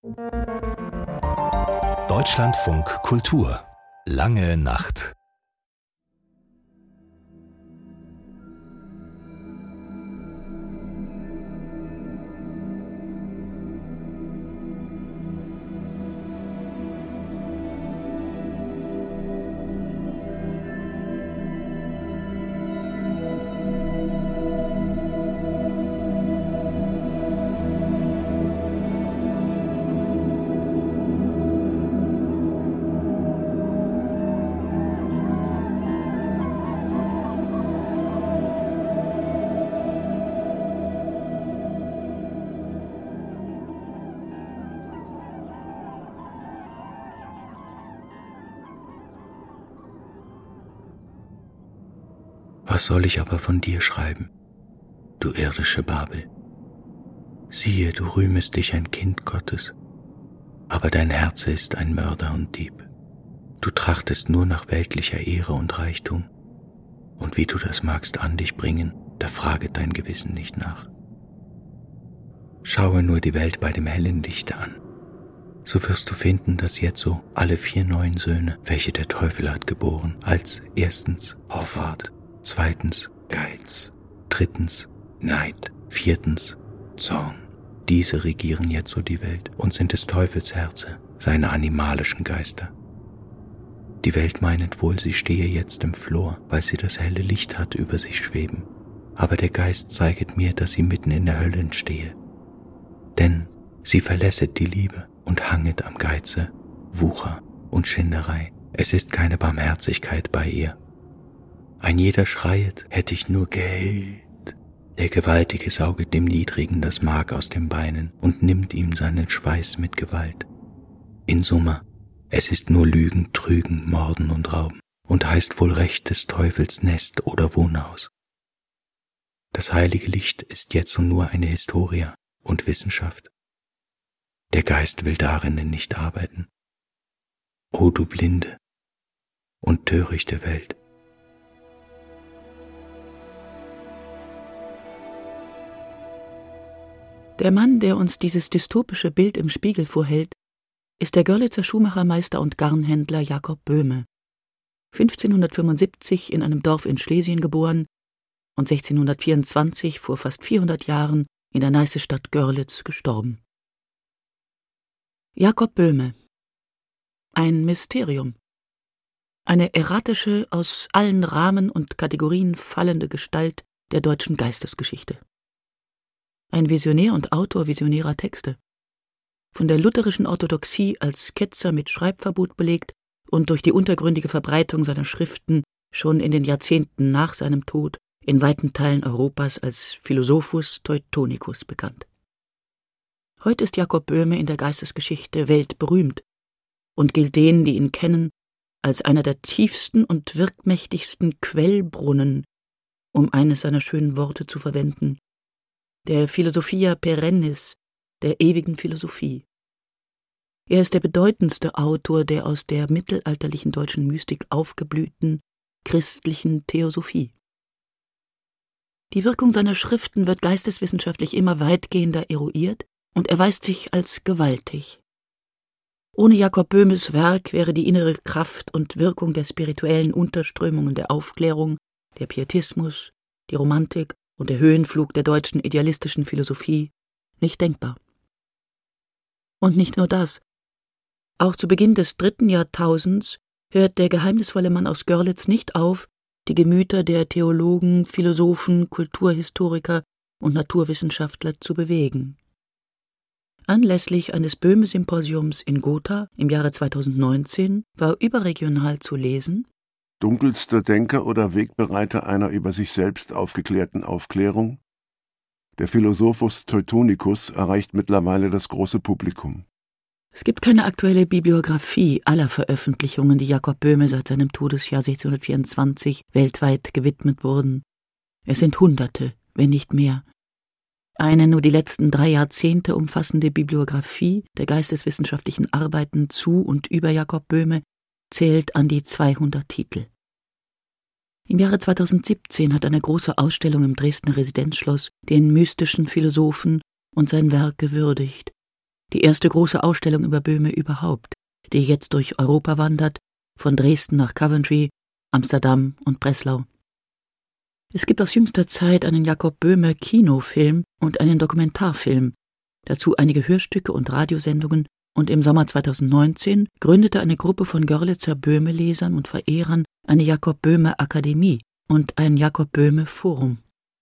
Deutschlandfunk Kultur. Lange Nacht. Was soll ich aber von dir schreiben, du irdische Babel? Siehe, du rühmest dich ein Kind Gottes, aber dein Herze ist ein Mörder und Dieb. Du trachtest nur nach weltlicher Ehre und Reichtum, und wie du das magst an dich bringen, da fraget dein Gewissen nicht nach. Schaue nur die Welt bei dem hellen Lichte an, so wirst du finden, dass jetzo alle 4 neuen Söhne, welche der Teufel hat geboren, als erstens Hoffart, zweitens Geiz, drittens Neid, viertens Zorn. Diese regieren jetzo die Welt und sind des Teufels Herze, seine animalischen Geister. Die Welt meinet wohl, sie stehe jetzt im Flor, weil sie das helle Licht hat über sich schweben. Aber der Geist zeiget mir, dass sie mitten in der Höllen stehe. Denn sie verlässet die Liebe und hanget am Geize, Wucher und Schinderei. Es ist keine Barmherzigkeit bei ihr. Ein jeder schreiet, hätte ich nur Geld. Der Gewaltige sauget dem Niedrigen das Mark aus den Beinen und nimmt ihm seinen Schweiß mit Gewalt. In Summa, es ist nur Lügen, Trügen, Morden und Rauben und heißt wohl Recht des Teufels Nest oder Wohnhaus. Das heilige Licht ist jetzo nur eine Historia und Wissenschaft. Der Geist will darinnen nicht arbeiten. O du blinde und törichte Welt! Der Mann, der uns dieses dystopische Bild im Spiegel vorhält, ist der Görlitzer Schuhmachermeister und Garnhändler Jakob Böhme, 1575 in einem Dorf in Schlesien geboren und 1624, vor fast 400 Jahren, in der Neiße-Stadt Görlitz gestorben. Jakob Böhme. Ein Mysterium. Eine erratische, aus allen Rahmen und Kategorien fallende Gestalt der deutschen Geistesgeschichte. Ein Visionär und Autor visionärer Texte. Von der lutherischen Orthodoxie als Ketzer mit Schreibverbot belegt und durch die untergründige Verbreitung seiner Schriften schon in den Jahrzehnten nach seinem Tod in weiten Teilen Europas als Philosophus Teutonicus bekannt. Heute ist Jakob Böhme in der Geistesgeschichte weltberühmt und gilt denen, die ihn kennen, als einer der tiefsten und wirkmächtigsten Quellbrunnen, um eines seiner schönen Worte zu verwenden, der Philosophia perennis, der ewigen Philosophie. Er ist der bedeutendste Autor der aus der mittelalterlichen deutschen Mystik aufgeblühten christlichen Theosophie. Die Wirkung seiner Schriften wird geisteswissenschaftlich immer weitgehender eruiert und erweist sich als gewaltig. Ohne Jakob Böhmes Werk wäre die innere Kraft und Wirkung der spirituellen Unterströmungen der Aufklärung, der Pietismus, die Romantik und der Höhenflug der deutschen idealistischen Philosophie nicht denkbar. Und nicht nur das. Auch zu Beginn des 3. Jahrtausends hört der geheimnisvolle Mann aus Görlitz nicht auf, die Gemüter der Theologen, Philosophen, Kulturhistoriker und Naturwissenschaftler zu bewegen. Anlässlich eines Böhme-Symposiums in Gotha im Jahre 2019 war überregional zu lesen: Dunkelster Denker oder Wegbereiter einer über sich selbst aufgeklärten Aufklärung? Der Philosophus Teutonicus erreicht mittlerweile das große Publikum. Es gibt keine aktuelle Bibliografie aller Veröffentlichungen, die Jakob Böhme seit seinem Todesjahr 1624 weltweit gewidmet wurden. Es sind Hunderte, wenn nicht mehr. Eine nur die letzten 3 Jahrzehnte umfassende Bibliografie der geisteswissenschaftlichen Arbeiten zu und über Jakob Böhme zählt an die 200 Titel. Im Jahre 2017 hat eine große Ausstellung im Dresdner Residenzschloss den mystischen Philosophen und sein Werk gewürdigt. die erste große Ausstellung über Böhme überhaupt, die jetzt durch Europa wandert, von Dresden nach Coventry, Amsterdam und Breslau. Es gibt aus jüngster Zeit einen Jakob Böhme Kinofilm und einen Dokumentarfilm, dazu einige Hörstücke und Radiosendungen, und im Sommer 2019 gründete eine Gruppe von Görlitzer Böhme-Lesern und Verehrern eine Jakob Böhme Akademie und ein Jakob Böhme Forum.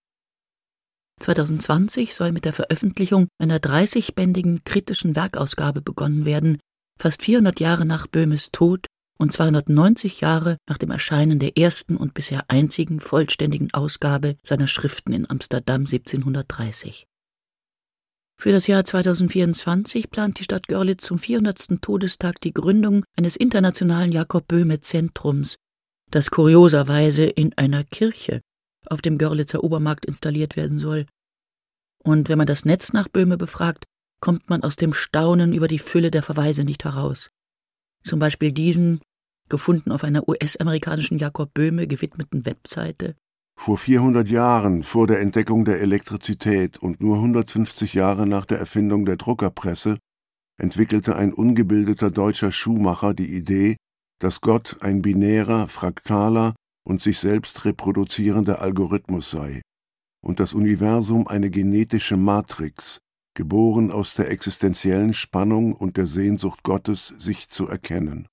2020 soll mit der Veröffentlichung einer 30-bändigen kritischen Werkausgabe begonnen werden, fast 400 Jahre nach Böhmes Tod und 290 Jahre nach dem Erscheinen der ersten und bisher einzigen vollständigen Ausgabe seiner Schriften in Amsterdam 1730. Für das Jahr 2024 plant die Stadt Görlitz zum 400. Todestag die Gründung eines internationalen Jakob-Böhme-Zentrums, das kurioserweise in einer Kirche auf dem Görlitzer Obermarkt installiert werden soll. Und wenn man das Netz nach Böhme befragt, kommt man aus dem Staunen über die Fülle der Verweise nicht heraus. Zum Beispiel diesen, gefunden auf einer US-amerikanischen Jakob Böhme gewidmeten Webseite. Vor 400 Jahren, vor der Entdeckung der Elektrizität und nur 150 Jahre nach der Erfindung der Druckerpresse, entwickelte ein ungebildeter deutscher Schuhmacher die Idee, dass Gott ein binärer, fraktaler und sich selbst reproduzierender Algorithmus sei und das Universum eine genetische Matrix, geboren aus der existenziellen Spannung und der Sehnsucht Gottes, sich zu erkennen.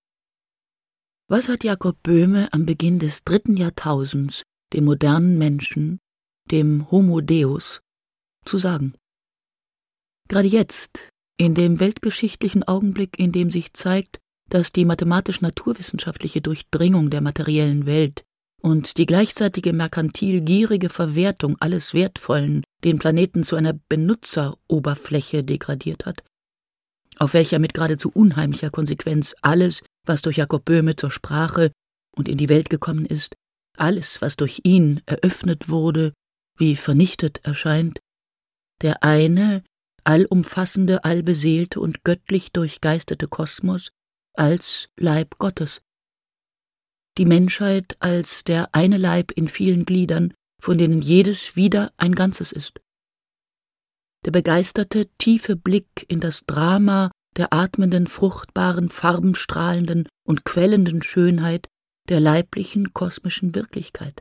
Was hat Jakob Böhme am Beginn des 3. Jahrtausends dem modernen Menschen, dem Homo Deus, zu sagen? Gerade jetzt, in dem weltgeschichtlichen Augenblick, in dem sich zeigt, dass die mathematisch-naturwissenschaftliche Durchdringung der materiellen Welt und die gleichzeitige merkantil-gierige Verwertung alles Wertvollen den Planeten zu einer Benutzeroberfläche degradiert hat, auf welcher mit geradezu unheimlicher Konsequenz alles, was durch Jakob Böhme zur Sprache und in die Welt gekommen ist, alles, was durch ihn eröffnet wurde, wie vernichtet erscheint, der eine, allumfassende, allbeseelte und göttlich durchgeistete Kosmos als Leib Gottes. Die Menschheit als der eine Leib in vielen Gliedern, von denen jedes wieder ein Ganzes ist. Der begeisterte, tiefe Blick in das Drama der atmenden, fruchtbaren, farbenstrahlenden und quellenden Schönheit der leiblichen, kosmischen Wirklichkeit.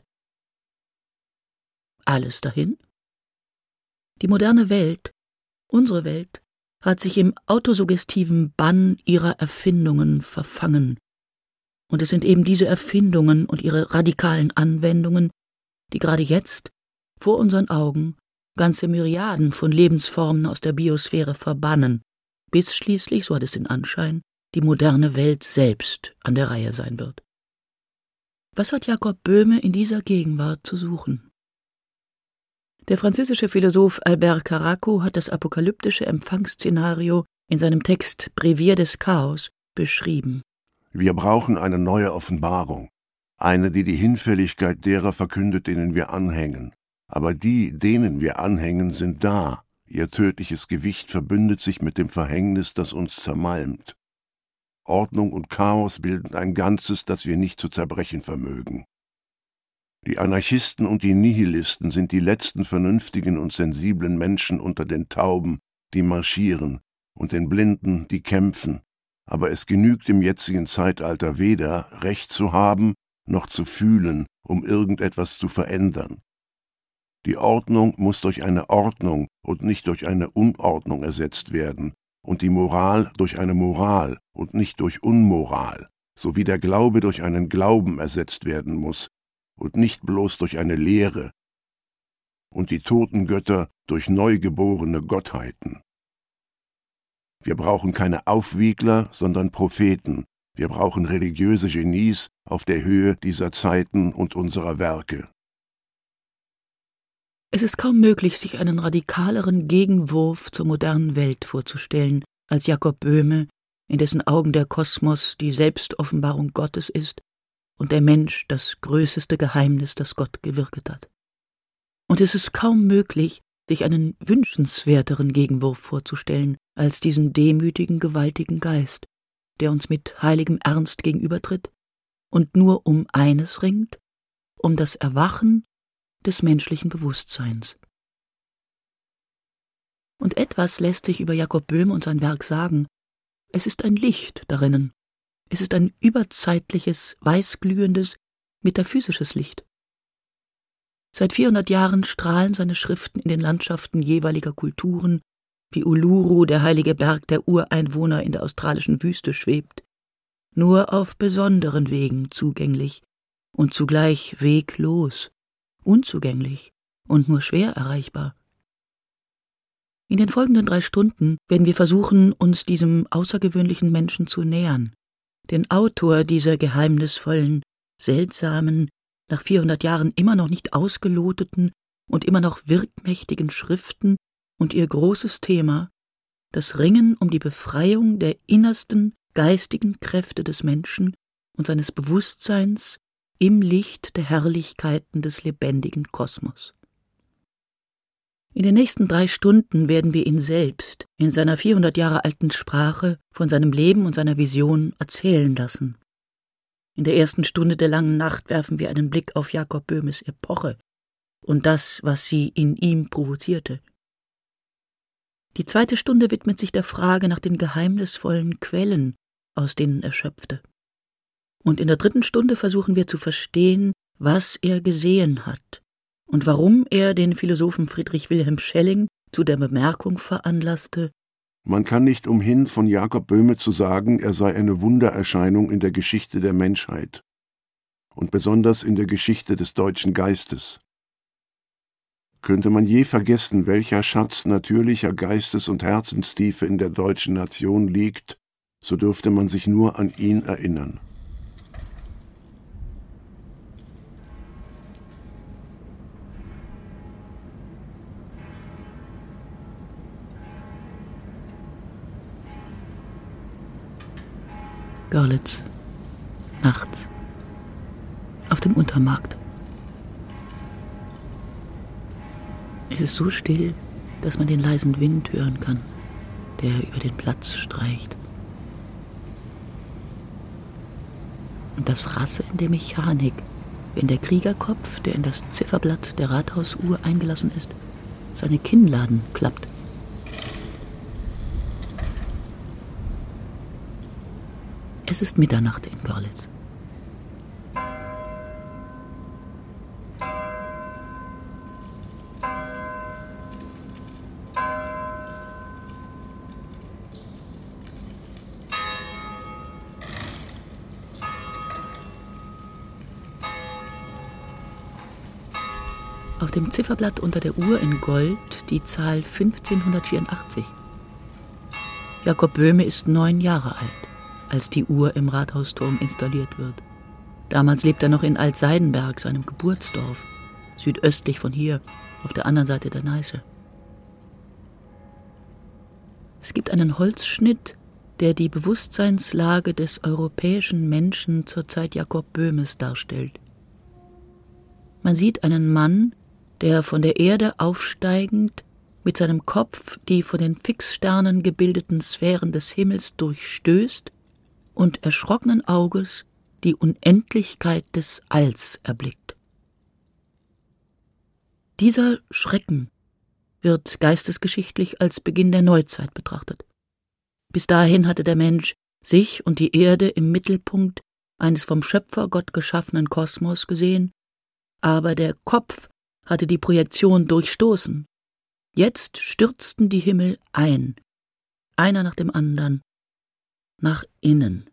Alles dahin? Die moderne Welt, unsere Welt, hat sich im autosuggestiven Bann ihrer Erfindungen verfangen. Und es sind eben diese Erfindungen und ihre radikalen Anwendungen, die gerade jetzt, vor unseren Augen, ganze Myriaden von Lebensformen aus der Biosphäre verbannen, bis schließlich, so hat es den Anschein, die moderne Welt selbst an der Reihe sein wird. Was hat Jakob Böhme in dieser Gegenwart zu suchen? Der französische Philosoph Albert Caraco hat das apokalyptische Empfangsszenario in seinem Text Brevier des Chaos beschrieben. Wir brauchen eine neue Offenbarung, eine, die die Hinfälligkeit derer verkündet, denen wir anhängen. Aber die, denen wir anhängen, sind da. Ihr tödliches Gewicht verbündet sich mit dem Verhängnis, das uns zermalmt. Ordnung und Chaos bilden ein Ganzes, das wir nicht zu zerbrechen vermögen. Die Anarchisten und die Nihilisten sind die letzten vernünftigen und sensiblen Menschen unter den Tauben, die marschieren, und den Blinden, die kämpfen. Aber es genügt im jetzigen Zeitalter weder, Recht zu haben, noch zu fühlen, um irgendetwas zu verändern. Die Ordnung muss durch eine Ordnung und nicht durch eine Unordnung ersetzt werden, und die Moral durch eine Moral und nicht durch Unmoral, sowie der Glaube durch einen Glauben ersetzt werden muss und nicht bloß durch eine Lehre, und die toten Götter durch neugeborene Gottheiten. Wir brauchen keine Aufwiegler, sondern Propheten. Wir brauchen religiöse Genies auf der Höhe dieser Zeiten und unserer Werke. Es ist kaum möglich, sich einen radikaleren Gegenwurf zur modernen Welt vorzustellen, als Jakob Böhme, in dessen Augen der Kosmos die Selbstoffenbarung Gottes ist und der Mensch das größte Geheimnis, das Gott gewirket hat. Und es ist kaum möglich, sich einen wünschenswerteren Gegenwurf vorzustellen, als diesen demütigen, gewaltigen Geist, der uns mit heiligem Ernst gegenübertritt und nur um eines ringt, um das Erwachen des menschlichen Bewusstseins. Und etwas lässt sich über Jakob Böhme und sein Werk sagen. Es ist ein Licht darinnen. Es ist ein überzeitliches, weißglühendes, metaphysisches Licht. Seit 400 Jahren strahlen seine Schriften in den Landschaften jeweiliger Kulturen, wie Uluru, der heilige Berg der Ureinwohner in der australischen Wüste, schwebt, nur auf besonderen Wegen zugänglich und zugleich weglos, unzugänglich und nur schwer erreichbar. In den folgenden 3 Stunden werden wir versuchen, uns diesem außergewöhnlichen Menschen zu nähern, den Autor dieser geheimnisvollen, seltsamen, nach 400 Jahren immer noch nicht ausgeloteten und immer noch wirkmächtigen Schriften und ihr großes Thema, das Ringen um die Befreiung der innersten geistigen Kräfte des Menschen und seines Bewusstseins im Licht der Herrlichkeiten des lebendigen Kosmos. In den nächsten 3 Stunden werden wir ihn selbst in seiner 400 Jahre alten Sprache von seinem Leben und seiner Vision erzählen lassen. In der ersten Stunde der langen Nacht werfen wir einen Blick auf Jakob Böhmes Epoche und das, was sie in ihm provozierte. Die 2. Stunde widmet sich der Frage nach den geheimnisvollen Quellen, aus denen er schöpfte. Und in der 3. Stunde versuchen wir zu verstehen, was er gesehen hat und warum er den Philosophen Friedrich Wilhelm Schelling zu der Bemerkung veranlasste: Man kann nicht umhin, von Jakob Böhme zu sagen, er sei eine Wundererscheinung in der Geschichte der Menschheit und besonders in der Geschichte des deutschen Geistes. Könnte man je vergessen, welcher Schatz natürlicher Geistes- und Herzenstiefe in der deutschen Nation liegt, so dürfte man sich nur an ihn erinnern. Görlitz, nachts, auf dem Untermarkt. Es ist so still, dass man den leisen Wind hören kann, der über den Platz streicht. Und das Rasseln der Mechanik, wenn der Kriegerkopf, der in das Zifferblatt der Rathausuhr eingelassen ist, seine Kinnladen klappt. Es ist Mitternacht in Görlitz. Auf dem Zifferblatt unter der Uhr in Gold die Zahl 1584. Jakob Böhme ist 9 Jahre alt, als die Uhr im Rathausturm installiert wird. Damals lebt er noch in Altseidenberg, seinem Geburtsdorf, südöstlich von hier, auf der anderen Seite der Neiße. Es gibt einen Holzschnitt, der die Bewusstseinslage des europäischen Menschen zur Zeit Jakob Böhmes darstellt. Man sieht einen Mann, der von der Erde aufsteigend mit seinem Kopf die von den Fixsternen gebildeten Sphären des Himmels durchstößt und erschrockenen Auges die Unendlichkeit des Alls erblickt. Dieser Schrecken wird geistesgeschichtlich als Beginn der Neuzeit betrachtet. Bis dahin hatte der Mensch sich und die Erde im Mittelpunkt eines vom Schöpfergott geschaffenen Kosmos gesehen, aber der Kopf hatte die Projektion durchstoßen. Jetzt stürzten die Himmel ein, einer nach dem anderen, nach innen.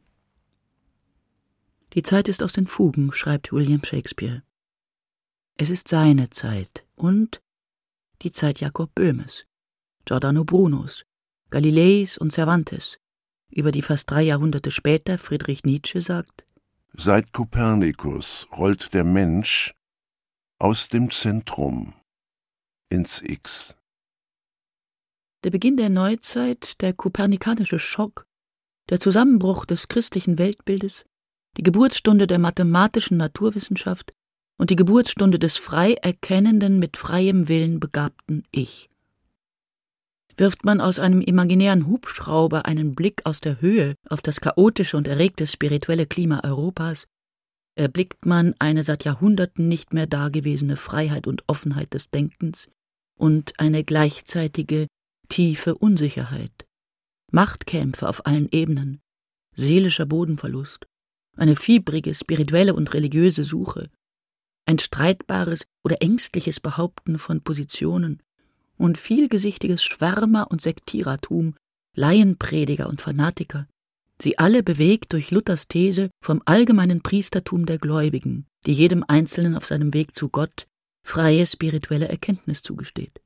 Die Zeit ist aus den Fugen, schreibt William Shakespeare. Es ist seine Zeit und die Zeit Jakob Böhmes, Giordano Brunos, Galileis und Cervantes, über die fast 3 Jahrhunderte später Friedrich Nietzsche sagt: Seit Kopernikus rollt der Mensch aus dem Zentrum ins X. Der Beginn der Neuzeit, der kopernikanische Schock, der Zusammenbruch des christlichen Weltbildes, die Geburtsstunde der mathematischen Naturwissenschaft und die Geburtsstunde des frei erkennenden, mit freiem Willen begabten Ich. Wirft man aus einem imaginären Hubschrauber einen Blick aus der Höhe auf das chaotische und erregte spirituelle Klima Europas, erblickt man eine seit Jahrhunderten nicht mehr dagewesene Freiheit und Offenheit des Denkens und eine gleichzeitige tiefe Unsicherheit, Machtkämpfe auf allen Ebenen, seelischer Bodenverlust, eine fiebrige spirituelle und religiöse Suche, ein streitbares oder ängstliches Behaupten von Positionen und vielgesichtiges Schwärmer- und Sektierertum, Laienprediger und Fanatiker, sie alle bewegt durch Luthers These vom allgemeinen Priestertum der Gläubigen, die jedem Einzelnen auf seinem Weg zu Gott freie spirituelle Erkenntnis zugesteht.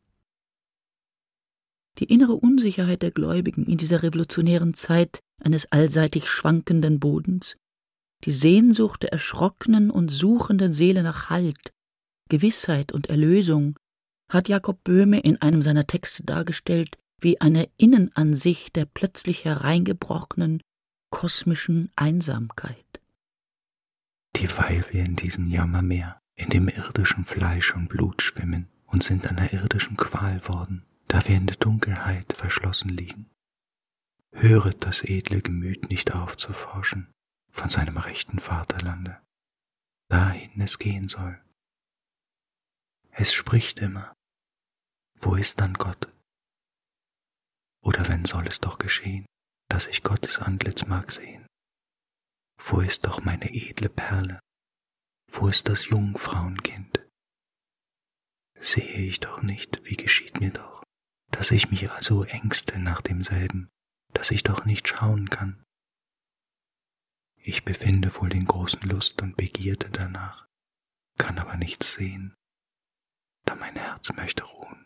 Die innere Unsicherheit der Gläubigen in dieser revolutionären Zeit eines allseitig schwankenden Bodens, die Sehnsucht der erschrockenen und suchenden Seele nach Halt, Gewissheit und Erlösung, hat Jakob Böhme in einem seiner Texte dargestellt wie eine Innenansicht der plötzlich hereingebrochenen kosmischen Einsamkeit. Dieweil wir in diesem Jammermeer, in dem irdischen Fleisch und Blut schwimmen und sind einer irdischen Qual worden, da wir in der Dunkelheit verschlossen liegen. Höret das edle Gemüt nicht auf zu forschen von seinem rechten Vaterlande, dahin es gehen soll. Es spricht immer, wo ist dann Gott? Oder wenn soll es doch geschehen, dass ich Gottes Antlitz mag sehen? Wo ist doch meine edle Perle? Wo ist das Jungfrauenkind? Sehe ich doch nicht, wie geschieht mir doch, dass ich mich also ängste nach demselben, dass ich doch nicht schauen kann. Ich befinde wohl in großen Lust und Begierde danach, kann aber nichts sehen, da mein Herz möchte ruhen.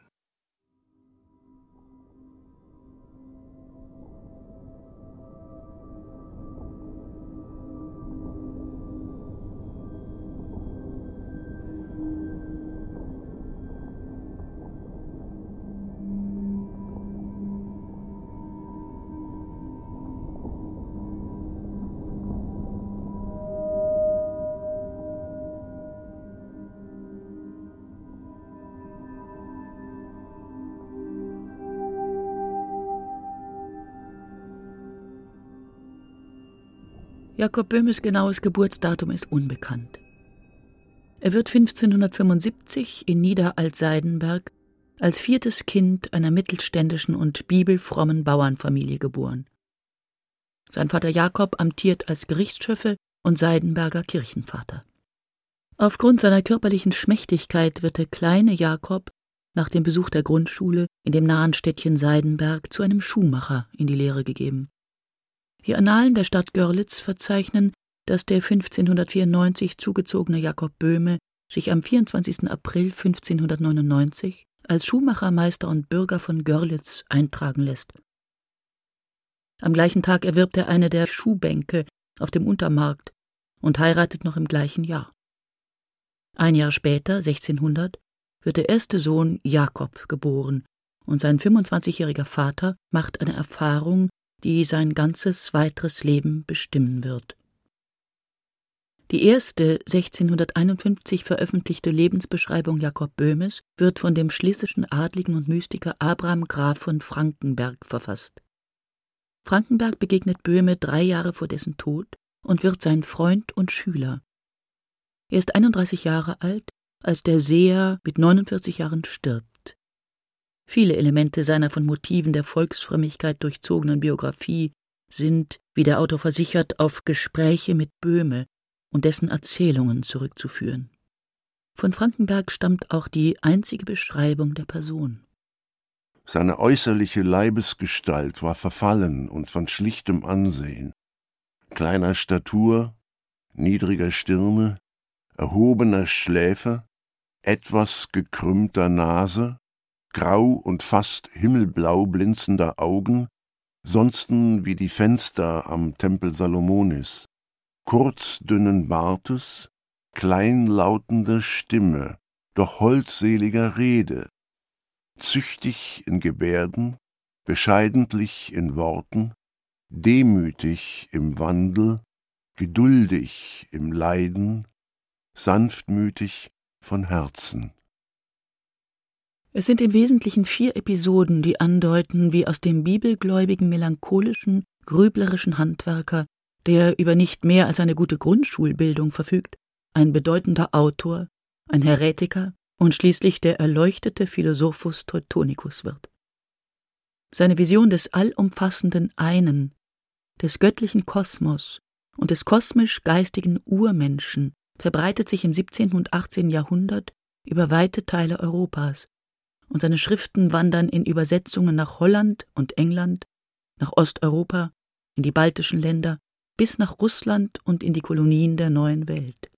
Jakob Böhmes genaues Geburtsdatum ist unbekannt. Er wird 1575 in Niederaltseidenberg als 4. Kind einer mittelständischen und bibelfrommen Bauernfamilie geboren. Sein Vater Jakob amtiert als Gerichtsschöffe und Seidenberger Kirchenvater. Aufgrund seiner körperlichen Schmächtigkeit wird der kleine Jakob nach dem Besuch der Grundschule in dem nahen Städtchen Seidenberg zu einem Schuhmacher in die Lehre gegeben. Die Annalen der Stadt Görlitz verzeichnen, dass der 1594 zugezogene Jakob Böhme sich am 24. April 1599 als Schuhmacher, Meister und Bürger von Görlitz eintragen lässt. Am gleichen Tag erwirbt er eine der Schuhbänke auf dem Untermarkt und heiratet noch im gleichen Jahr. Ein Jahr später, 1600, wird der erste Sohn Jakob geboren und sein 25-jähriger Vater macht eine Erfahrung, die sein ganzes weiteres Leben bestimmen wird. Die erste 1651 veröffentlichte Lebensbeschreibung Jakob Böhmes wird von dem schlesischen Adligen und Mystiker Abraham Graf von Frankenberg verfasst. Frankenberg begegnet Böhme 3 Jahre vor dessen Tod und wird sein Freund und Schüler. Er ist 31 Jahre alt, als der Seher mit 49 Jahren stirbt. Viele Elemente seiner von Motiven der Volksfrömmigkeit durchzogenen Biografie sind, wie der Autor versichert, auf Gespräche mit Böhme und dessen Erzählungen zurückzuführen. Von Frankenberg stammt auch die einzige Beschreibung der Person. Seine äußerliche Leibesgestalt war verfallen und von schlichtem Ansehen, kleiner Statur, niedriger Stirne, erhobener Schläfe, etwas gekrümmter Nase, grau und fast himmelblau blinzender Augen, sonsten wie die Fenster am Tempel Salomonis, kurzdünnen Bartes, kleinlautender Stimme, doch holdseliger Rede, züchtig in Gebärden, bescheidentlich in Worten, demütig im Wandel, geduldig im Leiden, sanftmütig von Herzen. Es sind im Wesentlichen 4 Episoden, die andeuten, wie aus dem bibelgläubigen, melancholischen, grüblerischen Handwerker, der über nicht mehr als eine gute Grundschulbildung verfügt, ein bedeutender Autor, ein Häretiker und schließlich der erleuchtete Philosophus Teutonicus wird. Seine Vision des allumfassenden Einen, des göttlichen Kosmos und des kosmisch-geistigen Urmenschen verbreitet sich im 17. und 18. Jahrhundert über weite Teile Europas, und seine Schriften wandern in Übersetzungen nach Holland und England, nach Osteuropa, in die baltischen Länder, bis nach Russland und in die Kolonien der neuen Welt.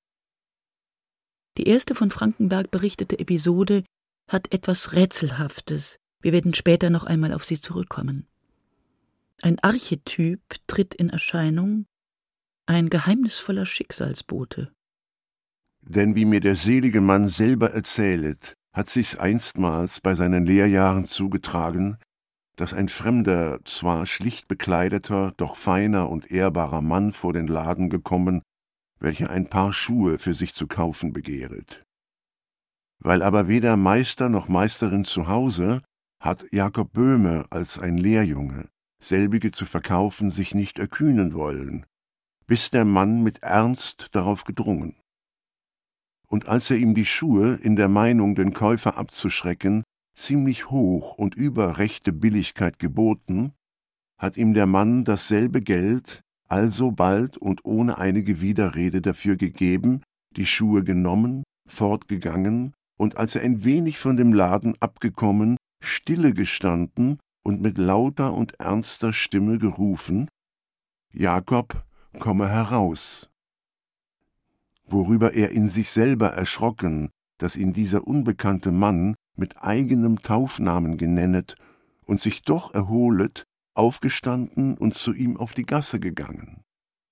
Die erste von Frankenberg berichtete Episode hat etwas Rätselhaftes. Wir werden später noch einmal auf sie zurückkommen. Ein Archetyp tritt in Erscheinung, ein geheimnisvoller Schicksalsbote. Denn wie mir der selige Mann selber erzählet, hat sich's einstmals bei seinen Lehrjahren zugetragen, dass ein fremder, zwar schlicht bekleideter, doch feiner und ehrbarer Mann vor den Laden gekommen, welcher ein Paar Schuhe für sich zu kaufen begehret. Weil aber weder Meister noch Meisterin zu Hause, hat Jakob Böhme als ein Lehrjunge selbige zu verkaufen sich nicht erkühnen wollen, bis der Mann mit Ernst darauf gedrungen. Und als er ihm die Schuhe, in der Meinung, den Käufer abzuschrecken, ziemlich hoch und über rechte Billigkeit geboten, hat ihm der Mann dasselbe Geld alsobald und ohne einige Widerrede dafür gegeben, die Schuhe genommen, fortgegangen und als er ein wenig von dem Laden abgekommen, stille gestanden und mit lauter und ernster Stimme gerufen: »Jakob, komme heraus!« Worüber er in sich selber erschrocken, dass ihn dieser unbekannte Mann mit eigenem Taufnamen genennet und sich doch erholet, aufgestanden und zu ihm auf die Gasse gegangen.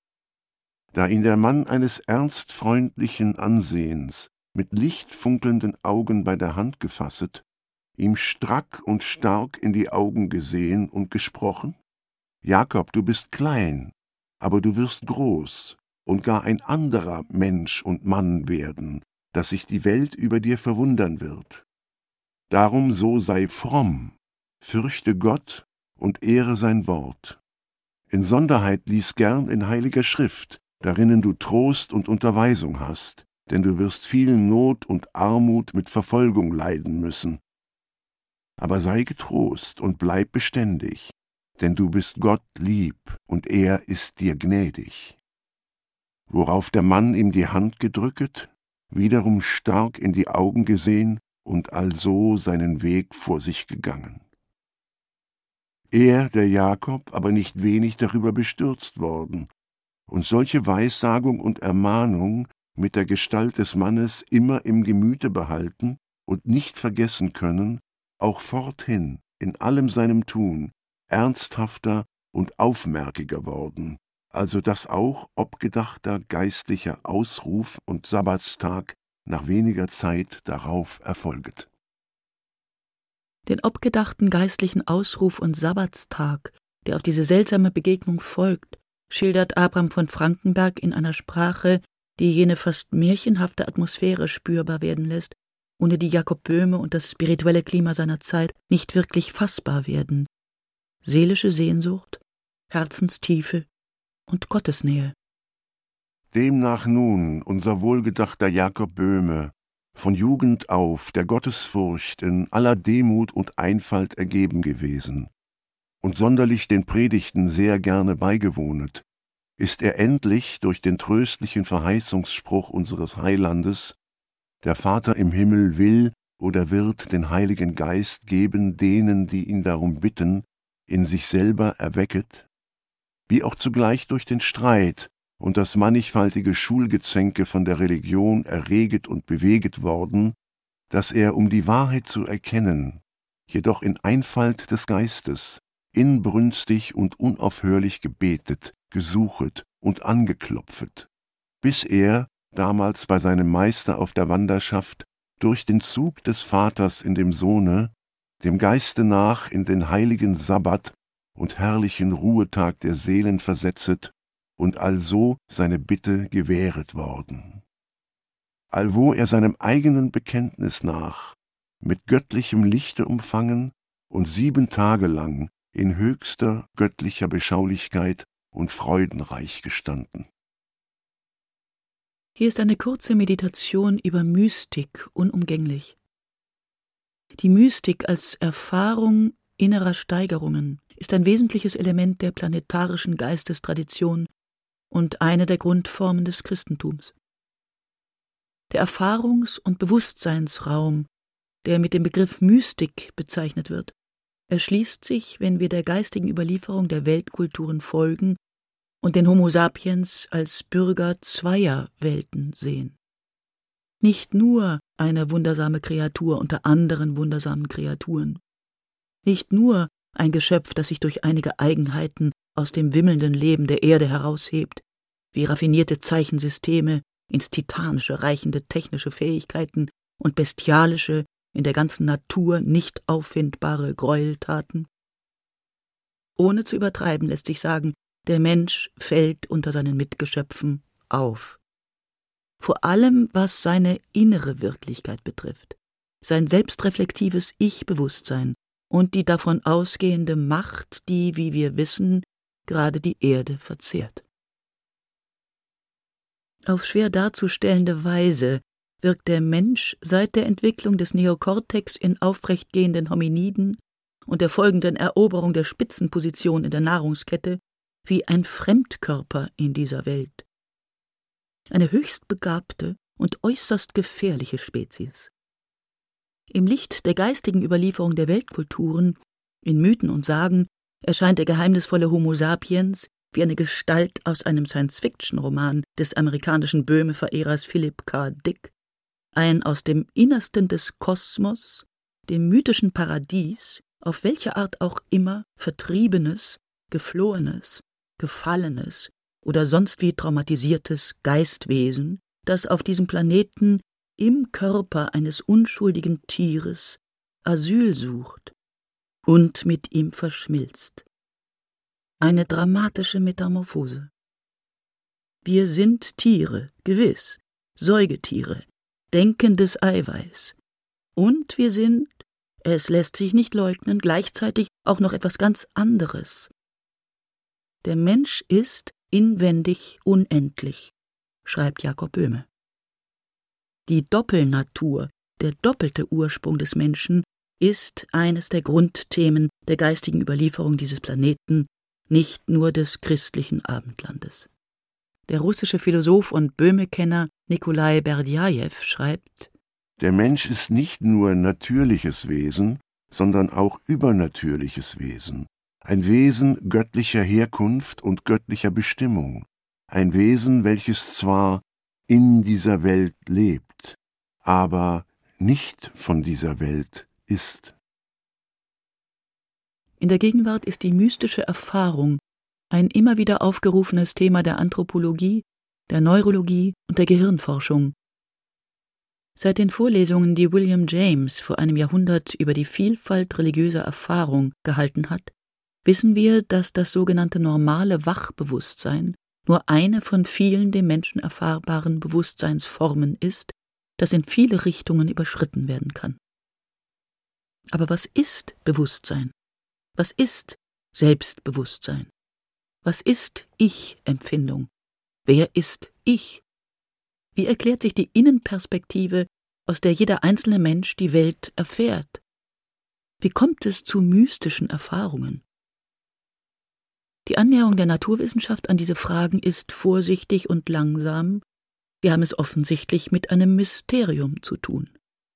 Da ihn der Mann eines ernstfreundlichen Ansehens, mit lichtfunkelnden Augen bei der Hand gefasset, ihm strack und stark in die Augen gesehen und gesprochen: »Jakob, du bist klein, aber du wirst groß und gar ein anderer Mensch und Mann werden, dass sich die Welt über dir verwundern wird. Darum so sei fromm, fürchte Gott und ehre sein Wort. Insonderheit lies gern in heiliger Schrift, darinnen du Trost und Unterweisung hast, denn du wirst viel Not und Armut mit Verfolgung leiden müssen. Aber sei getrost und bleib beständig, denn du bist Gott lieb und er ist dir gnädig.« Worauf der Mann ihm die Hand gedrücket, wiederum stark in die Augen gesehen und also seinen Weg vor sich gegangen. Er, der Jakob, aber nicht wenig darüber bestürzt worden und solche Weissagung und Ermahnung mit der Gestalt des Mannes immer im Gemüte behalten und nicht vergessen können, auch forthin in allem seinem Tun ernsthafter und aufmerkiger worden, also dass auch obgedachter geistlicher Ausruf und Sabbatstag nach weniger Zeit darauf erfolget. Den obgedachten geistlichen Ausruf und Sabbatstag, der auf diese seltsame Begegnung folgt, schildert Abraham von Frankenberg in einer Sprache, die jene fast märchenhafte Atmosphäre spürbar werden lässt, ohne die Jakob Böhme und das spirituelle Klima seiner Zeit nicht wirklich fassbar werden. Seelische Sehnsucht, Herzenstiefe und Gottesnähe. Demnach nun unser wohlgedachter Jakob Böhme, von Jugend auf der Gottesfurcht in aller Demut und Einfalt ergeben gewesen und sonderlich den Predigten sehr gerne beigewohnet, ist er endlich durch den tröstlichen Verheißungsspruch unseres Heilandes: Der Vater im Himmel will oder wird den Heiligen Geist geben denen, die ihn darum bitten, in sich selber erwecket, wie auch zugleich durch den Streit und das mannigfaltige Schulgezänke von der Religion erreget und beweget worden, dass er, um die Wahrheit zu erkennen, jedoch in Einfalt des Geistes, inbrünstig und unaufhörlich gebetet, gesuchet und angeklopfet, bis er, damals bei seinem Meister auf der Wanderschaft, durch den Zug des Vaters in dem Sohne, dem Geiste nach in den heiligen Sabbat und herrlichen Ruhetag der Seelen versetzet und also seine Bitte gewähret worden. Allwo er seinem eigenen Bekenntnis nach mit göttlichem Lichte umfangen und 7 Tage lang in höchster göttlicher Beschaulichkeit und freudenreich gestanden. Hier ist eine kurze Meditation über Mystik unumgänglich. Die Mystik als Erfahrung innerer Steigerungen ist ein wesentliches Element der planetarischen Geistestradition und eine der Grundformen des Christentums. Der Erfahrungs- und Bewusstseinsraum, der mit dem Begriff Mystik bezeichnet wird, erschließt sich, wenn wir der geistigen Überlieferung der Weltkulturen folgen und den Homo sapiens als Bürger zweier Welten sehen. Nicht nur eine wundersame Kreatur unter anderen wundersamen Kreaturen, nicht nur ein Geschöpf, das sich durch einige Eigenheiten aus dem wimmelnden Leben der Erde heraushebt, wie raffinierte Zeichensysteme, ins Titanische reichende technische Fähigkeiten und bestialische, in der ganzen Natur nicht auffindbare Gräueltaten. Ohne zu übertreiben lässt sich sagen, der Mensch fällt unter seinen Mitgeschöpfen auf. Vor allem, was seine innere Wirklichkeit betrifft, sein selbstreflektives Ich-Bewusstsein und die davon ausgehende Macht, die, wie wir wissen, gerade die Erde verzehrt. Auf schwer darzustellende Weise wirkt der Mensch seit der Entwicklung des Neokortex in aufrechtgehenden Hominiden und der folgenden Eroberung der Spitzenposition in der Nahrungskette wie ein Fremdkörper in dieser Welt. Eine höchst begabte und äußerst gefährliche Spezies. Im Licht der geistigen Überlieferung der Weltkulturen, in Mythen und Sagen, erscheint der geheimnisvolle Homo sapiens wie eine Gestalt aus einem Science-Fiction-Roman des amerikanischen Böhme-Verehrers Philip K. Dick, ein aus dem Innersten des Kosmos, dem mythischen Paradies, auf welche Art auch immer vertriebenes, geflohenes, gefallenes oder sonst wie traumatisiertes Geistwesen, das auf diesem Planeten im Körper eines unschuldigen Tieres Asyl sucht und mit ihm verschmilzt. Eine dramatische Metamorphose. Wir sind Tiere, gewiss, Säugetiere, denkendes Eiweiß. Und wir sind, es lässt sich nicht leugnen, gleichzeitig auch noch etwas ganz anderes. Der Mensch ist inwendig unendlich, schreibt Jakob Böhme. Die Doppelnatur, der doppelte Ursprung des Menschen, ist eines der Grundthemen der geistigen Überlieferung dieses Planeten, nicht nur des christlichen Abendlandes. Der russische Philosoph und Böhme-Kenner Nikolai Berdjajew schreibt: Der Mensch ist nicht nur natürliches Wesen, sondern auch übernatürliches Wesen. Ein Wesen göttlicher Herkunft und göttlicher Bestimmung. Ein Wesen, welches zwar in dieser Welt lebt, aber nicht von dieser Welt ist. In der Gegenwart ist die mystische Erfahrung ein immer wieder aufgerufenes Thema der Anthropologie, der Neurologie und der Gehirnforschung. Seit den Vorlesungen, die William James vor einem Jahrhundert über die Vielfalt religiöser Erfahrung gehalten hat, wissen wir, dass das sogenannte normale Wachbewusstsein nur eine von vielen dem Menschen erfahrbaren Bewusstseinsformen ist, das in viele Richtungen überschritten werden kann. Aber was ist Bewusstsein? Was ist Selbstbewusstsein? Was ist Ich-Empfindung? Wer ist ich? Wie erklärt sich die Innenperspektive, aus der jeder einzelne Mensch die Welt erfährt? Wie kommt es zu mystischen Erfahrungen? Die Annäherung der Naturwissenschaft an diese Fragen ist vorsichtig und langsam. Wir haben es offensichtlich mit einem Mysterium zu tun.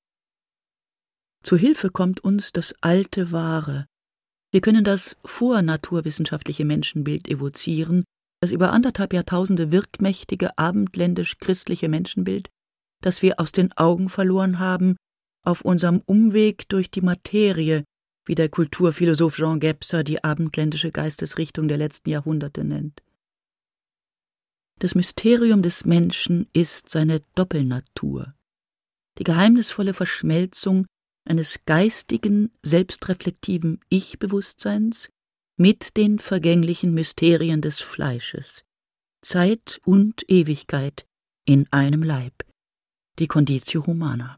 Zu Hilfe kommt uns das alte Wahre. Wir können das vornaturwissenschaftliche Menschenbild evozieren, das über 1,5 Jahrtausende wirkmächtige abendländisch-christliche Menschenbild, das wir aus den Augen verloren haben, auf unserem Umweg durch die Materie, wie der Kulturphilosoph Jean Gebser die abendländische Geistesrichtung der letzten Jahrhunderte nennt. Das Mysterium des Menschen ist seine Doppelnatur, die geheimnisvolle Verschmelzung eines geistigen, selbstreflektiven Ich-Bewusstseins mit den vergänglichen Mysterien des Fleisches, Zeit und Ewigkeit in einem Leib, die Conditio Humana.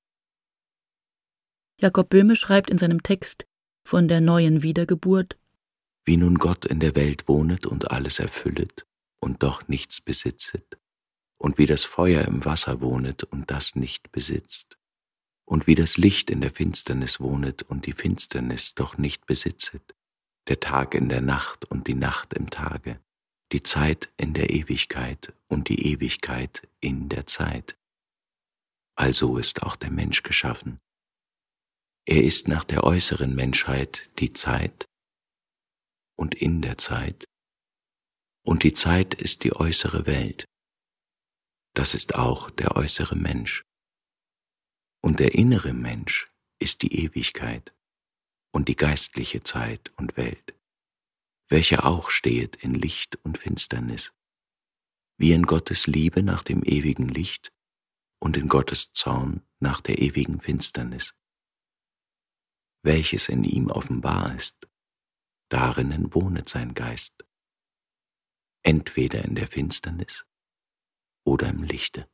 Jakob Böhme schreibt in seinem Text von der neuen Wiedergeburt: Wie nun Gott in der Welt wohnet und alles erfüllet und doch nichts besitzet, und wie das Feuer im Wasser wohnet und das nicht besitzt, Und wie das Licht in der Finsternis wohnet und die Finsternis doch nicht besitzet, der Tag in der Nacht und die Nacht im Tage, die Zeit in der Ewigkeit und die Ewigkeit in der Zeit. Also ist auch der Mensch geschaffen. Er ist nach der äußeren Menschheit die Zeit und in der Zeit, und die Zeit ist die äußere Welt. Das ist auch der äußere Mensch. Und der innere Mensch ist die Ewigkeit und die geistliche Zeit und Welt, welche auch stehet in Licht und Finsternis, wie in Gottes Liebe nach dem ewigen Licht und in Gottes Zorn nach der ewigen Finsternis. Welches in ihm offenbar ist, darinnen wohnet sein Geist, entweder in der Finsternis oder im Lichte.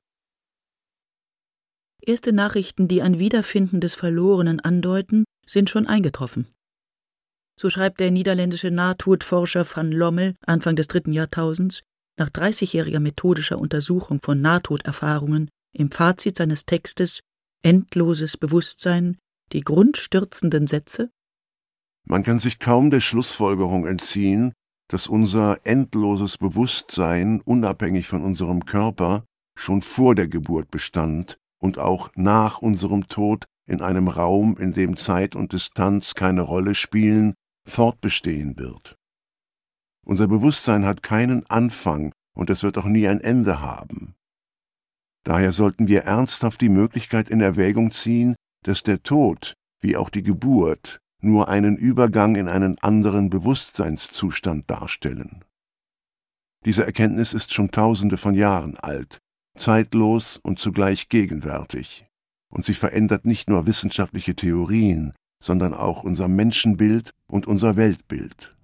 Erste Nachrichten, die ein Wiederfinden des Verlorenen andeuten, sind schon eingetroffen. So schreibt der niederländische Nahtodforscher van Lommel Anfang des 3. Jahrtausends nach 30-jähriger methodischer Untersuchung von Nahtoderfahrungen im Fazit seines Textes »Endloses Bewusstsein« die grundstürzenden Sätze: Man kann sich kaum der Schlussfolgerung entziehen, dass unser endloses Bewusstsein, unabhängig von unserem Körper, schon vor der Geburt bestand und auch nach unserem Tod in einem Raum, in dem Zeit und Distanz keine Rolle spielen, fortbestehen wird. Unser Bewusstsein hat keinen Anfang und es wird auch nie ein Ende haben. Daher sollten wir ernsthaft die Möglichkeit in Erwägung ziehen, dass der Tod, wie auch die Geburt, nur einen Übergang in einen anderen Bewusstseinszustand darstellen. Diese Erkenntnis ist schon Tausende von Jahren alt, zeitlos und zugleich gegenwärtig, und sie verändert nicht nur wissenschaftliche Theorien, sondern auch unser Menschenbild und unser Weltbild.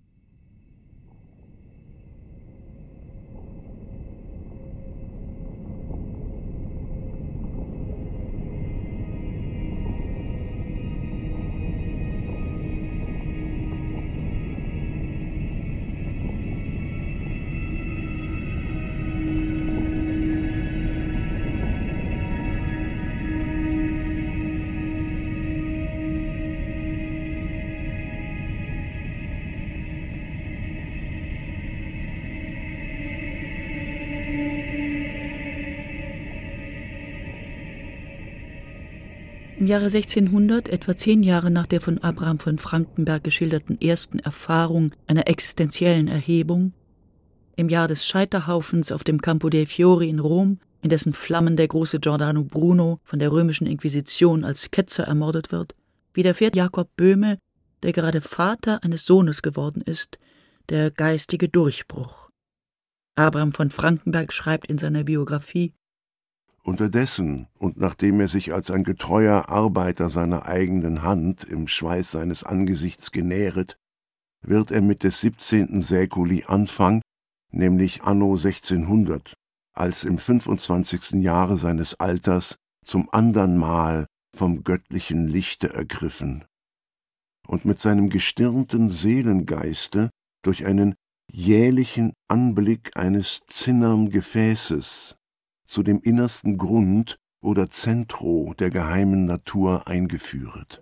Im Jahre 1600, etwa 10 Jahre nach der von Abraham von Frankenberg geschilderten ersten Erfahrung einer existenziellen Erhebung, im Jahr des Scheiterhaufens auf dem Campo dei Fiori in Rom, in dessen Flammen der große Giordano Bruno von der römischen Inquisition als Ketzer ermordet wird, widerfährt Jakob Böhme, der gerade Vater eines Sohnes geworden ist, der geistige Durchbruch. Abraham von Frankenberg schreibt in seiner Biografie: Unterdessen und nachdem er sich als ein getreuer Arbeiter seiner eigenen Hand im Schweiß seines Angesichts genähret, wird er mit des 17. Säkuli Anfang, nämlich anno 1600, als im 25. Jahre seines Alters zum andern Mal vom göttlichen Lichte ergriffen und mit seinem gestirnten Seelengeiste durch einen jählichen Anblick eines zinnern Gefäßes zu dem innersten Grund oder Zentro der geheimen Natur eingeführet.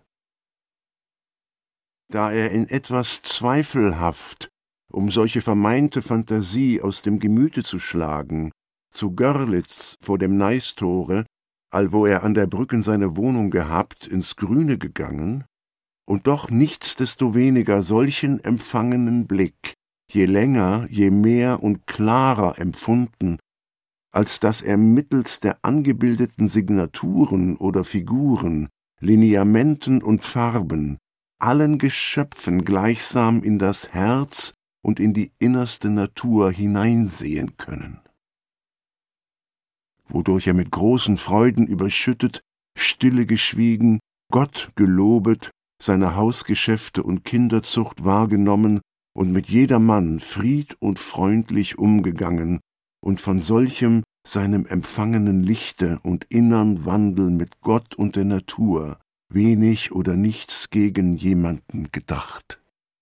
Da er in etwas zweifelhaft, um solche vermeinte Phantasie aus dem Gemüte zu schlagen, zu Görlitz vor dem Neistore, allwo er an der Brücken seine Wohnung gehabt, ins Grüne gegangen, und doch nichtsdestoweniger solchen empfangenen Blick, je länger, je mehr und klarer empfunden, als dass er mittels der angebildeten Signaturen oder Figuren, Lineamenten und Farben allen Geschöpfen gleichsam in das Herz und in die innerste Natur hineinsehen können. Wodurch er mit großen Freuden überschüttet, stille geschwiegen, Gott gelobet, seine Hausgeschäfte und Kinderzucht wahrgenommen und mit jedermann fried und freundlich umgegangen und von solchem seinem empfangenen Lichte und innern Wandel mit Gott und der Natur wenig oder nichts gegen jemanden gedacht.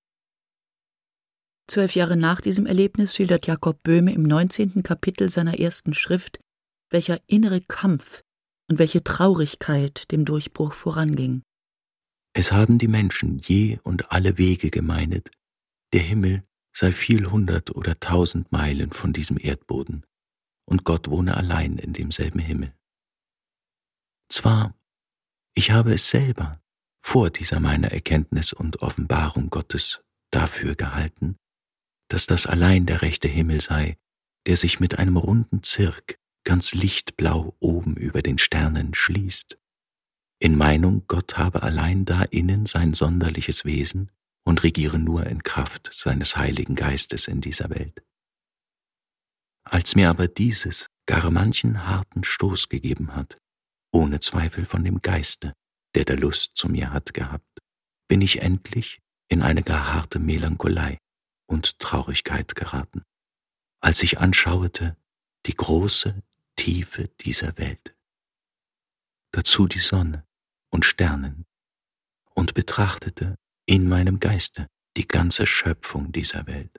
12 Jahre nach diesem Erlebnis schildert Jakob Böhme im 19. Kapitel seiner ersten Schrift, welcher innere Kampf und welche Traurigkeit dem Durchbruch voranging. Es haben die Menschen je und alle Wege gemeinet, der Himmel sei viel 100 oder 1000 Meilen von diesem Erdboden, und Gott wohne allein in demselben Himmel. Zwar, ich habe es selber vor dieser meiner Erkenntnis und Offenbarung Gottes dafür gehalten, dass das allein der rechte Himmel sei, der sich mit einem runden Zirk ganz lichtblau oben über den Sternen schließt, in Meinung, Gott habe allein da innen sein sonderliches Wesen und regiere nur in Kraft seines Heiligen Geistes in dieser Welt. Als mir aber dieses gar manchen harten Stoß gegeben hat, ohne Zweifel von dem Geiste, der der Lust zu mir hat gehabt, bin ich endlich in eine gar harte Melancholei und Traurigkeit geraten, als ich anschauete die große Tiefe dieser Welt, dazu die Sonne und Sternen, und betrachtete in meinem Geiste die ganze Schöpfung dieser Welt.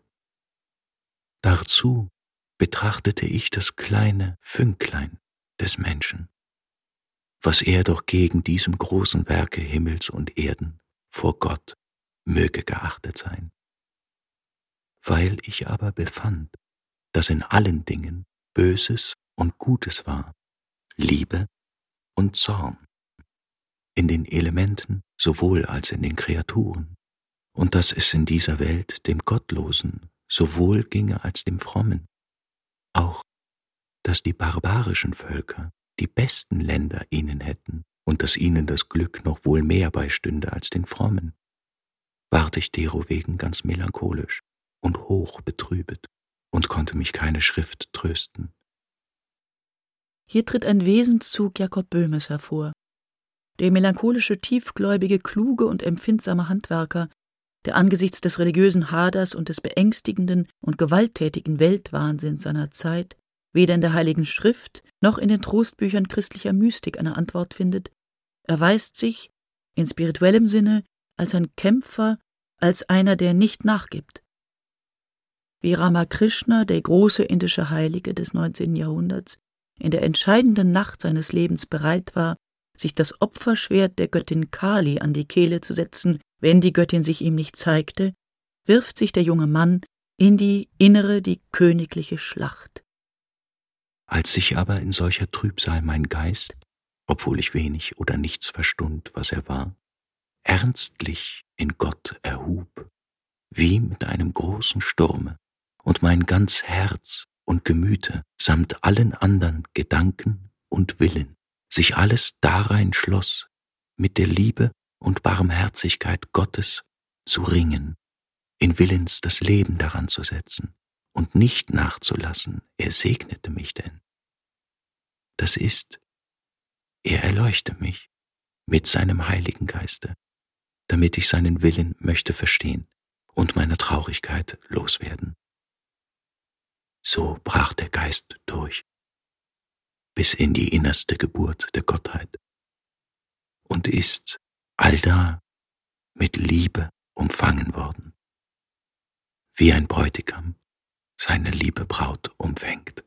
Dazu betrachtete ich das kleine Fünklein des Menschen, was er doch gegen diesem großen Werke Himmels und Erden vor Gott möge geachtet sein. Weil ich aber befand, dass in allen Dingen Böses und Gutes war, Liebe und Zorn, in den Elementen sowohl als in den Kreaturen, und dass es in dieser Welt dem Gottlosen sowohl ginge als dem Frommen, auch, dass die barbarischen Völker die besten Länder ihnen hätten und dass ihnen das Glück noch wohl mehr beistünde als den Frommen, ward ich derowegen ganz melancholisch und hoch betrübet und konnte mich keine Schrift trösten. Hier tritt ein Wesenszug Jakob Böhmes hervor. Der melancholische, tiefgläubige, kluge und empfindsame Handwerker, der angesichts des religiösen Haders und des beängstigenden und gewalttätigen Weltwahnsinns seiner Zeit weder in der Heiligen Schrift noch in den Trostbüchern christlicher Mystik eine Antwort findet, erweist sich in spirituellem Sinne als ein Kämpfer, als einer, der nicht nachgibt. Wie Ramakrishna, der große indische Heilige des 19. Jahrhunderts, in der entscheidenden Nacht seines Lebens bereit war, sich das Opferschwert der Göttin Kali an die Kehle zu setzen, wenn die Göttin sich ihm nicht zeigte, wirft sich der junge Mann in die innere, die königliche Schlacht. Als sich aber in solcher Trübsal mein Geist, obwohl ich wenig oder nichts verstund, was er war, ernstlich in Gott erhub, wie mit einem großen Sturme, und mein ganz Herz und Gemüte samt allen andern Gedanken und Willen sich alles darein schloss, mit der Liebe und Barmherzigkeit Gottes zu ringen, in Willens das Leben daran zu setzen und nicht nachzulassen, er segnete mich denn. Das ist, er erleuchte mich mit seinem Heiligen Geiste, damit ich seinen Willen möchte verstehen und meine Traurigkeit loswerden. So brach der Geist durch, bis in die innerste Geburt der Gottheit, und ist allda mit Liebe umfangen worden, wie ein Bräutigam seine liebe Braut umfängt.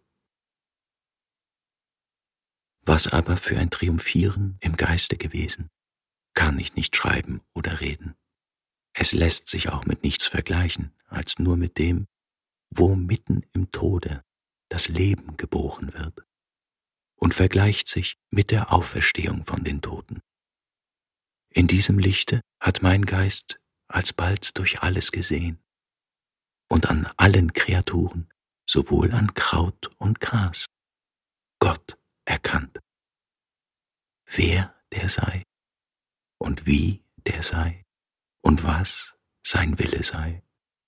Was aber für ein Triumphieren im Geiste gewesen, kann ich nicht schreiben oder reden. Es lässt sich auch mit nichts vergleichen, als nur mit dem, wo mitten im Tode das Leben geboren wird, und vergleicht sich mit der Auferstehung von den Toten. In diesem Lichte hat mein Geist alsbald durch alles gesehen und an allen Kreaturen, sowohl an Kraut und Gras, Gott erkannt. Wer der sei und wie der sei und was sein Wille sei.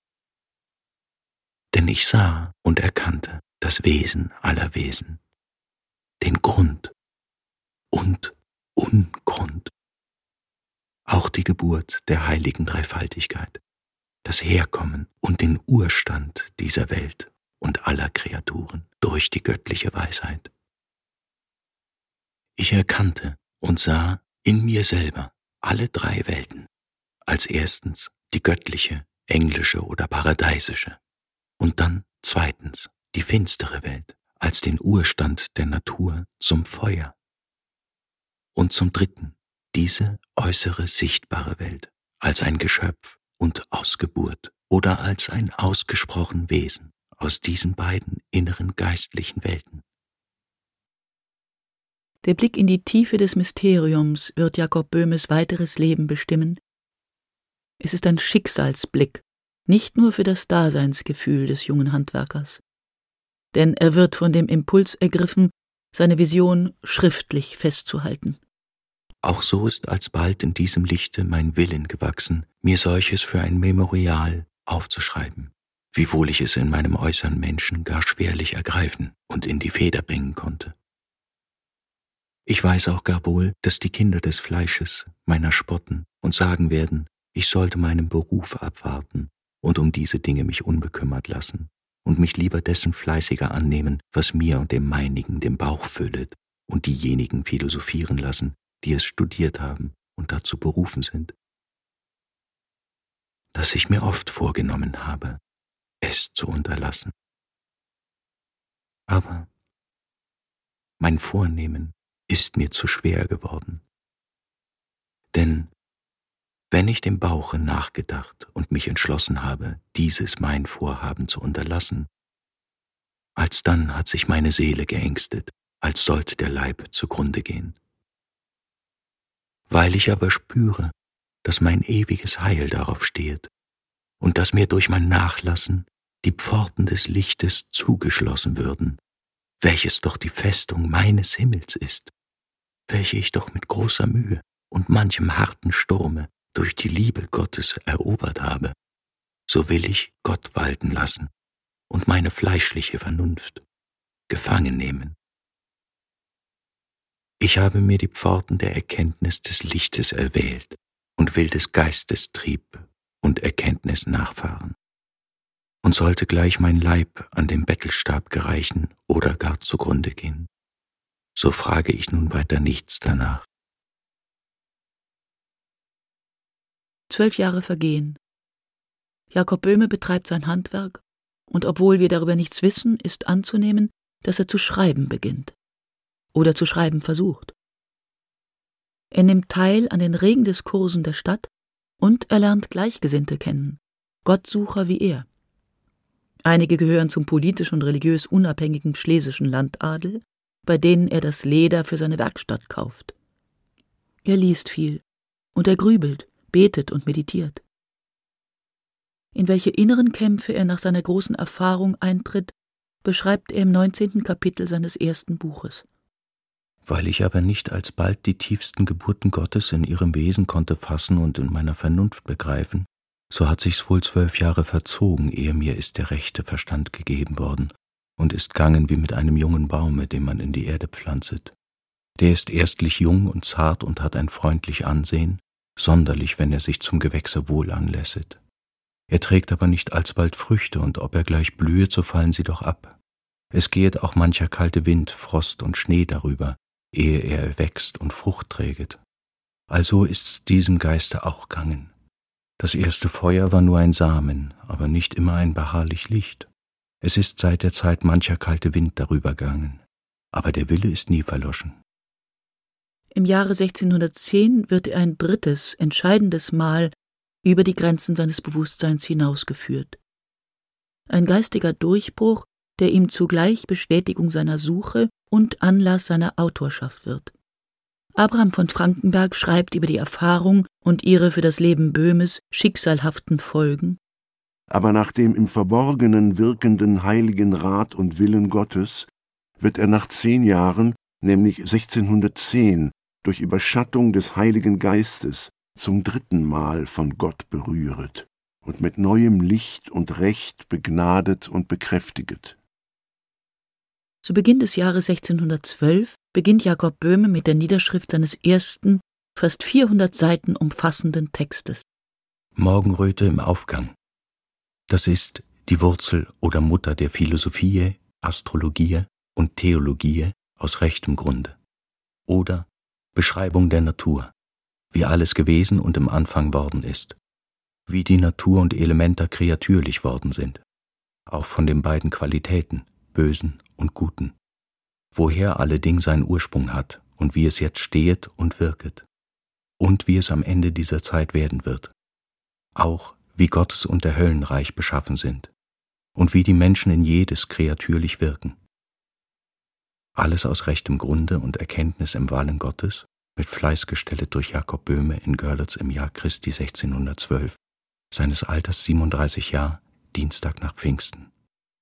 Denn ich sah und erkannte das Wesen aller Wesen, den Grund und Ungrund, auch die Geburt der heiligen Dreifaltigkeit, das Herkommen und den Urstand dieser Welt und aller Kreaturen durch die göttliche Weisheit. Ich erkannte und sah in mir selber alle drei Welten, als erstens die göttliche, englische oder paradeisische, und dann zweitens die finstere Welt als den Urstand der Natur zum Feuer, Und zum Dritten diese äußere sichtbare Welt als ein Geschöpf und Ausgeburt oder als ein ausgesprochen Wesen aus diesen beiden inneren geistlichen Welten. Der Blick in die Tiefe des Mysteriums wird Jakob Böhmes weiteres Leben bestimmen. Es ist ein Schicksalsblick, nicht nur für das Daseinsgefühl des jungen Handwerkers. Denn er wird von dem Impuls ergriffen, seine Vision schriftlich festzuhalten. Auch so ist alsbald in diesem Lichte mein Willen gewachsen, mir solches für ein Memorial aufzuschreiben, wiewohl ich es in meinem äußeren Menschen gar schwerlich ergreifen und in die Feder bringen konnte. Ich weiß auch gar wohl, dass die Kinder des Fleisches meiner spotten und sagen werden, ich sollte meinen Beruf abwarten und um diese Dinge mich unbekümmert lassen und mich lieber dessen fleißiger annehmen, was mir und dem meinigen den Bauch füllet und diejenigen philosophieren lassen, die es studiert haben und dazu berufen sind. Dass ich mir oft vorgenommen habe, es zu unterlassen. Aber mein Vornehmen ist mir zu schwer geworden. Denn wenn ich dem Bauche nachgedacht und mich entschlossen habe, dieses mein Vorhaben zu unterlassen, alsdann hat sich meine Seele geängstet, als sollte der Leib zugrunde gehen. Weil ich aber spüre, dass mein ewiges Heil darauf steht und dass mir durch mein Nachlassen die Pforten des Lichtes zugeschlossen würden, welches doch die Festung meines Himmels ist, welche ich doch mit großer Mühe und manchem harten Sturme durch die Liebe Gottes erobert habe, so will ich Gott walten lassen und meine fleischliche Vernunft gefangen nehmen. Ich habe mir die Pforten der Erkenntnis des Lichtes erwählt und will des Geistes Trieb und Erkenntnis nachfahren. Und sollte gleich mein Leib an den Bettelstab gereichen oder gar zugrunde gehen, so frage ich nun weiter nichts danach. 12 Jahre vergehen. Jakob Böhme betreibt sein Handwerk, und obwohl wir darüber nichts wissen, ist anzunehmen, dass er zu schreiben beginnt oder zu schreiben versucht. Er nimmt teil an den regen Diskursen der Stadt und er lernt Gleichgesinnte kennen, Gottsucher wie er. Einige gehören zum politisch und religiös unabhängigen schlesischen Landadel, bei denen er das Leder für seine Werkstatt kauft. Er liest viel und er grübelt, betet und meditiert. In welche inneren Kämpfe er nach seiner großen Erfahrung eintritt, beschreibt er im 19. Kapitel seines ersten Buches. Weil ich aber nicht alsbald die tiefsten Geburten Gottes in ihrem Wesen konnte fassen und in meiner Vernunft begreifen, so hat sich's wohl 12 Jahre verzogen, ehe mir ist der rechte Verstand gegeben worden und ist gangen wie mit einem jungen Baume, den man in die Erde pflanzet. Der ist erstlich jung und zart und hat ein freundlich Ansehen, sonderlich, wenn er sich zum Gewächse wohl anlässet. Er trägt aber nicht alsbald Früchte, und ob er gleich blühet, so fallen sie doch ab. Es gehet auch mancher kalte Wind, Frost und Schnee darüber, ehe er erwächst und Frucht träget. Also ist's diesem Geiste auch gangen. Das erste Feuer war nur ein Samen, aber nicht immer ein beharrlich Licht. Es ist seit der Zeit mancher kalte Wind darüber gangen, aber der Wille ist nie verloschen. Im Jahre 1610 wird er ein drittes, entscheidendes Mal über die Grenzen seines Bewusstseins hinausgeführt. Ein geistiger Durchbruch, der ihm zugleich Bestätigung seiner Suche und Anlass seiner Autorschaft wird. Abraham von Frankenberg schreibt über die Erfahrung und ihre für das Leben Böhmes schicksalhaften Folgen. Aber nach dem im Verborgenen wirkenden heiligen Rat und Willen Gottes wird er nach 10 Jahren, nämlich 1610, durch Überschattung des Heiligen Geistes zum 3. Mal von Gott berühret und mit neuem Licht und Recht begnadet und bekräftiget. Zu Beginn des Jahres 1612 beginnt Jakob Böhme mit der Niederschrift seines ersten, fast 400 Seiten umfassenden Textes. Morgenröte im Aufgang. Das ist die Wurzel oder Mutter der Philosophie, Astrologie und Theologie aus rechtem Grunde. Oder Beschreibung der Natur, wie alles gewesen und im Anfang worden ist, wie die Natur und Elementa kreatürlich worden sind, auch von den beiden Qualitäten, Bösen und Guten, woher alle Ding seinen Ursprung hat und wie es jetzt stehet und wirket, und wie es am Ende dieser Zeit werden wird, auch wie Gottes und der Höllenreich beschaffen sind, und wie die Menschen in jedes kreatürlich wirken. Alles aus rechtem Grunde und Erkenntnis im Wallen Gottes, mit Fleiß gestellet durch Jakob Böhme in Görlitz im Jahr Christi 1612, seines Alters 37 Jahr, Dienstag nach Pfingsten.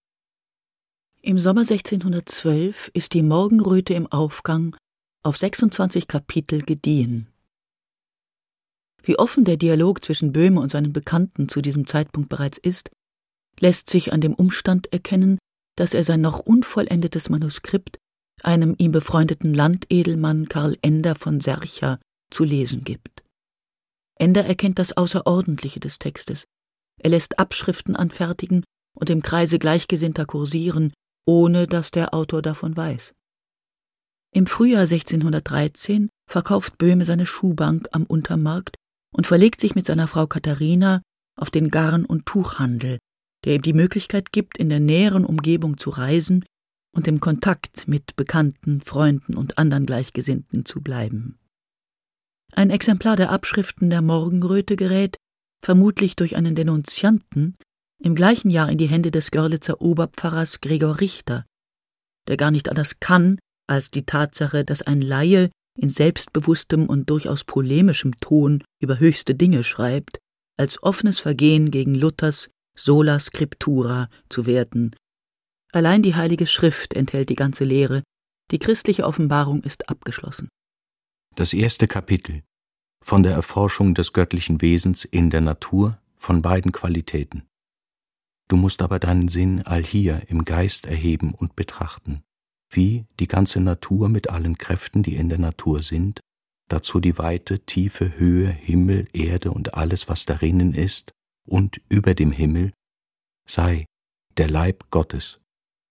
Im Sommer 1612 ist die Morgenröte im Aufgang auf 26 Kapitel gediehen. Wie offen der Dialog zwischen Böhme und seinen Bekannten zu diesem Zeitpunkt bereits ist, lässt sich an dem Umstand erkennen, dass er sein noch unvollendetes Manuskript einem ihm befreundeten Landedelmann Karl Ender von Sercha zu lesen gibt. Ender erkennt das Außerordentliche des Textes. Er lässt Abschriften anfertigen und im Kreise Gleichgesinnter kursieren, ohne dass der Autor davon weiß. Im Frühjahr 1613 verkauft Böhme seine Schuhbank am Untermarkt und verlegt sich mit seiner Frau Katharina auf den Garn- und Tuchhandel, der ihm die Möglichkeit gibt, in der näheren Umgebung zu reisen und im Kontakt mit Bekannten, Freunden und anderen Gleichgesinnten zu bleiben. Ein Exemplar der Abschriften der Morgenröte gerät, vermutlich durch einen Denunzianten, im gleichen Jahr in die Hände des Görlitzer Oberpfarrers Gregor Richter, der gar nicht anders kann, als die Tatsache, dass ein Laie in selbstbewusstem und durchaus polemischem Ton über höchste Dinge schreibt, als offenes Vergehen gegen Luthers Sola Scriptura zu werten. Allein die Heilige Schrift enthält die ganze Lehre, die christliche Offenbarung ist abgeschlossen. Das erste Kapitel von der Erforschung des göttlichen Wesens in der Natur von beiden Qualitäten. Du musst aber deinen Sinn allhier im Geist erheben und betrachten, wie die ganze Natur mit allen Kräften, die in der Natur sind, dazu die Weite, Tiefe, Höhe, Himmel, Erde und alles, was darinnen ist und über dem Himmel, sei der Leib Gottes.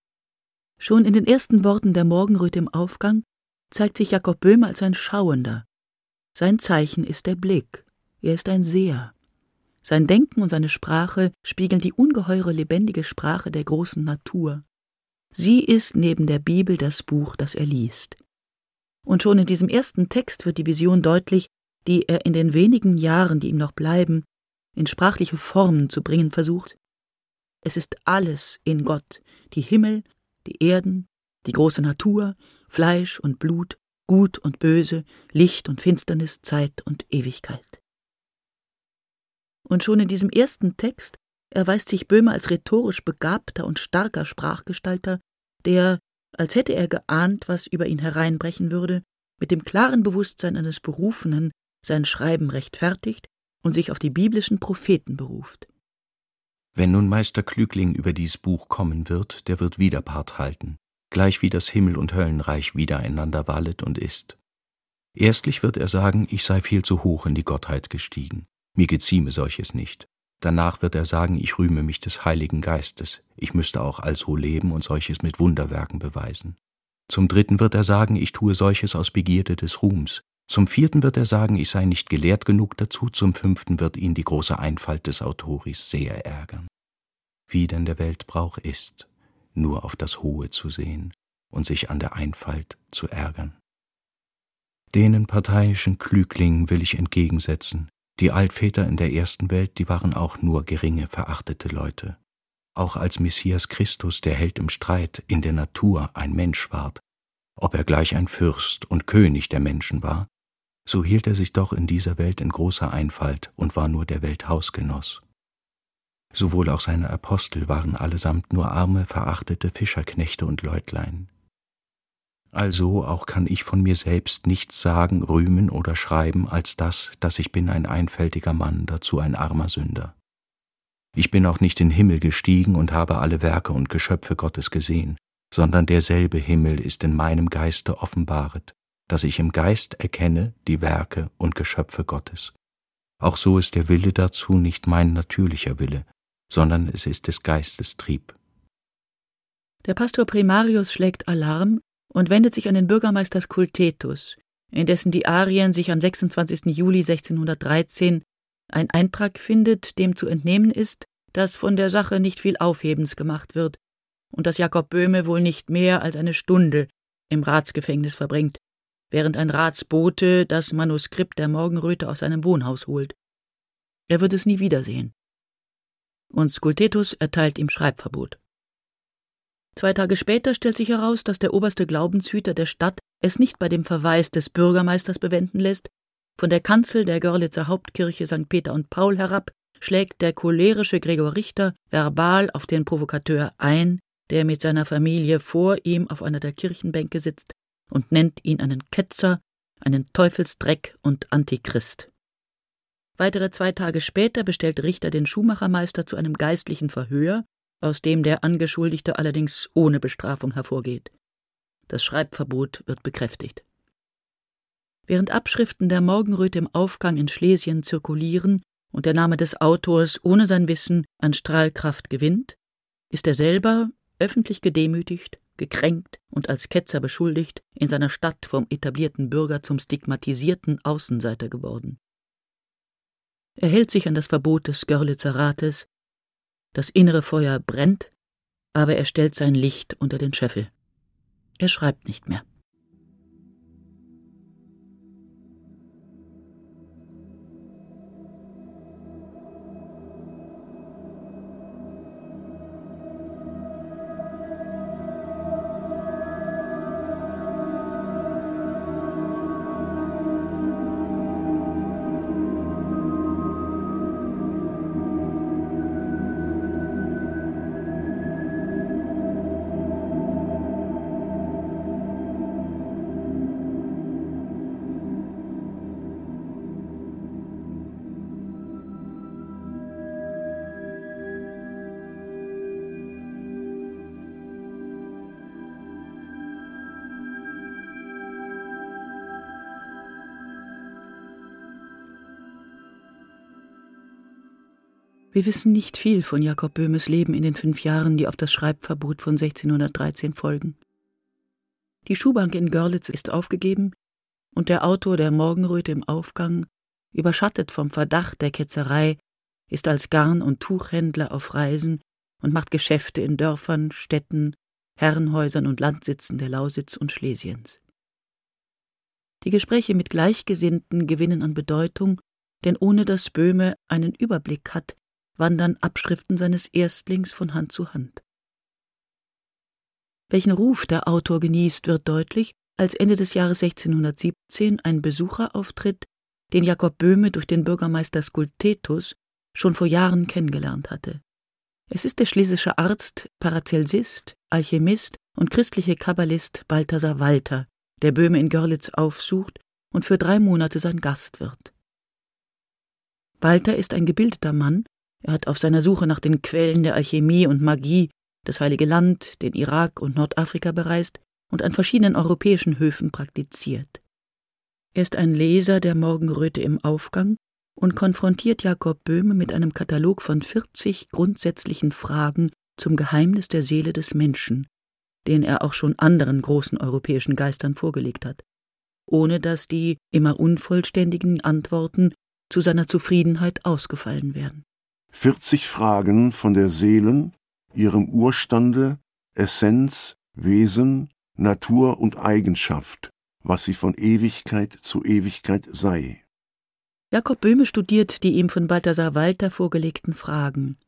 Schon in den ersten Worten der Morgenröte im Aufgang zeigt sich Jakob Böhme als ein Schauender. Sein Zeichen ist der Blick, er ist ein Seher. Sein Denken und seine Sprache spiegeln die ungeheure lebendige Sprache der großen Natur. Sie ist neben der Bibel das Buch, das er liest. Und schon in diesem ersten Text wird die Vision deutlich, die er in den wenigen Jahren, die ihm noch bleiben, in sprachliche Formen zu bringen versucht. Es ist alles in Gott, die Himmel, die Erden, die große Natur, Fleisch und Blut, Gut und Böse, Licht und Finsternis, Zeit und Ewigkeit. Und schon in diesem ersten Text erweist sich Böhme als rhetorisch begabter und starker Sprachgestalter, der, als hätte er geahnt, was über ihn hereinbrechen würde, mit dem klaren Bewusstsein eines Berufenen sein Schreiben rechtfertigt und sich auf die biblischen Propheten beruft. Wenn nun Meister Klügling über dies Buch kommen wird, der wird Widerpart halten, gleich wie das Himmel- und Höllenreich wiedereinander wallet und ist. Erstlich wird er sagen, ich sei viel zu hoch in die Gottheit gestiegen, mir gezieme solches nicht. Danach wird er sagen, ich rühme mich des Heiligen Geistes, ich müsste auch also leben und solches mit Wunderwerken beweisen. Zum dritten wird er sagen, ich tue solches aus Begierde des Ruhms. Zum vierten wird er sagen, ich sei nicht gelehrt genug dazu. Zum fünften wird ihn die große Einfalt des Autoris sehr ärgern. Wie denn der Weltbrauch ist, nur auf das Hohe zu sehen und sich an der Einfalt zu ärgern. Denen parteiischen Klüglingen will ich entgegensetzen, die Altväter in der ersten Welt, die waren auch nur geringe, verachtete Leute. Auch als Messias Christus, der Held im Streit, in der Natur ein Mensch ward, ob er gleich ein Fürst und König der Menschen war, so hielt er sich doch in dieser Welt in großer Einfalt und war nur der Welt Hausgenoss. Sowohl auch seine Apostel waren allesamt nur arme, verachtete Fischerknechte und Leutlein. Also auch kann ich von mir selbst nichts sagen, rühmen oder schreiben, als das, dass ich bin ein einfältiger Mann, dazu ein armer Sünder. Ich bin auch nicht in den Himmel gestiegen und habe alle Werke und Geschöpfe Gottes gesehen, sondern derselbe Himmel ist in meinem Geiste offenbaret, dass ich im Geist erkenne die Werke und Geschöpfe Gottes. Auch so ist der Wille dazu nicht mein natürlicher Wille, sondern es ist des Geistes Trieb. Der Pastor Primarius schlägt Alarm und wendet sich an den Bürgermeister Scultetus, indessen die Arien sich am 26. Juli 1613 ein Eintrag findet, dem zu entnehmen ist, dass von der Sache nicht viel Aufhebens gemacht wird und dass Jakob Böhme wohl nicht mehr als eine Stunde im Ratsgefängnis verbringt, während ein Ratsbote das Manuskript der Morgenröte aus seinem Wohnhaus holt. Er wird es nie wiedersehen. Und Skultetus erteilt ihm Schreibverbot. 2 Tage später stellt sich heraus, dass der oberste Glaubenshüter der Stadt es nicht bei dem Verweis des Bürgermeisters bewenden lässt. Von der Kanzel der Görlitzer Hauptkirche St. Peter und Paul herab schlägt der cholerische Gregor Richter verbal auf den Provokateur ein, der mit seiner Familie vor ihm auf einer der Kirchenbänke sitzt, und nennt ihn einen Ketzer, einen Teufelsdreck und Antichrist. Weitere 2 Tage später bestellt Richter den Schuhmachermeister zu einem geistlichen Verhör, aus dem der Angeschuldigte allerdings ohne Bestrafung hervorgeht. Das Schreibverbot wird bekräftigt. Während Abschriften der Morgenröte im Aufgang in Schlesien zirkulieren und der Name des Autors ohne sein Wissen an Strahlkraft gewinnt, ist er selber öffentlich gedemütigt, gekränkt und als Ketzer beschuldigt, in seiner Stadt vom etablierten Bürger zum stigmatisierten Außenseiter geworden. Er hält sich an das Verbot des Görlitzer Rates. Das innere Feuer brennt, aber er stellt sein Licht unter den Scheffel. Er schreibt nicht mehr. Wir wissen nicht viel von Jakob Böhmes Leben in den 5 Jahren, die auf das Schreibverbot von 1613 folgen. Die Schuhbank in Görlitz ist aufgegeben und der Autor der Morgenröte im Aufgang, überschattet vom Verdacht der Ketzerei, ist als Garn- und Tuchhändler auf Reisen und macht Geschäfte in Dörfern, Städten, Herrenhäusern und Landsitzen der Lausitz und Schlesiens. Die Gespräche mit Gleichgesinnten gewinnen an Bedeutung, denn ohne dass Böhme einen Überblick hat, wandern Abschriften seines Erstlings von Hand zu Hand. Welchen Ruf der Autor genießt, wird deutlich, als Ende des Jahres 1617 ein Besucher auftritt, den Jakob Böhme durch den Bürgermeister Skultetus schon vor Jahren kennengelernt hatte. Es ist der schlesische Arzt, Paracelsist, Alchemist und christliche Kabbalist Balthasar Walter, der Böhme in Görlitz aufsucht und für 3 Monate sein Gast wird. Walter ist ein gebildeter Mann. Er hat auf seiner Suche nach den Quellen der Alchemie und Magie das Heilige Land, den Irak und Nordafrika bereist und an verschiedenen europäischen Höfen praktiziert. Er ist ein Leser der Morgenröte im Aufgang und konfrontiert Jakob Böhme mit einem Katalog von 40 grundsätzlichen Fragen zum Geheimnis der Seele des Menschen, den er auch schon anderen großen europäischen Geistern vorgelegt hat, ohne dass die immer unvollständigen Antworten zu seiner Zufriedenheit ausgefallen wären. 40 Fragen von der Seelen, ihrem Urstande, Essenz, Wesen, Natur und Eigenschaft, was sie von Ewigkeit zu Ewigkeit sei. Jakob Böhme studiert die ihm von Balthasar Walter vorgelegten Fragen.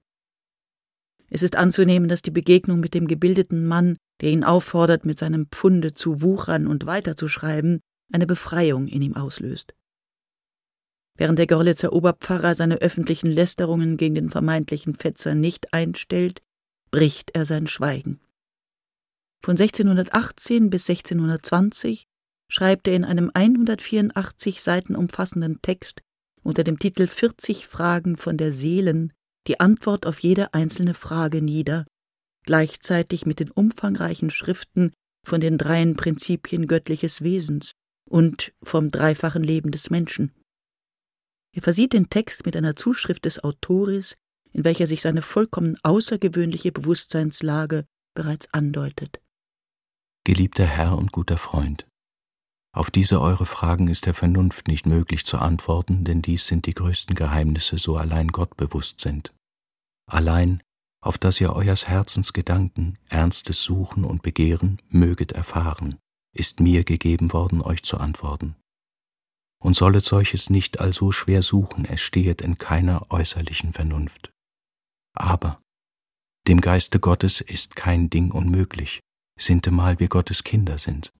Es ist anzunehmen, dass die Begegnung mit dem gebildeten Mann, der ihn auffordert, mit seinem Pfunde zu wuchern und weiterzuschreiben, eine Befreiung in ihm auslöst. Während der Görlitzer Oberpfarrer seine öffentlichen Lästerungen gegen den vermeintlichen Fetzer nicht einstellt, bricht er sein Schweigen. Von 1618 bis 1620 schreibt er in einem 184 Seiten umfassenden Text unter dem Titel 40 Fragen von der Seelen die Antwort auf jede einzelne Frage nieder, gleichzeitig mit den umfangreichen Schriften von den 3 Prinzipien göttliches Wesens und vom dreifachen Leben des Menschen. Er versieht den Text mit einer Zuschrift des Autors, in welcher sich seine vollkommen außergewöhnliche Bewusstseinslage bereits andeutet. Geliebter Herr und guter Freund, auf diese eure Fragen ist der Vernunft nicht möglich zu antworten, denn dies sind die größten Geheimnisse, so allein Gott bewusst sind. Allein, auf dass ihr eures Herzens Gedanken, ernstes Suchen und Begehren möget erfahren, ist mir gegeben worden, euch zu antworten. Und sollet solches nicht also schwer suchen, es stehet in keiner äußerlichen Vernunft. Aber dem Geiste Gottes ist kein Ding unmöglich, sintemal wir Gottes Kinder sind.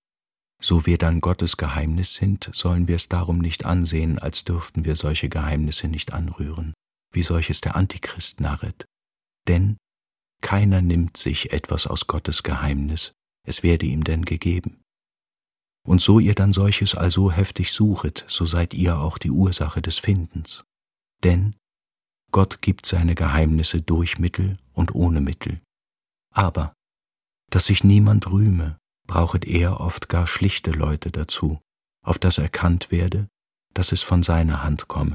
So wir dann Gottes Geheimnis sind, sollen wir es darum nicht ansehen, als dürften wir solche Geheimnisse nicht anrühren, wie solches der Antichrist narret. Denn keiner nimmt sich etwas aus Gottes Geheimnis, es werde ihm denn gegeben. Und so ihr dann solches also heftig suchet, so seid ihr auch die Ursache des Findens. Denn Gott gibt seine Geheimnisse durch Mittel und ohne Mittel. Aber, dass sich niemand rühme, brauchet er oft gar schlichte Leute dazu, auf das erkannt werde, dass es von seiner Hand komme.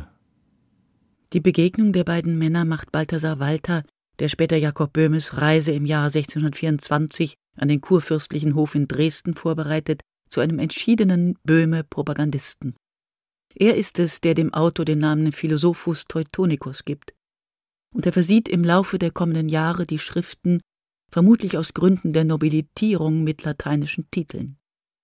Die Begegnung der beiden Männer macht Balthasar Walter, der später Jakob Böhmes Reise im Jahr 1624 an den kurfürstlichen Hof in Dresden vorbereitet, zu einem entschiedenen Böhme-Propagandisten. Er ist es, der dem Autor den Namen Philosophus Teutonicus gibt. Und er versieht im Laufe der kommenden Jahre die Schriften, vermutlich aus Gründen der Nobilitierung, mit lateinischen Titeln.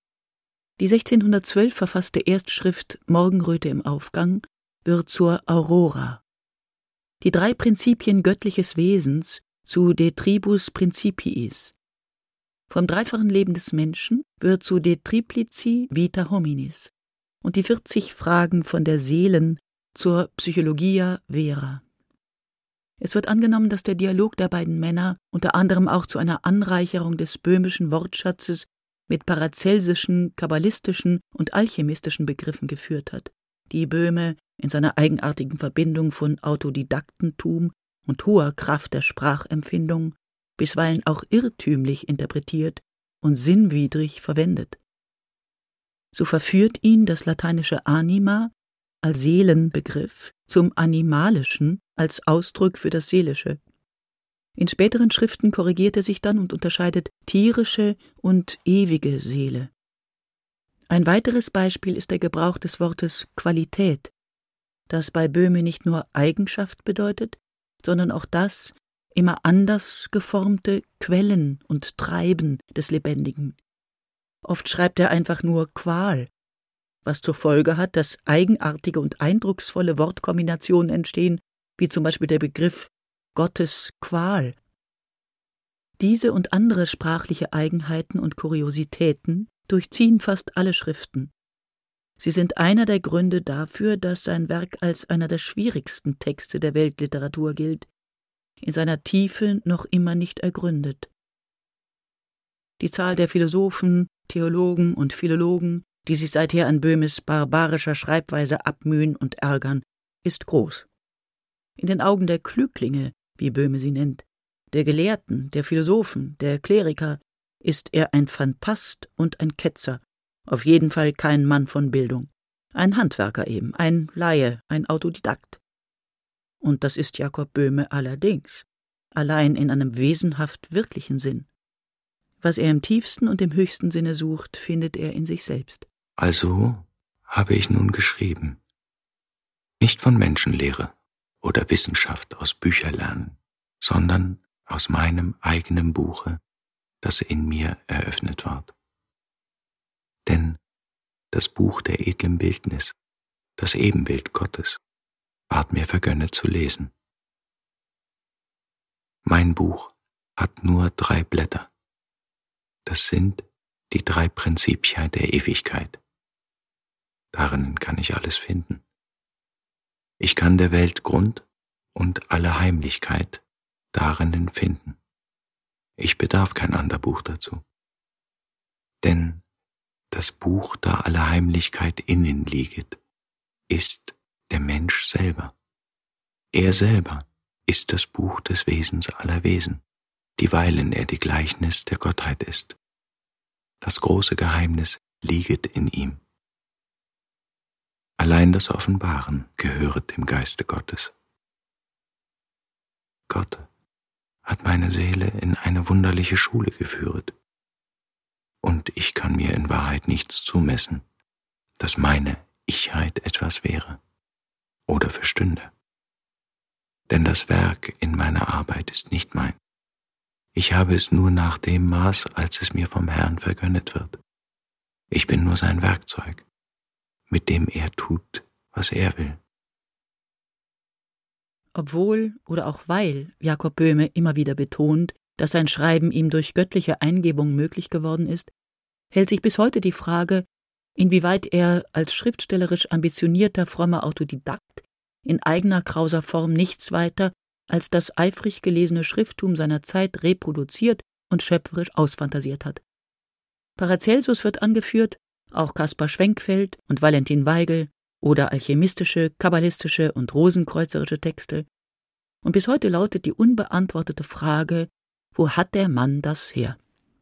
Die 1612 verfasste Erstschrift Morgenröte im Aufgang wird zur Aurora. Die 3 Prinzipien göttliches Wesens zu De Tribus Principiis. Vom dreifachen Leben des Menschen wird zu De Triplici Vita Hominis und die 40 Fragen von der Seelen zur Psychologia Vera. Es wird angenommen, dass der Dialog der beiden Männer unter anderem auch zu einer Anreicherung des böhmischen Wortschatzes mit paracelsischen, kabbalistischen und alchemistischen Begriffen geführt hat, die Böhme in seiner eigenartigen Verbindung von Autodidaktentum und hoher Kraft der Sprachempfindung bisweilen auch irrtümlich interpretiert und sinnwidrig verwendet. So verführt ihn das lateinische Anima als Seelenbegriff zum Animalischen als Ausdruck für das Seelische. In späteren Schriften korrigiert er sich dann und unterscheidet tierische und ewige Seele. Ein weiteres Beispiel ist der Gebrauch des Wortes Qualität, das bei Böhme nicht nur Eigenschaft bedeutet, sondern auch das immer anders geformte Quellen und Treiben des Lebendigen. Oft schreibt er einfach nur Qual, was zur Folge hat, dass eigenartige und eindrucksvolle Wortkombinationen entstehen, wie zum Beispiel der Begriff Gottes Qual. Diese und andere sprachliche Eigenheiten und Kuriositäten durchziehen fast alle Schriften. Sie sind einer der Gründe dafür, dass sein Werk als einer der schwierigsten Texte der Weltliteratur gilt, in seiner Tiefe noch immer nicht ergründet. Die Zahl der Philosophen, Theologen und Philologen, die sich seither an Böhmes barbarischer Schreibweise abmühen und ärgern, ist groß. In den Augen der Klüglinge, wie Böhme sie nennt, der Gelehrten, der Philosophen, der Kleriker, ist er ein Phantast und ein Ketzer, auf jeden Fall kein Mann von Bildung, ein Handwerker eben, ein Laie, ein Autodidakt. Und das ist Jakob Böhme allerdings, allein in einem wesenhaft wirklichen Sinn. Was er im tiefsten und im höchsten Sinne sucht, findet er in sich selbst. Also habe ich nun geschrieben, nicht von Menschenlehre oder Wissenschaft aus Bücherlernen, sondern aus meinem eigenen Buche, das in mir eröffnet ward. Denn das Buch der edlen Bildnis, das Ebenbild Gottes, ward mir vergönnet zu lesen. Mein Buch hat nur 3 Blätter. Das sind die 3 Prinzipia der Ewigkeit. Darin kann ich alles finden. Ich kann der Welt Grund und alle Heimlichkeit darinnen finden. Ich bedarf kein ander Buch dazu. Denn das Buch, da alle Heimlichkeit innen lieget, ist der Mensch selber. Er selber ist das Buch des Wesens aller Wesen, dieweilen er die Gleichnis der Gottheit ist. Das große Geheimnis lieget in ihm. Allein das Offenbaren gehöret dem Geiste Gottes. Gott hat meine Seele in eine wunderliche Schule geführet, und ich kann mir in Wahrheit nichts zumessen, dass meine Ichheit etwas wäre oder verstünde. Denn das Werk in meiner Arbeit ist nicht mein. Ich habe es nur nach dem Maß, als es mir vom Herrn vergönnet wird, Ich bin nur sein Werkzeug, mit dem er tut, was er will. Obwohl oder auch weil Jakob Böhme immer wieder betont, dass sein Schreiben ihm durch göttliche Eingebung möglich geworden ist, hält sich bis heute die Frage, inwieweit er als schriftstellerisch ambitionierter frommer Autodidakt in eigener krauser Form nichts weiter als das eifrig gelesene Schrifttum seiner Zeit reproduziert und schöpferisch ausfantasiert hat. Paracelsus wird angeführt, auch Caspar Schwenkfeld und Valentin Weigel oder alchemistische, kabbalistische und rosenkreuzerische Texte. Und bis heute lautet die unbeantwortete Frage, wo hat der Mann das her?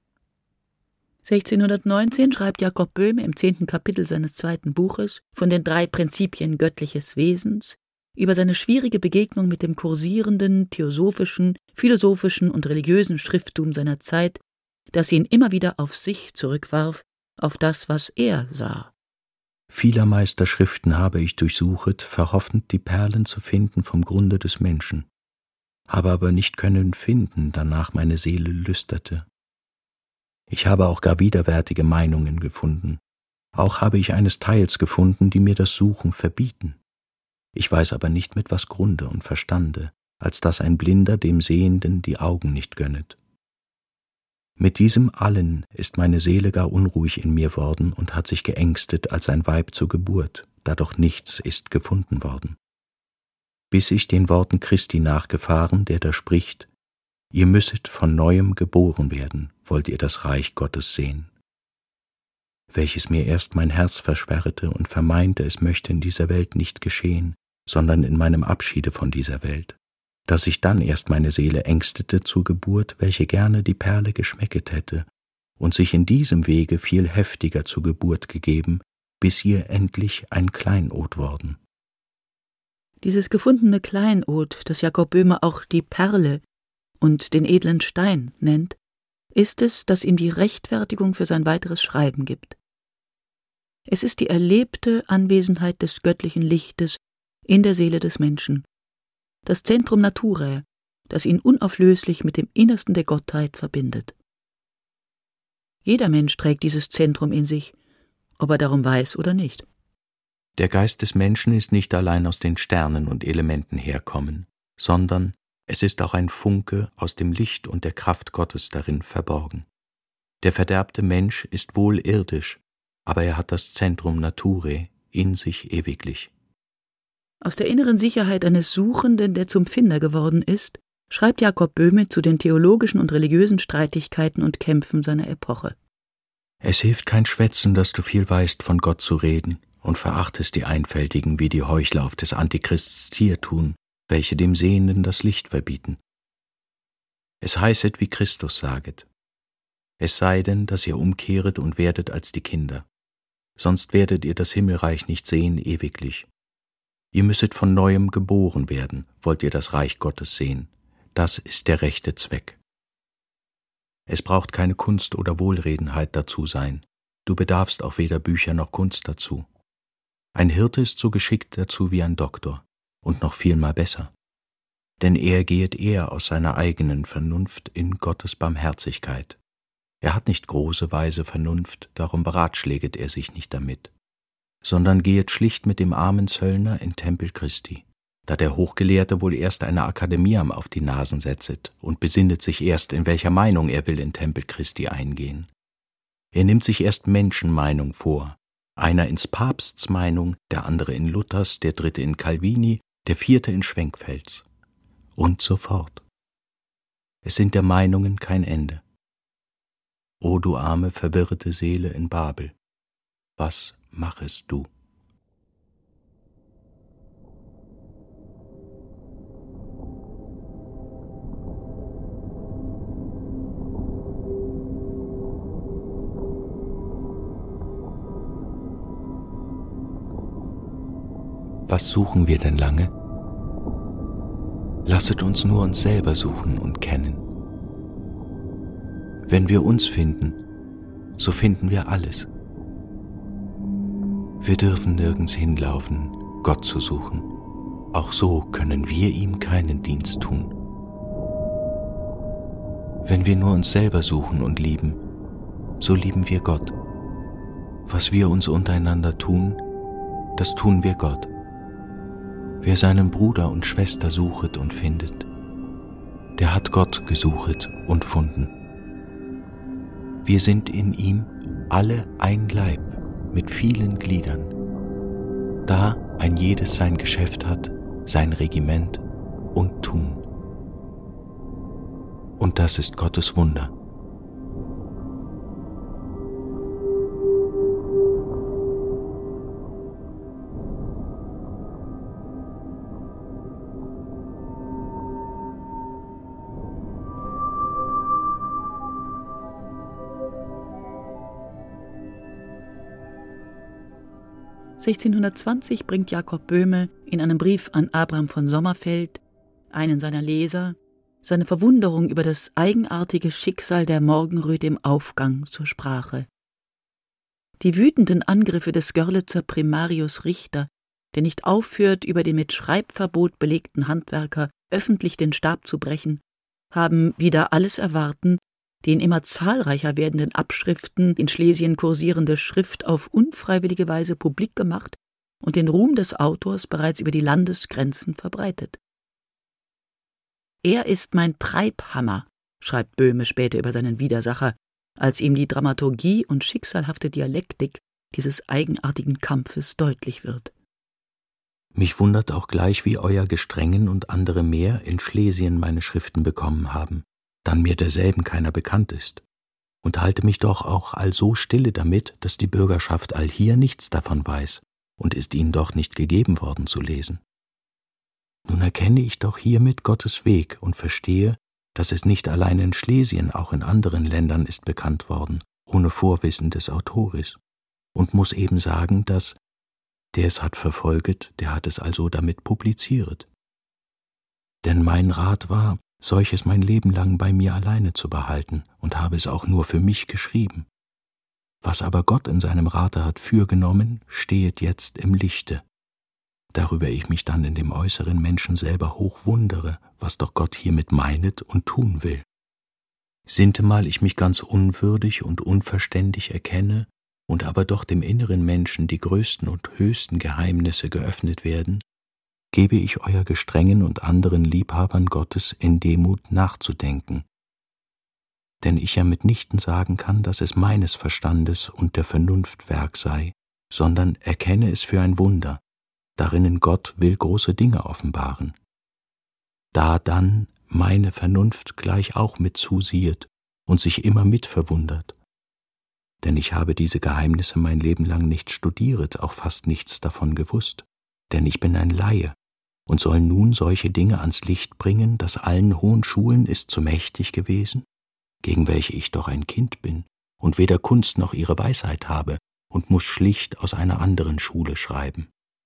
1619 schreibt Jakob Böhme im 10. Kapitel seines 2. Buches von den 3 Prinzipien göttliches Wesens über seine schwierige Begegnung mit dem kursierenden, theosophischen, philosophischen und religiösen Schrifttum seiner Zeit, das ihn immer wieder auf sich zurückwarf, auf das, was er sah. Vieler Meisterschriften habe ich durchsuchet, verhoffend die Perlen zu finden vom Grunde des Menschen, habe aber nicht können finden, danach meine Seele lüsterte. Ich habe auch gar widerwärtige Meinungen gefunden, auch habe ich eines Teils gefunden, die mir das Suchen verbieten. Ich weiß aber nicht mit was Grunde und Verstande, als dass ein Blinder dem Sehenden die Augen nicht gönnet. Mit diesem Allen ist meine Seele gar unruhig in mir worden und hat sich geängstet als ein Weib zur Geburt, da doch nichts ist gefunden worden. Bis ich den Worten Christi nachgefahren, der da spricht, ihr müsset von Neuem geboren werden, wollt ihr das Reich Gottes sehen. Welches mir erst mein Herz versperrte und vermeinte, es möchte in dieser Welt nicht geschehen, sondern in meinem Abschiede von dieser Welt, dass ich dann erst meine Seele ängstete zur Geburt, welche gerne die Perle geschmecket hätte, und sich in diesem Wege viel heftiger zur Geburt gegeben, bis ihr endlich ein Kleinod worden. Dieses gefundene Kleinod, das Jakob Böhme auch die Perle und den edlen Stein nennt, ist es, das ihm die Rechtfertigung für sein weiteres Schreiben gibt. Es ist die erlebte Anwesenheit des göttlichen Lichtes in der Seele des Menschen, das Centrum Naturae, das ihn unauflöslich mit dem Innersten der Gottheit verbindet. Jeder Mensch trägt dieses Zentrum in sich, ob er darum weiß oder nicht. Der Geist des Menschen ist nicht allein aus den Sternen und Elementen herkommen, sondern es ist auch ein Funke aus dem Licht und der Kraft Gottes darin verborgen. Der verderbte Mensch ist wohl irdisch, aber er hat das Centrum Naturae in sich ewiglich. Aus der inneren Sicherheit eines Suchenden, der zum Finder geworden ist, schreibt Jakob Böhme zu den theologischen und religiösen Streitigkeiten und Kämpfen seiner Epoche. Es hilft kein Schwätzen, dass du viel weißt, von Gott zu reden, und verachtest die Einfältigen, wie die Heuchler auf des Antichrists Tier tun, welche dem Sehenden das Licht verbieten. Es heißet, wie Christus saget, es sei denn, dass ihr umkehret und werdet als die Kinder, sonst werdet ihr das Himmelreich nicht sehen ewiglich. Ihr müsset von Neuem geboren werden, wollt ihr das Reich Gottes sehen. Das ist der rechte Zweck. Es braucht keine Kunst oder Wohlredenheit dazu sein. Du bedarfst auch weder Bücher noch Kunst dazu. Ein Hirte ist so geschickt dazu wie ein Doktor und noch vielmal besser. Denn er gehet eher aus seiner eigenen Vernunft in Gottes Barmherzigkeit. Er hat nicht große, weise Vernunft, darum beratschläget er sich nicht damit, sondern gehet schlicht mit dem armen Zöllner in Tempel Christi, da der Hochgelehrte wohl erst eine Akademiam auf die Nasen setzet und besinnet sich erst, in welcher Meinung er will in Tempel Christi eingehen. Er nimmt sich erst Menschenmeinung vor, einer ins Papsts Meinung, der andere in Luthers, der dritte in Calvini, der vierte in Schwenkfelds und so fort. Es sind der Meinungen kein Ende. O du arme, verwirrte Seele in Babel, was machest du? Was suchen wir denn lange? Lasset uns nur uns selber suchen und kennen. Wenn wir uns finden, so finden wir alles. Wir dürfen nirgends hinlaufen, Gott zu suchen. Auch so können wir ihm keinen Dienst tun. Wenn wir nur uns selber suchen und lieben, so lieben wir Gott. Was wir uns untereinander tun, das tun wir Gott. Wer seinen Bruder und Schwester suchet und findet, der hat Gott gesuchet und funden. Wir sind in ihm alle ein Leib mit vielen Gliedern, da ein jedes sein Geschäft hat, sein Regiment und Tun. Und das ist Gottes Wunder. (1620) bringt Jakob Böhme in einem Brief an Abraham von Sommerfeld, einen seiner Leser, seine Verwunderung über das eigenartige Schicksal der Morgenröte im Aufgang zur Sprache. Die wütenden Angriffe des Görlitzer Primarius Richter, der nicht aufhört, über den mit Schreibverbot belegten Handwerker öffentlich den Stab zu brechen, haben wider alles Erwarten den immer zahlreicher werdenden Abschriften in Schlesien kursierende Schrift auf unfreiwillige Weise publik gemacht und den Ruhm des Autors bereits über die Landesgrenzen verbreitet. »Er ist mein Treibhammer«, schreibt Böhme später über seinen Widersacher, als ihm die Dramaturgie und schicksalhafte Dialektik dieses eigenartigen Kampfes deutlich wird. Mich wundert auch gleich, wie euer Gestrengen und andere mehr in Schlesien meine Schriften bekommen haben, dann mir derselben keiner bekannt ist, und halte mich doch auch also stille damit, dass die Bürgerschaft allhier nichts davon weiß und ist ihnen doch nicht gegeben worden zu lesen. Nun erkenne ich doch hiermit Gottes Weg und verstehe, dass es nicht allein in Schlesien, auch in anderen Ländern ist bekannt worden, ohne Vorwissen des Autoris, und muss eben sagen, dass der es hat verfolget, der hat es also damit publizieret. Denn mein Rat war, solches mein Leben lang bei mir alleine zu behalten, und habe es auch nur für mich geschrieben. Was aber Gott in seinem Rate hat fürgenommen, stehet jetzt im Lichte, darüber ich mich dann in dem äußeren Menschen selber hoch wundere, was doch Gott hiermit meinet und tun will. Sintemal ich mich ganz unwürdig und unverständig erkenne, und aber doch dem inneren Menschen die größten und höchsten Geheimnisse geöffnet werden, gebe ich euer Gestrengen und anderen Liebhabern Gottes in Demut nachzudenken. Denn ich ja mitnichten sagen kann, dass es meines Verstandes und der Vernunft Werk sei, sondern erkenne es für ein Wunder, darinnen Gott will große Dinge offenbaren. Da dann meine Vernunft gleich auch mit zusiehet und sich immer mit verwundert. Denn ich habe diese Geheimnisse mein Leben lang nicht studieret, auch fast nichts davon gewusst, denn ich bin ein Laie und soll nun solche Dinge ans Licht bringen, dass allen hohen Schulen ist zu mächtig gewesen, gegen welche ich doch ein Kind bin und weder Kunst noch ihre Weisheit habe und muß schlicht aus einer anderen Schule schreiben.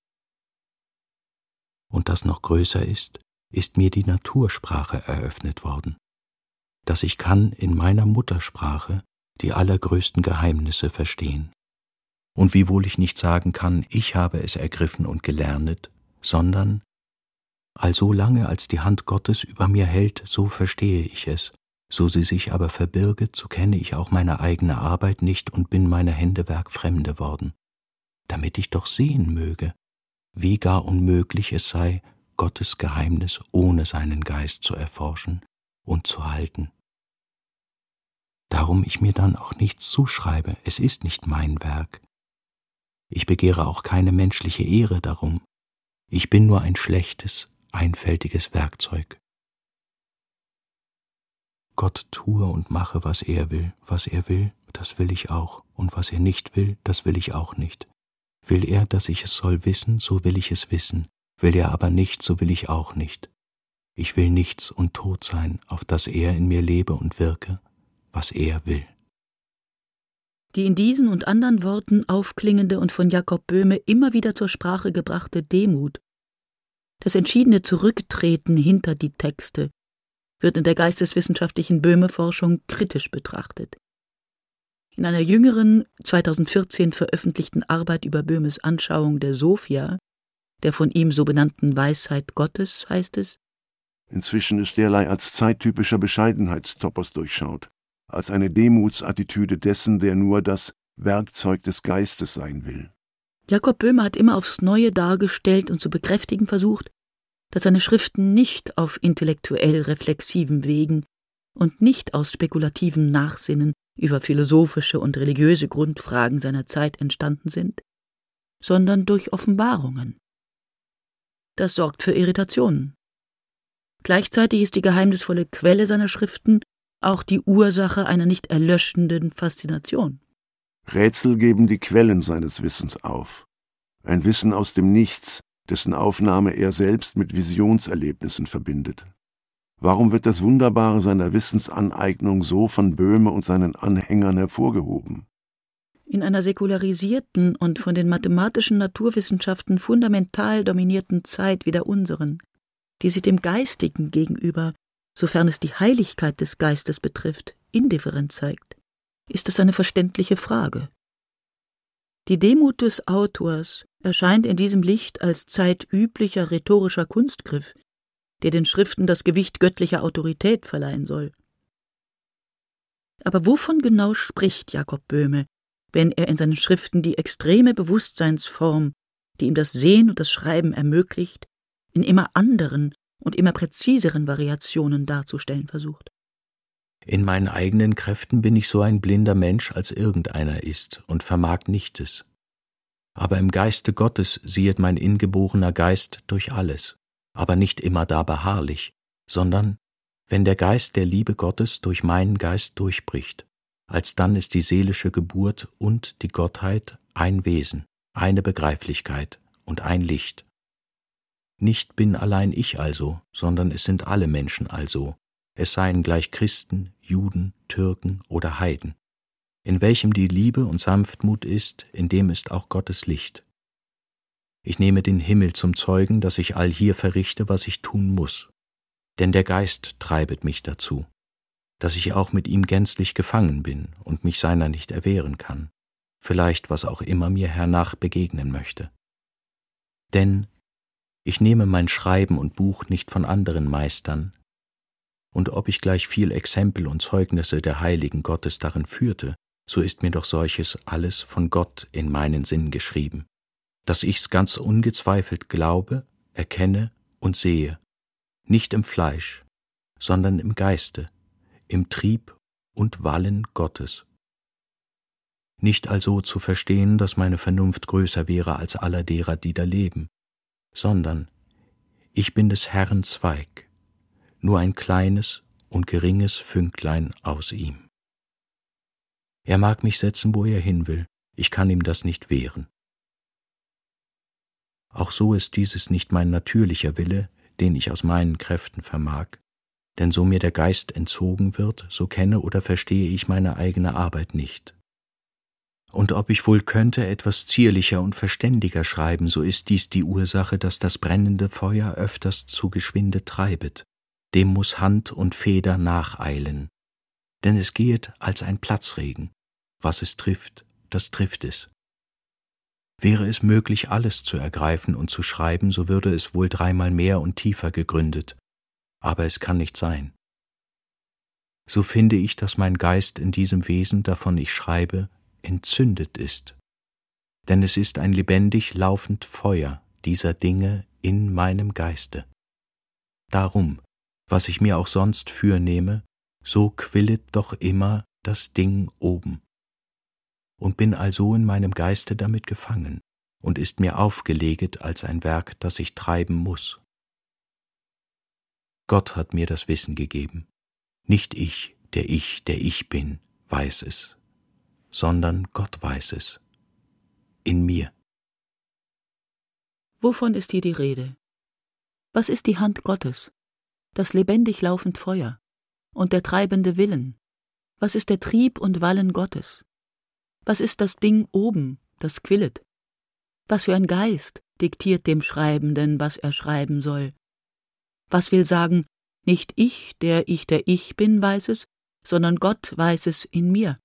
Und das noch größer ist mir die Natursprache eröffnet worden, dass ich kann in meiner Muttersprache die allergrößten Geheimnisse verstehen. Und wiewohl ich nicht sagen kann, ich habe es ergriffen und gelernet, sondern also lange als die Hand Gottes über mir hält, so verstehe ich es, so sie sich aber verbirget, so kenne ich auch meine eigene Arbeit nicht und bin meiner Hände Werk fremde worden, damit ich doch sehen möge, wie gar unmöglich es sei, Gottes Geheimnis ohne seinen Geist zu erforschen und zu halten. Darum ich mir dann auch nichts zuschreibe, es ist nicht mein Werk. Ich begehre auch keine menschliche Ehre darum, ich bin nur ein schlechtes, einfältiges Werkzeug. Gott tue und mache, was er will, das will ich auch, und was er nicht will, das will ich auch nicht. Will er, dass ich es soll wissen, so will ich es wissen, will er aber nicht, so will ich auch nicht. Ich will nichts und tot sein, auf dass er in mir lebe und wirke, was er will. Die in diesen und anderen Worten aufklingende und von Jakob Böhme immer wieder zur Sprache gebrachte Demut, das entschiedene Zurücktreten hinter die Texte, wird in der geisteswissenschaftlichen Böhme-Forschung kritisch betrachtet. In einer jüngeren, 2014 veröffentlichten Arbeit über Böhmes Anschauung der Sophia, der von ihm so benannten Weisheit Gottes, heißt es: Inzwischen ist derlei als zeittypischer Bescheidenheitstopos durchschaut, als eine Demutsattitüde dessen, der nur das Werkzeug des Geistes sein will. Jakob Böhme hat immer aufs Neue dargestellt und zu bekräftigen versucht, dass seine Schriften nicht auf intellektuell reflexiven Wegen und nicht aus spekulativem Nachsinnen über philosophische und religiöse Grundfragen seiner Zeit entstanden sind, sondern durch Offenbarungen. Das sorgt für Irritationen. Gleichzeitig ist die geheimnisvolle Quelle seiner Schriften auch die Ursache einer nicht erlöschenden Faszination. Rätsel geben die Quellen seines Wissens auf. Ein Wissen aus dem Nichts, dessen Aufnahme er selbst mit Visionserlebnissen verbindet. Warum wird das Wunderbare seiner Wissensaneignung so von Böhme und seinen Anhängern hervorgehoben? In einer säkularisierten und von den mathematischen Naturwissenschaften fundamental dominierten Zeit wie der unseren, die sich dem Geistigen gegenüber, sofern es die Heiligkeit des Geistes betrifft, indifferent zeigt, ist es eine verständliche Frage. Die Demut des Autors erscheint in diesem Licht als zeitüblicher rhetorischer Kunstgriff, der den Schriften das Gewicht göttlicher Autorität verleihen soll. Aber wovon genau spricht Jakob Böhme, wenn er in seinen Schriften die extreme Bewusstseinsform, die ihm das Sehen und das Schreiben ermöglicht, in immer anderen und immer präziseren Variationen darzustellen versucht? In meinen eigenen Kräften bin ich so ein blinder Mensch, als irgendeiner ist, und vermag nichtes. Aber im Geiste Gottes siehet mein ingeborener Geist durch alles, aber nicht immer da beharrlich, sondern wenn der Geist der Liebe Gottes durch meinen Geist durchbricht, alsdann ist die seelische Geburt und die Gottheit ein Wesen, eine Begreiflichkeit und ein Licht. Nicht bin allein ich also, sondern es sind alle Menschen also, es seien gleich Christen, Juden, Türken oder Heiden. In welchem die Liebe und Sanftmut ist, in dem ist auch Gottes Licht. Ich nehme den Himmel zum Zeugen, dass ich allhier verrichte, was ich tun muss. Denn der Geist treibet mich dazu, dass ich auch mit ihm gänzlich gefangen bin und mich seiner nicht erwehren kann, vielleicht was auch immer mir hernach begegnen möchte. Denn ich nehme mein Schreiben und Buch nicht von anderen Meistern, und ob ich gleich viel Exempel und Zeugnisse der Heiligen Gottes darin führte, so ist mir doch solches alles von Gott in meinen Sinn geschrieben, dass ich's ganz ungezweifelt glaube, erkenne und sehe, nicht im Fleisch, sondern im Geiste, im Trieb und Wallen Gottes. Nicht also zu verstehen, dass meine Vernunft größer wäre als aller derer, die da leben, sondern ich bin des Herrn Zweig, nur ein kleines und geringes Fünklein aus ihm. Er mag mich setzen, wo er hin will, ich kann ihm das nicht wehren. Auch so ist dieses nicht mein natürlicher Wille, den ich aus meinen Kräften vermag, denn so mir der Geist entzogen wird, so kenne oder verstehe ich meine eigene Arbeit nicht. Und ob ich wohl könnte etwas zierlicher und verständiger schreiben, so ist dies die Ursache, dass das brennende Feuer öfters zu geschwinde treibet, dem muß Hand und Feder nacheilen, denn es gehet als ein Platzregen, was es trifft, das trifft es. Wäre es möglich, alles zu ergreifen und zu schreiben, so würde es wohl dreimal mehr und tiefer gegründet, aber es kann nicht sein. So finde ich, dass mein Geist in diesem Wesen, davon ich schreibe, entzündet ist, denn es ist ein lebendig laufend Feuer dieser Dinge in meinem Geiste. Darum, was ich mir auch sonst fürnehme, so quillet doch immer das Ding oben. Und bin also in meinem Geiste damit gefangen und ist mir aufgeleget als ein Werk, das ich treiben muß. Gott hat mir das Wissen gegeben, nicht ich, der ich bin, weiß es, sondern Gott weiß es, in mir. Wovon ist hier die Rede? Was ist die Hand Gottes, das lebendig laufend Feuer und der treibende Willen? Was ist der Trieb und Wallen Gottes? Was ist das Ding oben, das quillet? Was für ein Geist diktiert dem Schreibenden, was er schreiben soll? Was will sagen, nicht ich, der ich bin, weiß es, sondern Gott weiß es in mir?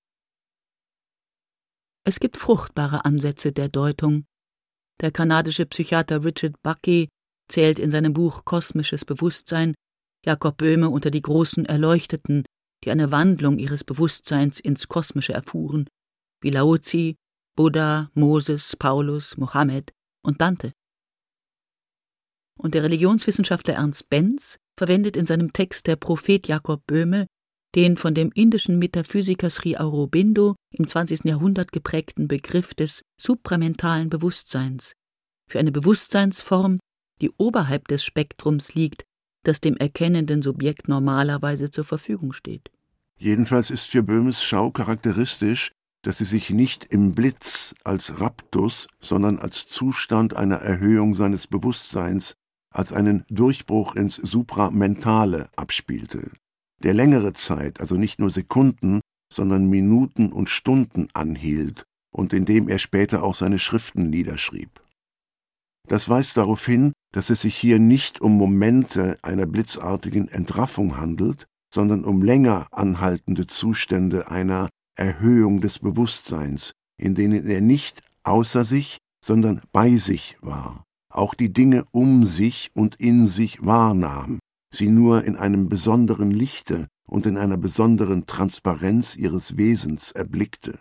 Es gibt fruchtbare Ansätze der Deutung. Der kanadische Psychiater Richard Buckey zählt in seinem Buch Kosmisches Bewusstsein Jakob Böhme unter die großen Erleuchteten, die eine Wandlung ihres Bewusstseins ins Kosmische erfuhren wie Laozi, Buddha, Moses, Paulus, Mohammed und Dante. Und der Religionswissenschaftler Ernst Benz verwendet in seinem Text Der Prophet Jakob Böhme den von dem indischen Metaphysiker Sri Aurobindo im 20. Jahrhundert geprägten Begriff des supramentalen Bewusstseins für eine Bewusstseinsform, die oberhalb des Spektrums liegt, das dem erkennenden Subjekt normalerweise zur Verfügung steht. Jedenfalls ist für Böhmes Schau charakteristisch, dass sie sich nicht im Blitz als Raptus, sondern als Zustand einer Erhöhung seines Bewusstseins, als einen Durchbruch ins Supramentale abspielte, der längere Zeit, also nicht nur Sekunden, sondern Minuten und Stunden anhielt und in dem er später auch seine Schriften niederschrieb. Das weist darauf hin, dass es sich hier nicht um Momente einer blitzartigen Entraffung handelt, sondern um länger anhaltende Zustände einer Erhöhung des Bewusstseins, in denen er nicht außer sich, sondern bei sich war, auch die Dinge um sich und in sich wahrnahm, sie nur in einem besonderen Lichte und in einer besonderen Transparenz ihres Wesens erblickte.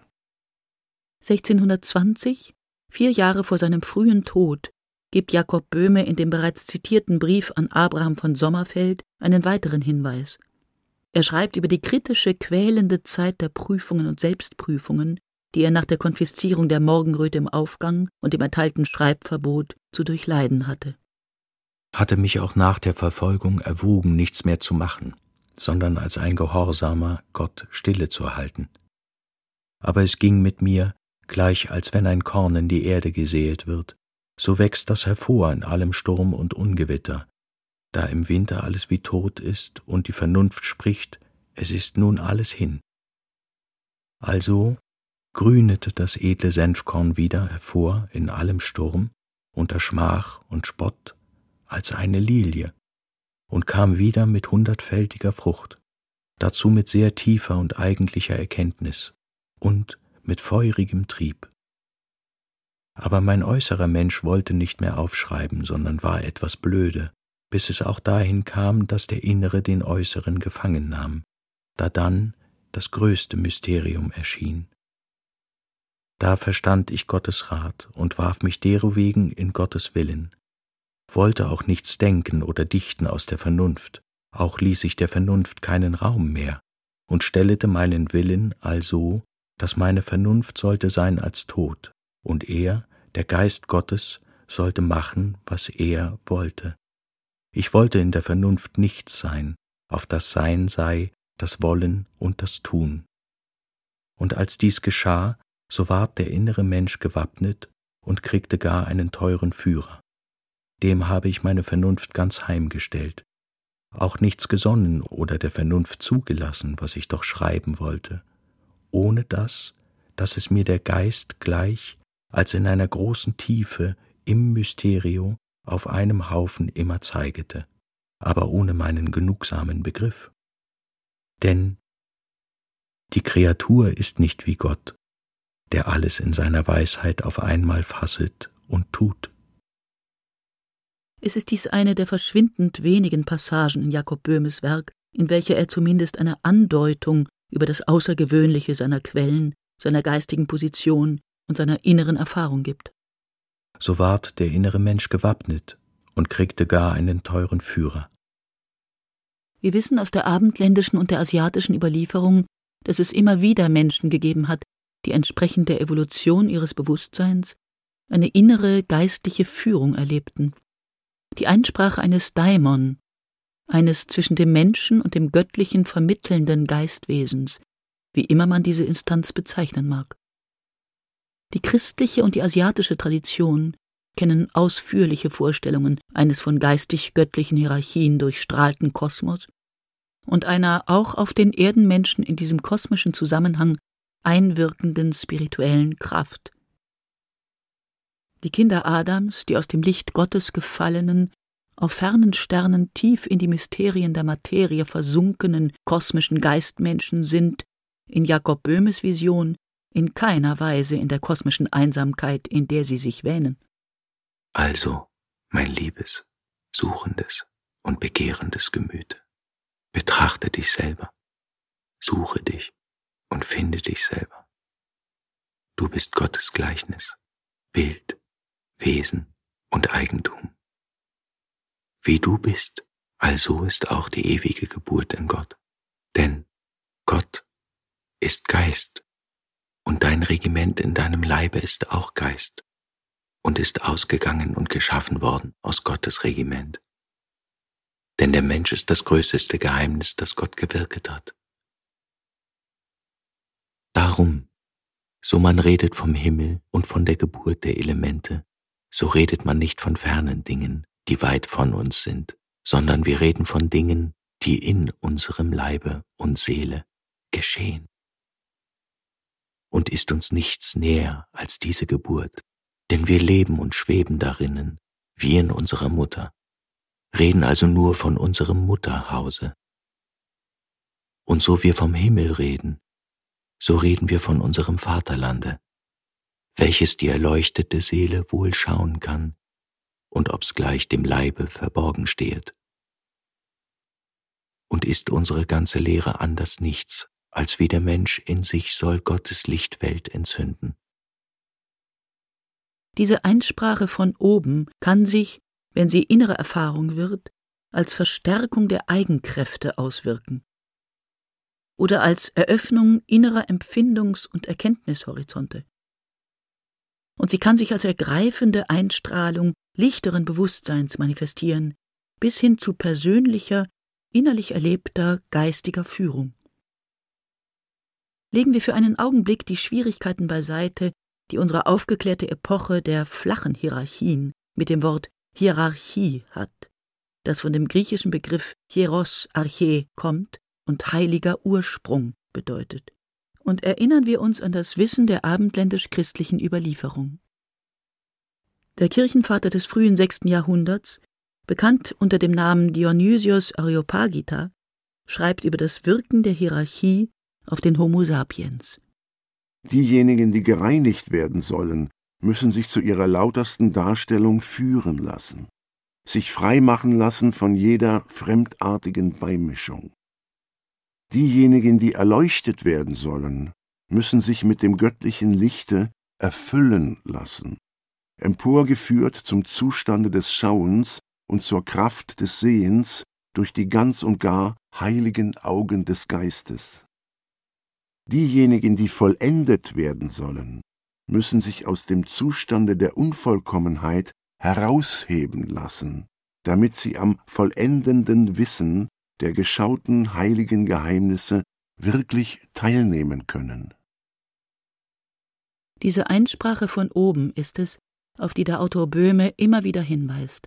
1620, 4 Jahre vor seinem frühen Tod, gibt Jakob Böhme in dem bereits zitierten Brief an Abraham von Sommerfeld einen weiteren Hinweis. Er schreibt über die kritische, quälende Zeit der Prüfungen und Selbstprüfungen, die er nach der Konfiszierung der Morgenröte im Aufgang und dem erteilten Schreibverbot zu durchleiden hatte. Hatte mich auch nach der Verfolgung erwogen, nichts mehr zu machen, sondern als ein Gehorsamer Gott Stille zu erhalten. Aber es ging mit mir, gleich als wenn ein Korn in die Erde gesäet wird, so wächst das hervor in allem Sturm und Ungewitter, da im Winter alles wie tot ist und die Vernunft spricht, es ist nun alles hin. Also grünete das edle Senfkorn wieder hervor in allem Sturm, unter Schmach und Spott, als eine Lilie, und kam wieder mit 100-fältiger Frucht, dazu mit sehr tiefer und eigentlicher Erkenntnis und mit feurigem Trieb. Aber mein äußerer Mensch wollte nicht mehr aufschreiben, sondern war etwas blöde, bis es auch dahin kam, dass der Innere den Äußeren gefangen nahm, da dann das größte Mysterium erschien. Da verstand ich Gottes Rat und warf mich derowegen in Gottes Willen, wollte auch nichts denken oder dichten aus der Vernunft, auch ließ ich der Vernunft keinen Raum mehr und stellete meinen Willen also, dass meine Vernunft sollte sein als tot, und er, der Geist Gottes, sollte machen, was er wollte. Ich wollte in der Vernunft nichts sein, auf das Sein sei, das Wollen und das Tun. Und als dies geschah, so ward der innere Mensch gewappnet und kriegte gar einen teuren Führer. Dem habe ich meine Vernunft ganz heimgestellt, auch nichts gesonnen oder der Vernunft zugelassen, was ich doch schreiben wollte, ohne dass es mir der Geist gleich als in einer großen Tiefe im Mysterio auf einem Haufen immer zeigete, aber ohne meinen genugsamen Begriff. Denn die Kreatur ist nicht wie Gott, der alles in seiner Weisheit auf einmal fasset und tut. Es ist dies eine der verschwindend wenigen Passagen in Jakob Böhmes Werk, in welcher er zumindest eine Andeutung über das Außergewöhnliche seiner Quellen, seiner geistigen Position und seiner inneren Erfahrung gibt. So ward der innere Mensch gewappnet und kriegte gar einen teuren Führer. Wir wissen aus der abendländischen und der asiatischen Überlieferung, dass es immer wieder Menschen gegeben hat, die entsprechend der Evolution ihres Bewusstseins eine innere geistliche Führung erlebten. Die Einsprache eines Daimon, eines zwischen dem Menschen und dem Göttlichen vermittelnden Geistwesens, wie immer man diese Instanz bezeichnen mag. Die christliche und die asiatische Tradition kennen ausführliche Vorstellungen eines von geistig-göttlichen Hierarchien durchstrahlten Kosmos und einer auch auf den Erdenmenschen in diesem kosmischen Zusammenhang einwirkenden spirituellen Kraft. Die Kinder Adams, die aus dem Licht Gottes gefallenen, auf fernen Sternen tief in die Mysterien der Materie versunkenen kosmischen Geistmenschen sind, in Jakob Böhmes Vision, in keiner Weise in der kosmischen Einsamkeit, in der sie sich wähnen. Also, mein liebes, suchendes und begehrendes Gemüt, betrachte dich selber, suche dich und finde dich selber. Du bist Gottes Gleichnis, Bild, Wesen und Eigentum. Wie du bist, also ist auch die ewige Geburt in Gott. Denn Gott ist Geist, und dein Regiment in deinem Leibe ist auch Geist und ist ausgegangen und geschaffen worden aus Gottes Regiment. Denn der Mensch ist das größte Geheimnis, das Gott gewirket hat. Darum, so man redet vom Himmel und von der Geburt der Elemente, so redet man nicht von fernen Dingen, die weit von uns sind, sondern wir reden von Dingen, die in unserem Leibe und Seele geschehen. Und ist uns nichts näher als diese Geburt, denn wir leben und schweben darinnen, wie in unserer Mutter, reden also nur von unserem Mutterhause. Und so wir vom Himmel reden, so reden wir von unserem Vaterlande, welches die erleuchtete Seele wohl schauen kann und ob's gleich dem Leibe verborgen stehet. Und ist unsere ganze Lehre anders nichts, als wie der Mensch in sich soll Gottes Lichtwelt entzünden. Diese Einsprache von oben kann sich, wenn sie innere Erfahrung wird, als Verstärkung der Eigenkräfte auswirken oder als Eröffnung innerer Empfindungs- und Erkenntnishorizonte. Und sie kann sich als ergreifende Einstrahlung lichteren Bewusstseins manifestieren, bis hin zu persönlicher, innerlich erlebter geistiger Führung. Legen wir für einen Augenblick die Schwierigkeiten beiseite, die unsere aufgeklärte Epoche der flachen Hierarchien mit dem Wort Hierarchie hat, das von dem griechischen Begriff Hieros Arche kommt und heiliger Ursprung bedeutet, und erinnern wir uns an das Wissen der abendländisch-christlichen Überlieferung. Der Kirchenvater des frühen 6. Jahrhunderts, bekannt unter dem Namen Dionysios Areopagita, schreibt über das Wirken der Hierarchie auf den Homo sapiens. Diejenigen, die gereinigt werden sollen, müssen sich zu ihrer lautersten Darstellung führen lassen, sich frei machen lassen von jeder fremdartigen Beimischung. Diejenigen, die erleuchtet werden sollen, müssen sich mit dem göttlichen Lichte erfüllen lassen, emporgeführt zum Zustande des Schauens und zur Kraft des Sehens durch die ganz und gar heiligen Augen des Geistes. Diejenigen, die vollendet werden sollen, müssen sich aus dem Zustande der Unvollkommenheit herausheben lassen, damit sie am vollendenden Wissen der geschauten heiligen Geheimnisse wirklich teilnehmen können. Diese Einsprache von oben ist es, auf die der Autor Böhme immer wieder hinweist.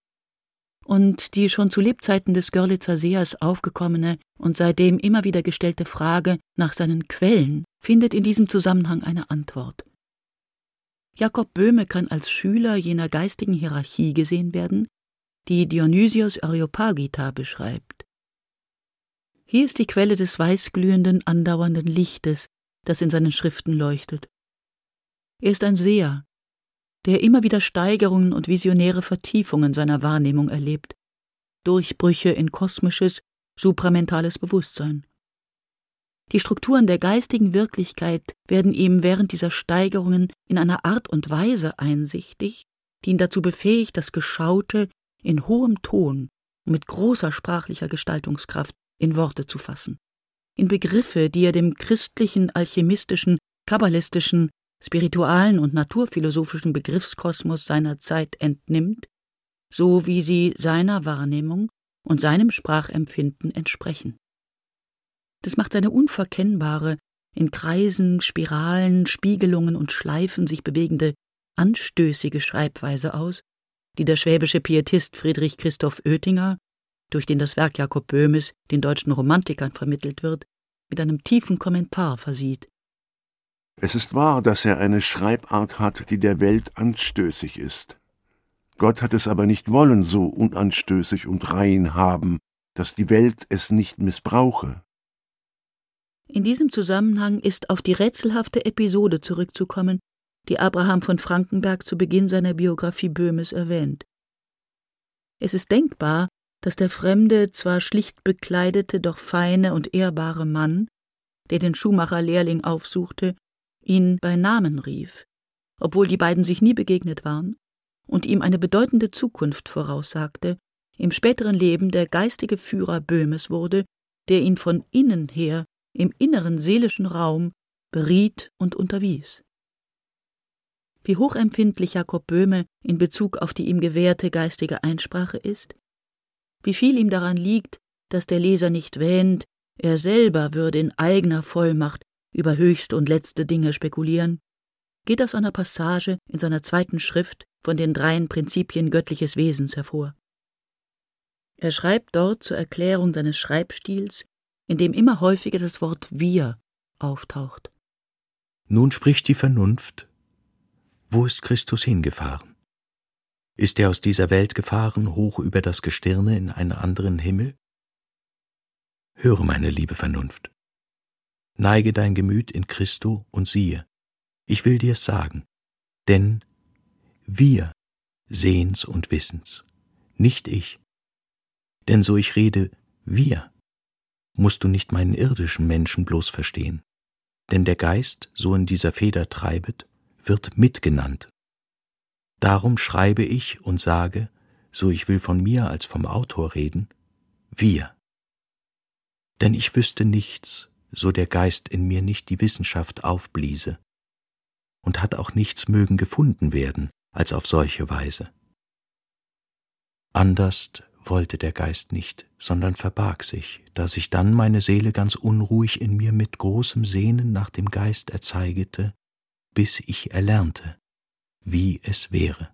Und die schon zu Lebzeiten des Görlitzer Sehers aufgekommene und seitdem immer wieder gestellte Frage nach seinen Quellen findet in diesem Zusammenhang eine Antwort. Jakob Böhme kann als Schüler jener geistigen Hierarchie gesehen werden, die Dionysios Areopagita beschreibt. Hier ist die Quelle des weißglühenden, andauernden Lichtes, das in seinen Schriften leuchtet. Er ist ein Seher, der immer wieder Steigerungen und visionäre Vertiefungen seiner Wahrnehmung erlebt, Durchbrüche in kosmisches, supramentales Bewusstsein. Die Strukturen der geistigen Wirklichkeit werden ihm während dieser Steigerungen in einer Art und Weise einsichtig, die ihn dazu befähigt, das Geschaute in hohem Ton und mit großer sprachlicher Gestaltungskraft in Worte zu fassen, in Begriffe, die er dem christlichen, alchemistischen, kabbalistischen, spiritualen und naturphilosophischen Begriffskosmos seiner Zeit entnimmt, so wie sie seiner Wahrnehmung und seinem Sprachempfinden entsprechen. Das macht seine unverkennbare, in Kreisen, Spiralen, Spiegelungen und Schleifen sich bewegende, anstößige Schreibweise aus, die der schwäbische Pietist Friedrich Christoph Oetinger, durch den das Werk Jakob Böhmes den deutschen Romantikern vermittelt wird, mit einem tiefen Kommentar versieht. Es ist wahr, dass er eine Schreibart hat, die der Welt anstößig ist. Gott hat es aber nicht wollen so unanstößig und rein haben, dass die Welt es nicht missbrauche. In diesem Zusammenhang ist auf die rätselhafte Episode zurückzukommen, die Abraham von Frankenberg zu Beginn seiner Biografie Böhmes erwähnt. Es ist denkbar, dass der fremde, zwar schlicht bekleidete, doch feine und ehrbare Mann, der den Schuhmacherlehrling aufsuchte, ihn bei Namen rief, obwohl die beiden sich nie begegnet waren, und ihm eine bedeutende Zukunft voraussagte, im späteren Leben der geistige Führer Böhmes wurde, der ihn von innen her im inneren seelischen Raum beriet und unterwies. Wie hochempfindlich Jakob Böhme in Bezug auf die ihm gewährte geistige Einsprache ist, wie viel ihm daran liegt, dass der Leser nicht wähnt, er selber würde in eigener Vollmacht über höchste und letzte Dinge spekulieren, geht aus einer Passage in seiner zweiten Schrift von den 3 Prinzipien göttliches Wesens hervor. Er schreibt dort zur Erklärung seines Schreibstils, in dem immer häufiger das Wort wir auftaucht. Nun spricht die Vernunft: Wo ist Christus hingefahren? Ist er aus dieser Welt gefahren, hoch über das Gestirne in einen anderen Himmel? Höre, meine liebe Vernunft. Neige dein Gemüt in Christo und siehe, ich will dir's sagen, denn wir sehen's und wissen's, nicht ich. Denn so ich rede, wir, musst du nicht meinen irdischen Menschen bloß verstehen, denn der Geist, so in dieser Feder treibet, wird mitgenannt. Darum schreibe ich und sage, so ich will von mir als vom Autor reden, wir. Denn ich wüsste nichts, so der Geist in mir nicht die Wissenschaft aufbliese, und hat auch nichts mögen gefunden werden, als auf solche Weise. Anderst wollte der Geist nicht, sondern verbarg sich, da sich dann meine Seele ganz unruhig in mir mit großem Sehnen nach dem Geist erzeigete, bis ich erlernte, wie es wäre.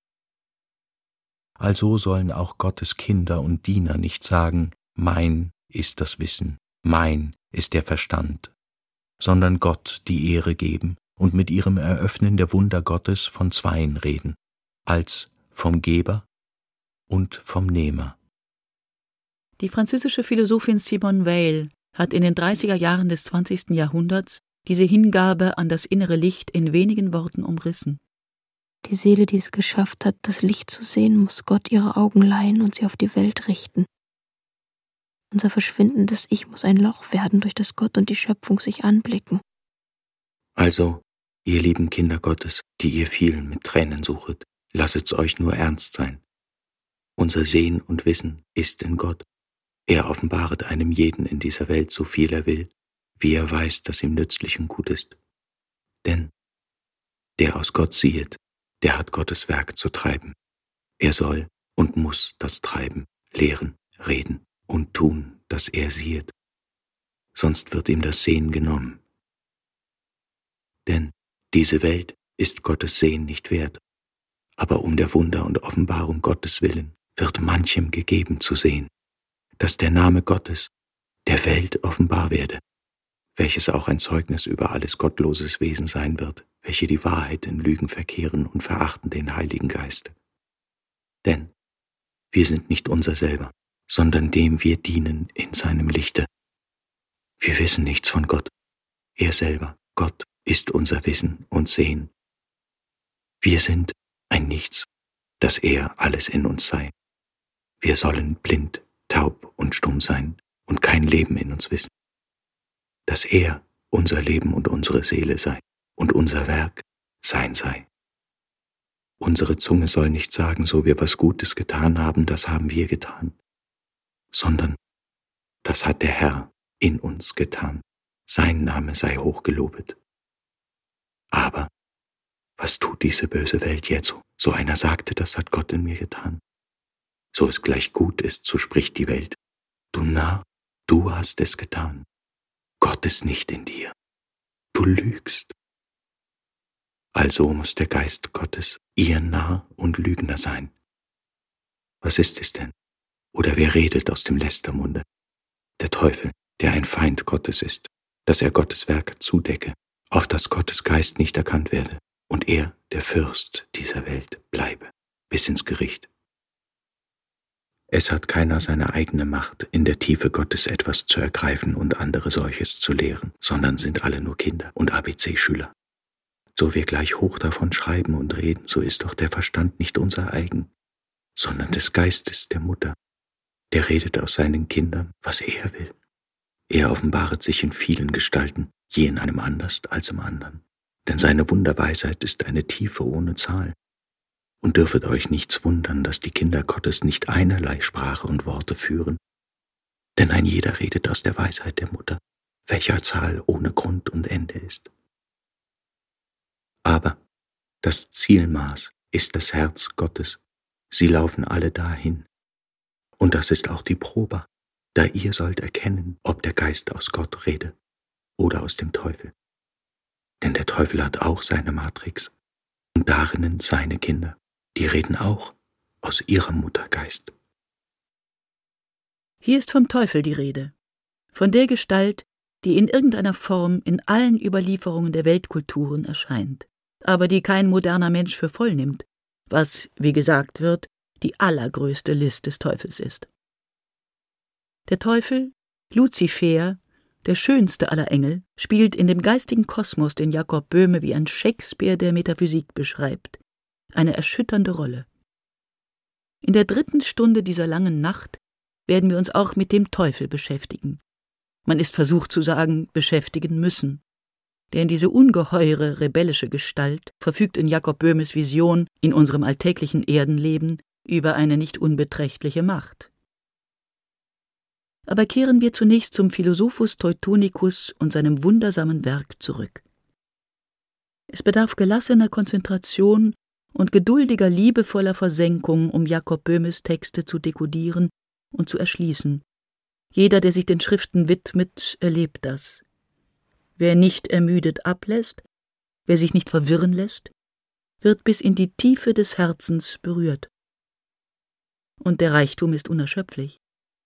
Also sollen auch Gottes Kinder und Diener nicht sagen, mein ist das Wissen, mein ist der Verstand, sondern Gott die Ehre geben und mit ihrem Eröffnen der Wunder Gottes von Zweien reden, als vom Geber und vom Nehmer. Die französische Philosophin Simone Weil hat in den 30er Jahren des 20. Jahrhunderts diese Hingabe an das innere Licht in wenigen Worten umrissen. Die Seele, die es geschafft hat, das Licht zu sehen, muss Gott ihre Augen leihen und sie auf die Welt richten. Unser verschwindendes Ich muss ein Loch werden, durch das Gott und die Schöpfung sich anblicken. Also, ihr lieben Kinder Gottes, die ihr viel mit Tränen suchet, lasset's euch nur ernst sein. Unser Sehen und Wissen ist in Gott. Er offenbaret einem jeden in dieser Welt so viel er will, wie er weiß, dass ihm nützlich und gut ist. Denn der aus Gott siehet, der hat Gottes Werk zu treiben. Er soll und muss das treiben, lehren, reden und tun, das er siehet. Sonst wird ihm das Sehen genommen. Denn diese Welt ist Gottes Sehen nicht wert. Aber um der Wunder und Offenbarung Gottes willen wird manchem gegeben zu sehen, dass der Name Gottes der Welt offenbar werde, welches auch ein Zeugnis über alles gottloses Wesen sein wird, welche die Wahrheit in Lügen verkehren und verachten den Heiligen Geist. Denn wir sind nicht unser selber, sondern dem wir dienen in seinem Lichte. Wir wissen nichts von Gott. Er selber, Gott, ist unser Wissen und Sehen. Wir sind ein Nichts, dass er alles in uns sei. Wir sollen blind, taub und stumm sein und kein Leben in uns wissen. Dass er unser Leben und unsere Seele sei und unser Werk sein sei. Unsere Zunge soll nicht sagen, so wir was Gutes getan haben, das haben wir getan, sondern das hat der Herr in uns getan. Sein Name sei hochgelobet. Aber was tut diese böse Welt jetzo? So einer sagte, das hat Gott in mir getan. So es gleich gut ist, so spricht die Welt. Du Narr, du hast es getan. Gott ist nicht in dir. Du lügst. Also muss der Geist Gottes ihr Narr und Lügner sein. Was ist es denn? Oder wer redet aus dem Lästermunde? Der Teufel, der ein Feind Gottes ist, dass er Gottes Werk zudecke, auf dass Gottes Geist nicht erkannt werde, und er, der Fürst dieser Welt, bleibe, bis ins Gericht. Es hat keiner seine eigene Macht, in der Tiefe Gottes etwas zu ergreifen und andere solches zu lehren, sondern sind alle nur Kinder und ABC-Schüler. So wir gleich hoch davon schreiben und reden, so ist doch der Verstand nicht unser eigen, sondern des Geistes der Mutter, der redet aus seinen Kindern, was er will. Er offenbaret sich in vielen Gestalten, je in einem anderst als im anderen. denn seine Wunderweisheit ist eine Tiefe ohne Zahl. Und dürfet euch nichts wundern, dass die Kinder Gottes nicht einerlei Sprache und Worte führen, denn ein jeder redet aus der Weisheit der Mutter, welcher Zahl ohne Grund und Ende ist. Aber das Zielmaß ist das Herz Gottes, sie laufen alle dahin. Und das ist auch die Probe, da ihr sollt erkennen, ob der Geist aus Gott rede oder aus dem Teufel. Denn der Teufel hat auch seine Matrix und darinnen seine Kinder, die reden auch aus ihrem Muttergeist. Hier ist vom Teufel die Rede, von der Gestalt, die in irgendeiner Form in allen Überlieferungen der Weltkulturen erscheint, aber die kein moderner Mensch für voll nimmt, was, wie gesagt wird, die allergrößte List des Teufels ist. Der Teufel, Luzifer, der schönste aller Engel, spielt in dem geistigen Kosmos, den Jakob Böhme wie ein Shakespeare der Metaphysik beschreibt, eine erschütternde Rolle. In der 3. Stunde dieser langen Nacht werden wir uns auch mit dem Teufel beschäftigen. Man ist versucht zu sagen, beschäftigen müssen. Denn diese ungeheure, rebellische Gestalt verfügt in Jakob Böhmes Vision in unserem alltäglichen Erdenleben über eine nicht unbeträchtliche Macht. Aber kehren wir zunächst zum Philosophus Teutonicus und seinem wundersamen Werk zurück. Es bedarf gelassener Konzentration und geduldiger, liebevoller Versenkung, um Jakob Böhmes Texte zu dekodieren und zu erschließen. Jeder, der sich den Schriften widmet, erlebt das. Wer nicht ermüdet ablässt, wer sich nicht verwirren lässt, wird bis in die Tiefe des Herzens berührt. Und der Reichtum ist unerschöpflich.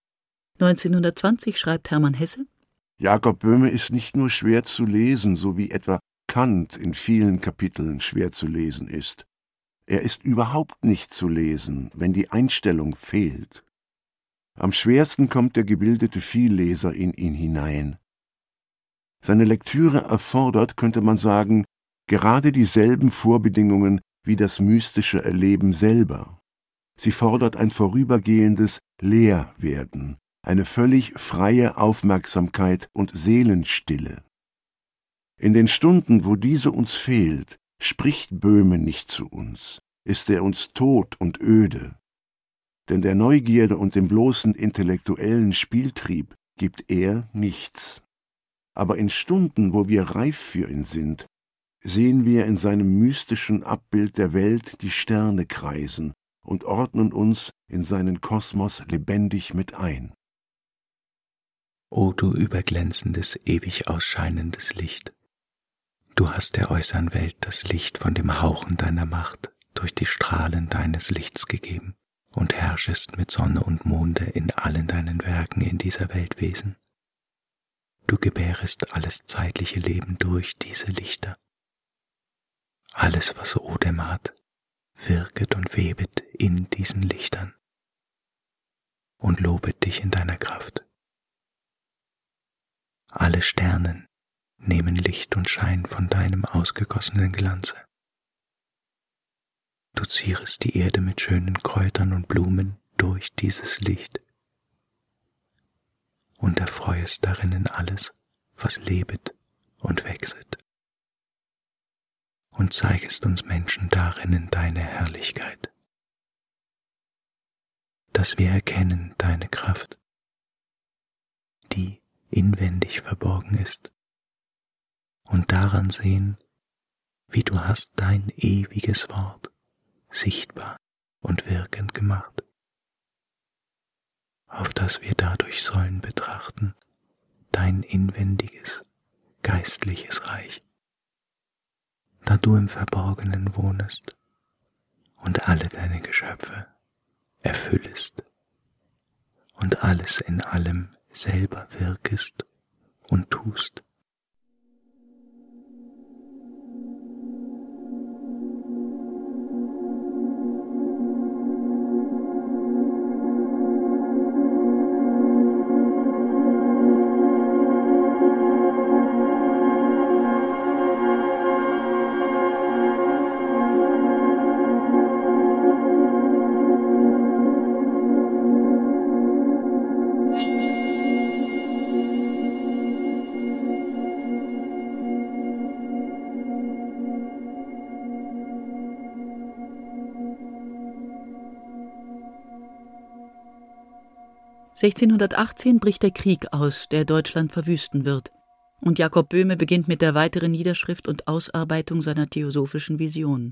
1920 schreibt Hermann Hesse: Jakob Böhme ist nicht nur schwer zu lesen, so wie etwa Kant in vielen Kapiteln schwer zu lesen ist. Er ist überhaupt nicht zu lesen, wenn die Einstellung fehlt. Am schwersten kommt der gebildete Vielleser in ihn hinein. Seine Lektüre erfordert, könnte man sagen, gerade dieselben Vorbedingungen wie das mystische Erleben selber. Sie fordert ein vorübergehendes Leerwerden, eine völlig freie Aufmerksamkeit und Seelenstille. In den Stunden, wo diese uns fehlt, spricht Böhme nicht zu uns, ist er uns tot und öde. Denn der Neugierde und dem bloßen intellektuellen Spieltrieb gibt er nichts. Aber in Stunden, wo wir reif für ihn sind, sehen wir in seinem mystischen Abbild der Welt die Sterne kreisen und ordnen uns in seinen Kosmos lebendig mit ein. O du überglänzendes, ewig ausscheinendes Licht, du hast der äußern Welt das Licht von dem Hauchen deiner Macht durch die Strahlen deines Lichts gegeben und herrschest mit Sonne und Monde in allen deinen Werken in dieser Weltwesen. Du gebärest alles zeitliche Leben durch diese Lichter. Alles, was Odem hat, wirket und webet in diesen Lichtern und lobet dich in deiner Kraft. Alle Sternen nehmen Licht und Schein von deinem ausgegossenen Glanze. Du zierest die Erde mit schönen Kräutern und Blumen durch dieses Licht und erfreuest darinnen alles, was lebet und wächset, und zeigest uns Menschen darinnen deine Herrlichkeit, dass wir erkennen deine Kraft, die inwendig verborgen ist, und daran sehen, wie du hast dein ewiges Wort sichtbar und wirkend gemacht, auf das wir dadurch sollen betrachten dein inwendiges, geistliches Reich, da du im Verborgenen wohnest und alle deine Geschöpfe erfüllest und alles in allem selber wirkest und tust. 1618 bricht der Krieg aus, der Deutschland verwüsten wird, und Jakob Böhme beginnt mit der weiteren Niederschrift und Ausarbeitung seiner theosophischen Vision.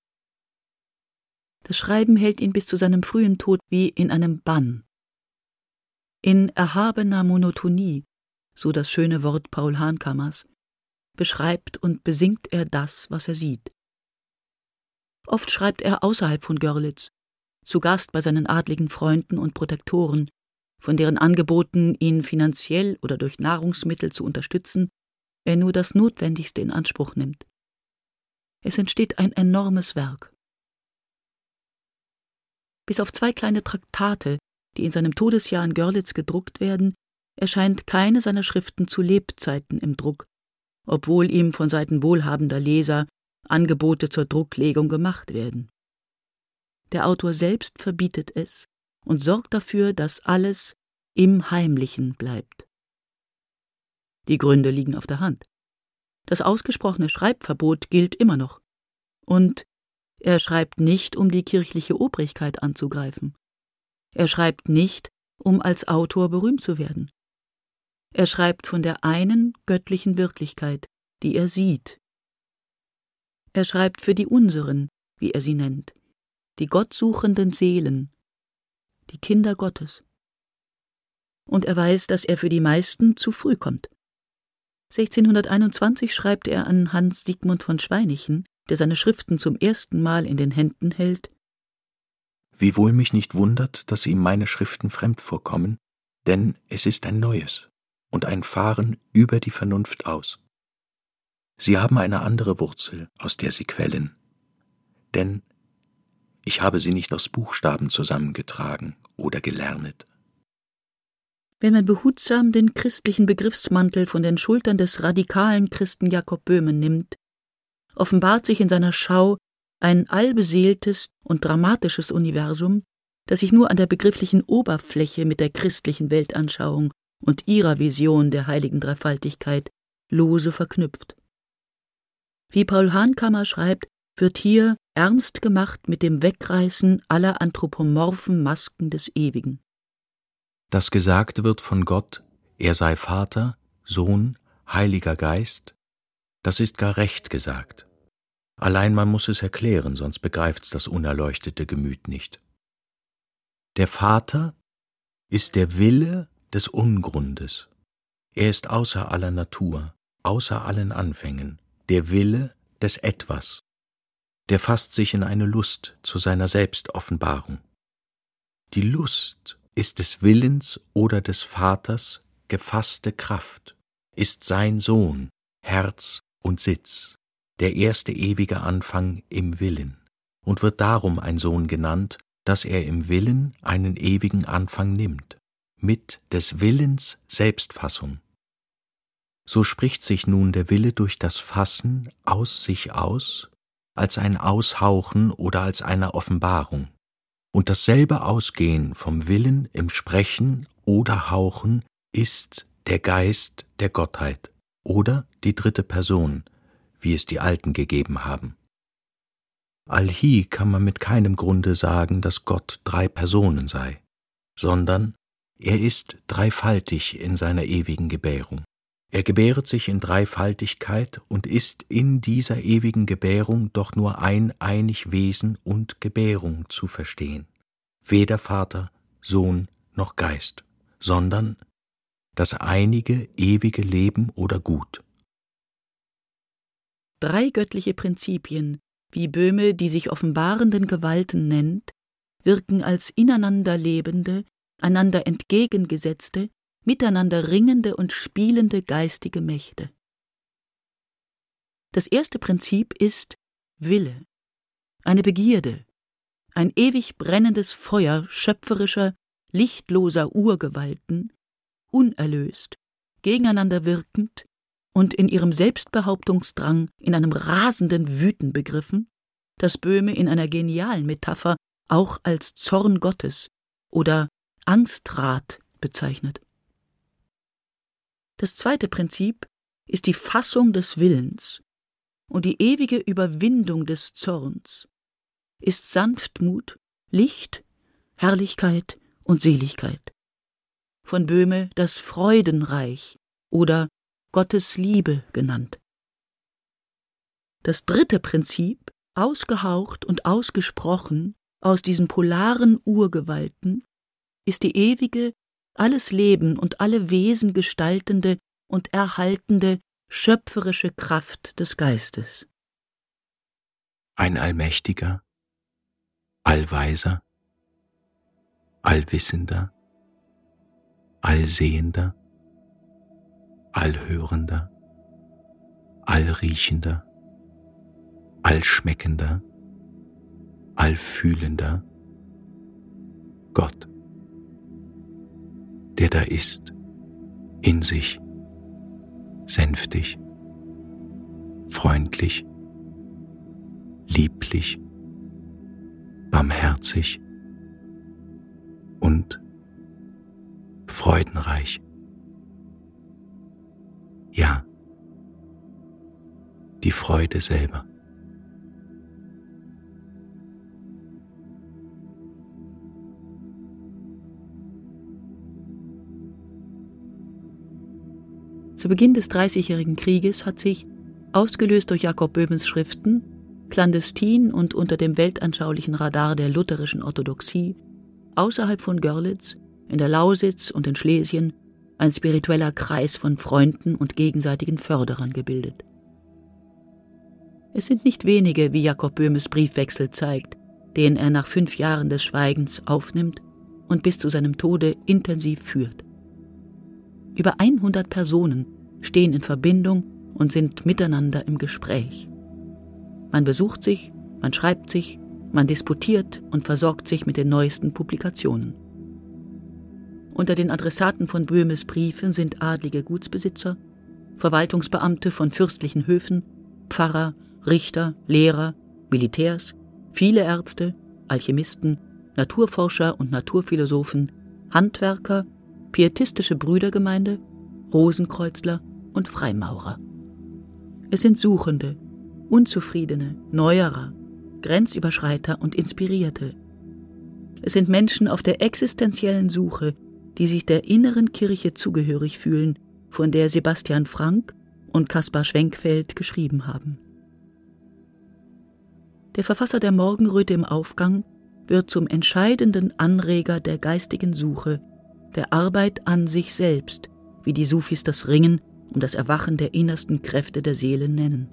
Das Schreiben hält ihn bis zu seinem frühen Tod wie in einem Bann. In erhabener Monotonie, so das schöne Wort Paul Hankammers, beschreibt und besingt er das, was er sieht. Oft schreibt er außerhalb von Görlitz, zu Gast bei seinen adligen Freunden und Protektoren, von deren Angeboten, ihn finanziell oder durch Nahrungsmittel zu unterstützen, er nur das Notwendigste in Anspruch nimmt. Es entsteht ein enormes Werk. Bis auf 2 kleine Traktate, die in seinem Todesjahr in Görlitz gedruckt werden, erscheint keine seiner Schriften zu Lebzeiten im Druck, obwohl ihm von Seiten wohlhabender Leser Angebote zur Drucklegung gemacht werden. Der Autor selbst verbietet es und sorgt dafür, dass alles im Heimlichen bleibt. Die Gründe liegen auf der Hand. Das ausgesprochene Schreibverbot gilt immer noch. Und er schreibt nicht, um die kirchliche Obrigkeit anzugreifen. Er schreibt nicht, um als Autor berühmt zu werden. Er schreibt von der einen göttlichen Wirklichkeit, die er sieht. Er schreibt für die Unseren, wie er sie nennt, die gottsuchenden Seelen, die Kinder Gottes. Und er weiß, dass er für die meisten zu früh kommt. 1621 schreibt er an Hans Sigmund von Schweinichen, der seine Schriften zum ersten Mal in den Händen hält: Wiewohl mich nicht wundert, dass ihm meine Schriften fremd vorkommen, denn es ist ein neues und ein Fahren über die Vernunft aus. Sie haben eine andere Wurzel, aus der sie quellen, denn ich habe sie nicht aus Buchstaben zusammengetragen oder gelernet. Wenn man behutsam den christlichen Begriffsmantel von den Schultern des radikalen Christen Jakob Böhme nimmt, offenbart sich in seiner Schau ein allbeseeltes und dramatisches Universum, das sich nur an der begrifflichen Oberfläche mit der christlichen Weltanschauung und ihrer Vision der heiligen Dreifaltigkeit lose verknüpft. Wie Paul Hankammer schreibt, wird hier ernst gemacht mit dem Wegreißen aller anthropomorphen Masken des Ewigen. Das gesagt wird von Gott, er sei Vater, Sohn, Heiliger Geist, das ist gar recht gesagt. Allein man muss es erklären, sonst begreift's das unerleuchtete Gemüt nicht. Der Vater ist der Wille des Ungrundes. Er ist außer aller Natur, außer allen Anfängen, der Wille des Etwas. Der fasst sich in eine Lust zu seiner Selbstoffenbarung. Die Lust ist des Willens oder des Vaters gefasste Kraft, ist sein Sohn, Herz und Sitz, der erste ewige Anfang im Willen, und wird darum ein Sohn genannt, dass er im Willen einen ewigen Anfang nimmt, mit des Willens Selbstfassung. So spricht sich nun der Wille durch das Fassen aus sich aus, als ein Aushauchen oder als eine Offenbarung, und dasselbe Ausgehen vom Willen im Sprechen oder Hauchen ist der Geist der Gottheit oder die dritte Person, wie es die Alten gegeben haben. Allhie kann man mit keinem Grunde sagen, dass Gott 3 Personen sei, sondern er ist dreifaltig in seiner ewigen Gebärung. Er gebäret sich in Dreifaltigkeit und ist in dieser ewigen Gebärung doch nur ein einig Wesen und Gebärung zu verstehen. Weder Vater, Sohn noch Geist, sondern das einige ewige Leben oder Gut. 3 göttliche Prinzipien, wie Böhme die sich offenbarenden Gewalten nennt, wirken als ineinander lebende, einander entgegengesetzte, miteinander ringende und spielende geistige Mächte. Das erste Prinzip ist Wille, eine Begierde, ein ewig brennendes Feuer schöpferischer, lichtloser Urgewalten, unerlöst, gegeneinander wirkend und in ihrem Selbstbehauptungsdrang in einem rasenden Wüten begriffen, das Böhme in einer genialen Metapher auch als Zorn Gottes oder Angstrat bezeichnet. Das zweite Prinzip ist die Fassung des Willens und die ewige Überwindung des Zorns, ist Sanftmut, Licht, Herrlichkeit und Seligkeit. von Böhme das Freudenreich oder Gottes Liebe genannt. Das dritte Prinzip, ausgehaucht und ausgesprochen aus diesen polaren Urgewalten, ist die ewige, alles Leben und alle Wesen gestaltende und erhaltende schöpferische Kraft des Geistes. Ein allmächtiger, allweiser, allwissender, allsehender, allhörender, allriechender, allschmeckender, allfühlender Gott, der da ist, in sich, sänftig, freundlich, lieblich, barmherzig und freudenreich. Ja, die Freude selber. Zu Beginn des Dreißigjährigen Krieges hat sich, ausgelöst durch Jakob Böhmes Schriften, clandestin und unter dem weltanschaulichen Radar der lutherischen Orthodoxie, außerhalb von Görlitz, in der Lausitz und in Schlesien, ein spiritueller Kreis von Freunden und gegenseitigen Förderern gebildet. Es sind nicht wenige, wie Jakob Böhmes Briefwechsel zeigt, den er nach 5 Jahren des Schweigens aufnimmt und bis zu seinem Tode intensiv führt. Über 100 Personen stehen in Verbindung und sind miteinander im Gespräch. Man besucht sich, man schreibt sich, man disputiert und versorgt sich mit den neuesten Publikationen. Unter den Adressaten von Böhmes Briefen sind adlige Gutsbesitzer, Verwaltungsbeamte von fürstlichen Höfen, Pfarrer, Richter, Lehrer, Militärs, viele Ärzte, Alchemisten, Naturforscher und Naturphilosophen, Handwerker, pietistische Brüdergemeinde, Rosenkreuzler und Freimaurer. Es sind Suchende, Unzufriedene, Neuerer, Grenzüberschreiter und Inspirierte. Es sind Menschen auf der existenziellen Suche, die sich der inneren Kirche zugehörig fühlen, von der Sebastian Frank und Kaspar Schwenkfeld geschrieben haben. Der Verfasser der Morgenröte im Aufgang wird zum entscheidenden Anreger der geistigen Suche, der Arbeit an sich selbst, wie die Sufis das Ringen um das Erwachen der innersten Kräfte der Seele nennen.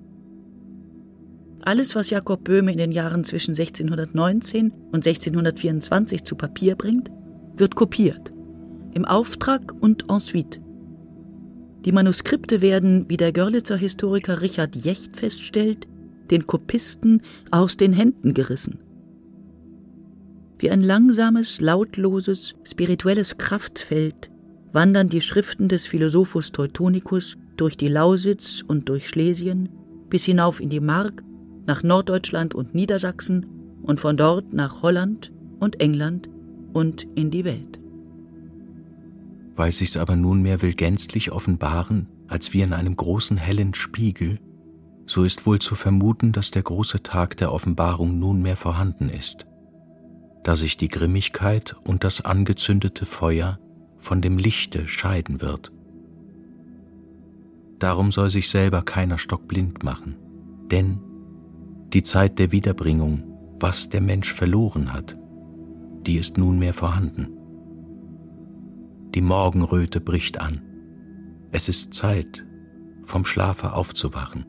Alles, was Jakob Böhme in den Jahren zwischen 1619 und 1624 zu Papier bringt, wird kopiert, im Auftrag und ensuite. Die Manuskripte werden, wie der Görlitzer Historiker Richard Jecht feststellt, den Kopisten aus den Händen gerissen. Wie ein langsames, lautloses, spirituelles Kraftfeld wandern die Schriften des Philosophus Teutonicus durch die Lausitz und durch Schlesien bis hinauf in die Mark, nach Norddeutschland und Niedersachsen und von dort nach Holland und England und in die Welt. Weil sich's aber nunmehr will gänzlich offenbaren, als wie in einem großen hellen Spiegel, so ist wohl zu vermuten, dass der große Tag der Offenbarung nunmehr vorhanden ist, da sich die Grimmigkeit und das angezündete Feuer von dem Lichte scheiden wird. Darum soll sich selber keiner stockblind machen, denn die Zeit der Wiederbringung, was der Mensch verloren hat, die ist nunmehr vorhanden. Die Morgenröte bricht an. Es ist Zeit, vom Schlafe aufzuwachen.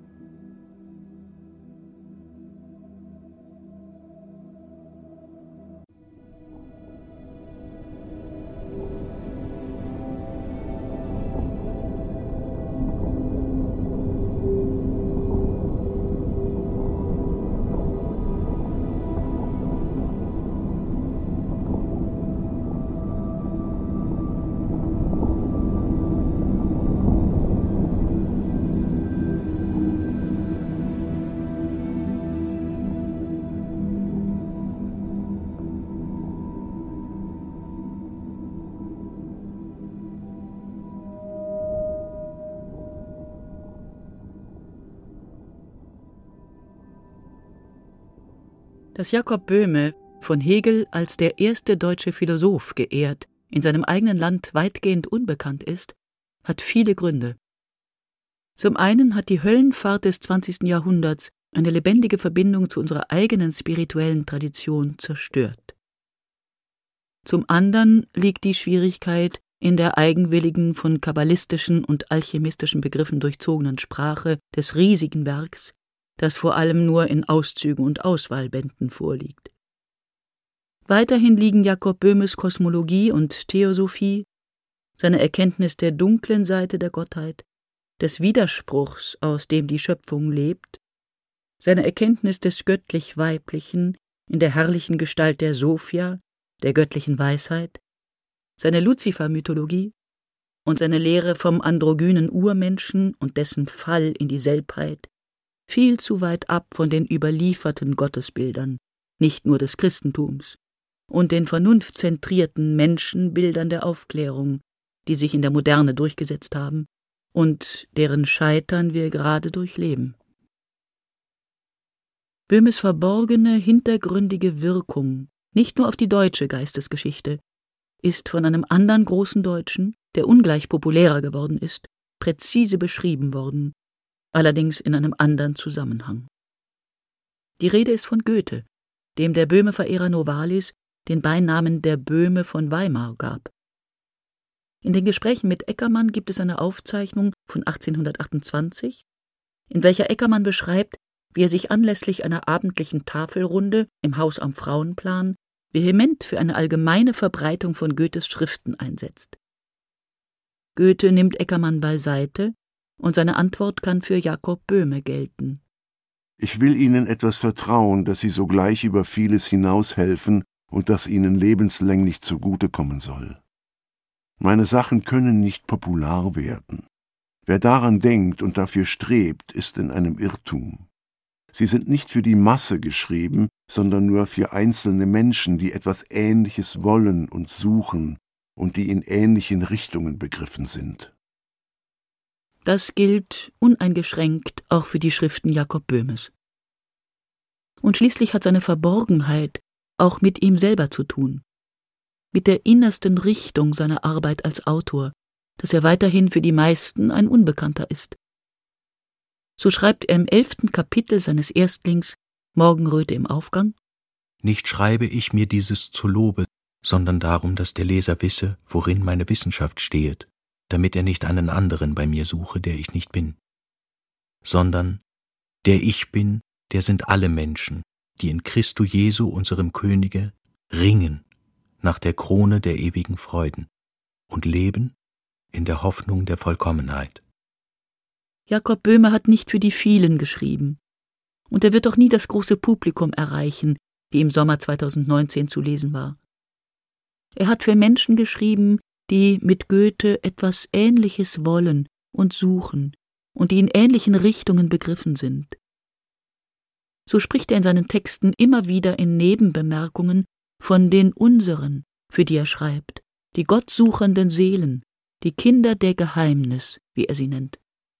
Dass Jakob Böhme, von Hegel als der erste deutsche Philosoph geehrt in seinem eigenen Land weitgehend unbekannt ist, hat viele Gründe. Zum einen hat die Höllenfahrt des 20. Jahrhunderts eine lebendige Verbindung zu unserer eigenen spirituellen Tradition zerstört. Zum anderen liegt die Schwierigkeit in der eigenwilligen, von kabbalistischen und alchemistischen Begriffen durchzogenen Sprache des riesigen Werks, das vor allem nur in Auszügen und Auswahlbänden vorliegt. Weiterhin liegen Jakob Böhmes Kosmologie und Theosophie, seine Erkenntnis der dunklen Seite der Gottheit, des Widerspruchs, aus dem die Schöpfung lebt, seine Erkenntnis des göttlich-weiblichen in der herrlichen Gestalt der Sophia, der göttlichen Weisheit, seine Luzifer-Mythologie und seine Lehre vom androgynen Urmenschen und dessen Fall in die Selbheit, viel zu weit ab von den überlieferten Gottesbildern, nicht nur des Christentums, und den vernunftzentrierten Menschenbildern der Aufklärung, die sich in der Moderne durchgesetzt haben und deren Scheitern wir gerade durchleben. Böhmes verborgene, hintergründige Wirkung, nicht nur auf die deutsche Geistesgeschichte, ist von einem anderen großen Deutschen, der ungleich populärer geworden ist, präzise beschrieben worden, allerdings in einem anderen Zusammenhang. Die Rede ist von Goethe, dem der Böhme-Verehrer Novalis den Beinamen der Böhme von Weimar gab. In den Gesprächen mit Eckermann gibt es eine Aufzeichnung von 1828, in welcher Eckermann beschreibt, wie er sich anlässlich einer abendlichen Tafelrunde im Haus am Frauenplan vehement für eine allgemeine Verbreitung von Goethes Schriften einsetzt. Goethe nimmt Eckermann beiseite, und seine Antwort kann für Jakob Böhme gelten. Ich will Ihnen etwas vertrauen, dass Sie sogleich über vieles hinaushelfen und das Ihnen lebenslänglich zugutekommen soll. Meine Sachen können nicht popular werden. Wer daran denkt und dafür strebt, ist in einem Irrtum. Sie sind nicht für die Masse geschrieben, sondern nur für einzelne Menschen, die etwas Ähnliches wollen und suchen und die in ähnlichen Richtungen begriffen sind. Das gilt uneingeschränkt auch für die Schriften Jakob Böhmes. Und schließlich hat seine Verborgenheit auch mit ihm selber zu tun, mit der innersten Richtung seiner Arbeit als Autor, dass er weiterhin für die meisten ein Unbekannter ist. So schreibt er im 11. Kapitel seines Erstlings Morgenröte im Aufgang: Nicht schreibe ich mir dieses zu Lobe, sondern darum, dass der Leser wisse, worin meine Wissenschaft stehet, damit er nicht einen anderen bei mir suche, der ich nicht bin. Sondern der ich bin, der sind alle Menschen, die in Christo Jesu, unserem Könige, ringen nach der Krone der ewigen Freuden und leben in der Hoffnung der Vollkommenheit. Jakob Böhme hat nicht für die vielen geschrieben, und er wird auch nie das große Publikum erreichen, wie im Sommer 2019 zu lesen war. Er hat für Menschen geschrieben, die mit Goethe etwas Ähnliches wollen und suchen und die in ähnlichen Richtungen begriffen sind. So spricht er in seinen Texten immer wieder in Nebenbemerkungen von den Unseren, für die er schreibt, die gottsuchenden Seelen, die Kinder der Geheimnis, wie er sie nennt.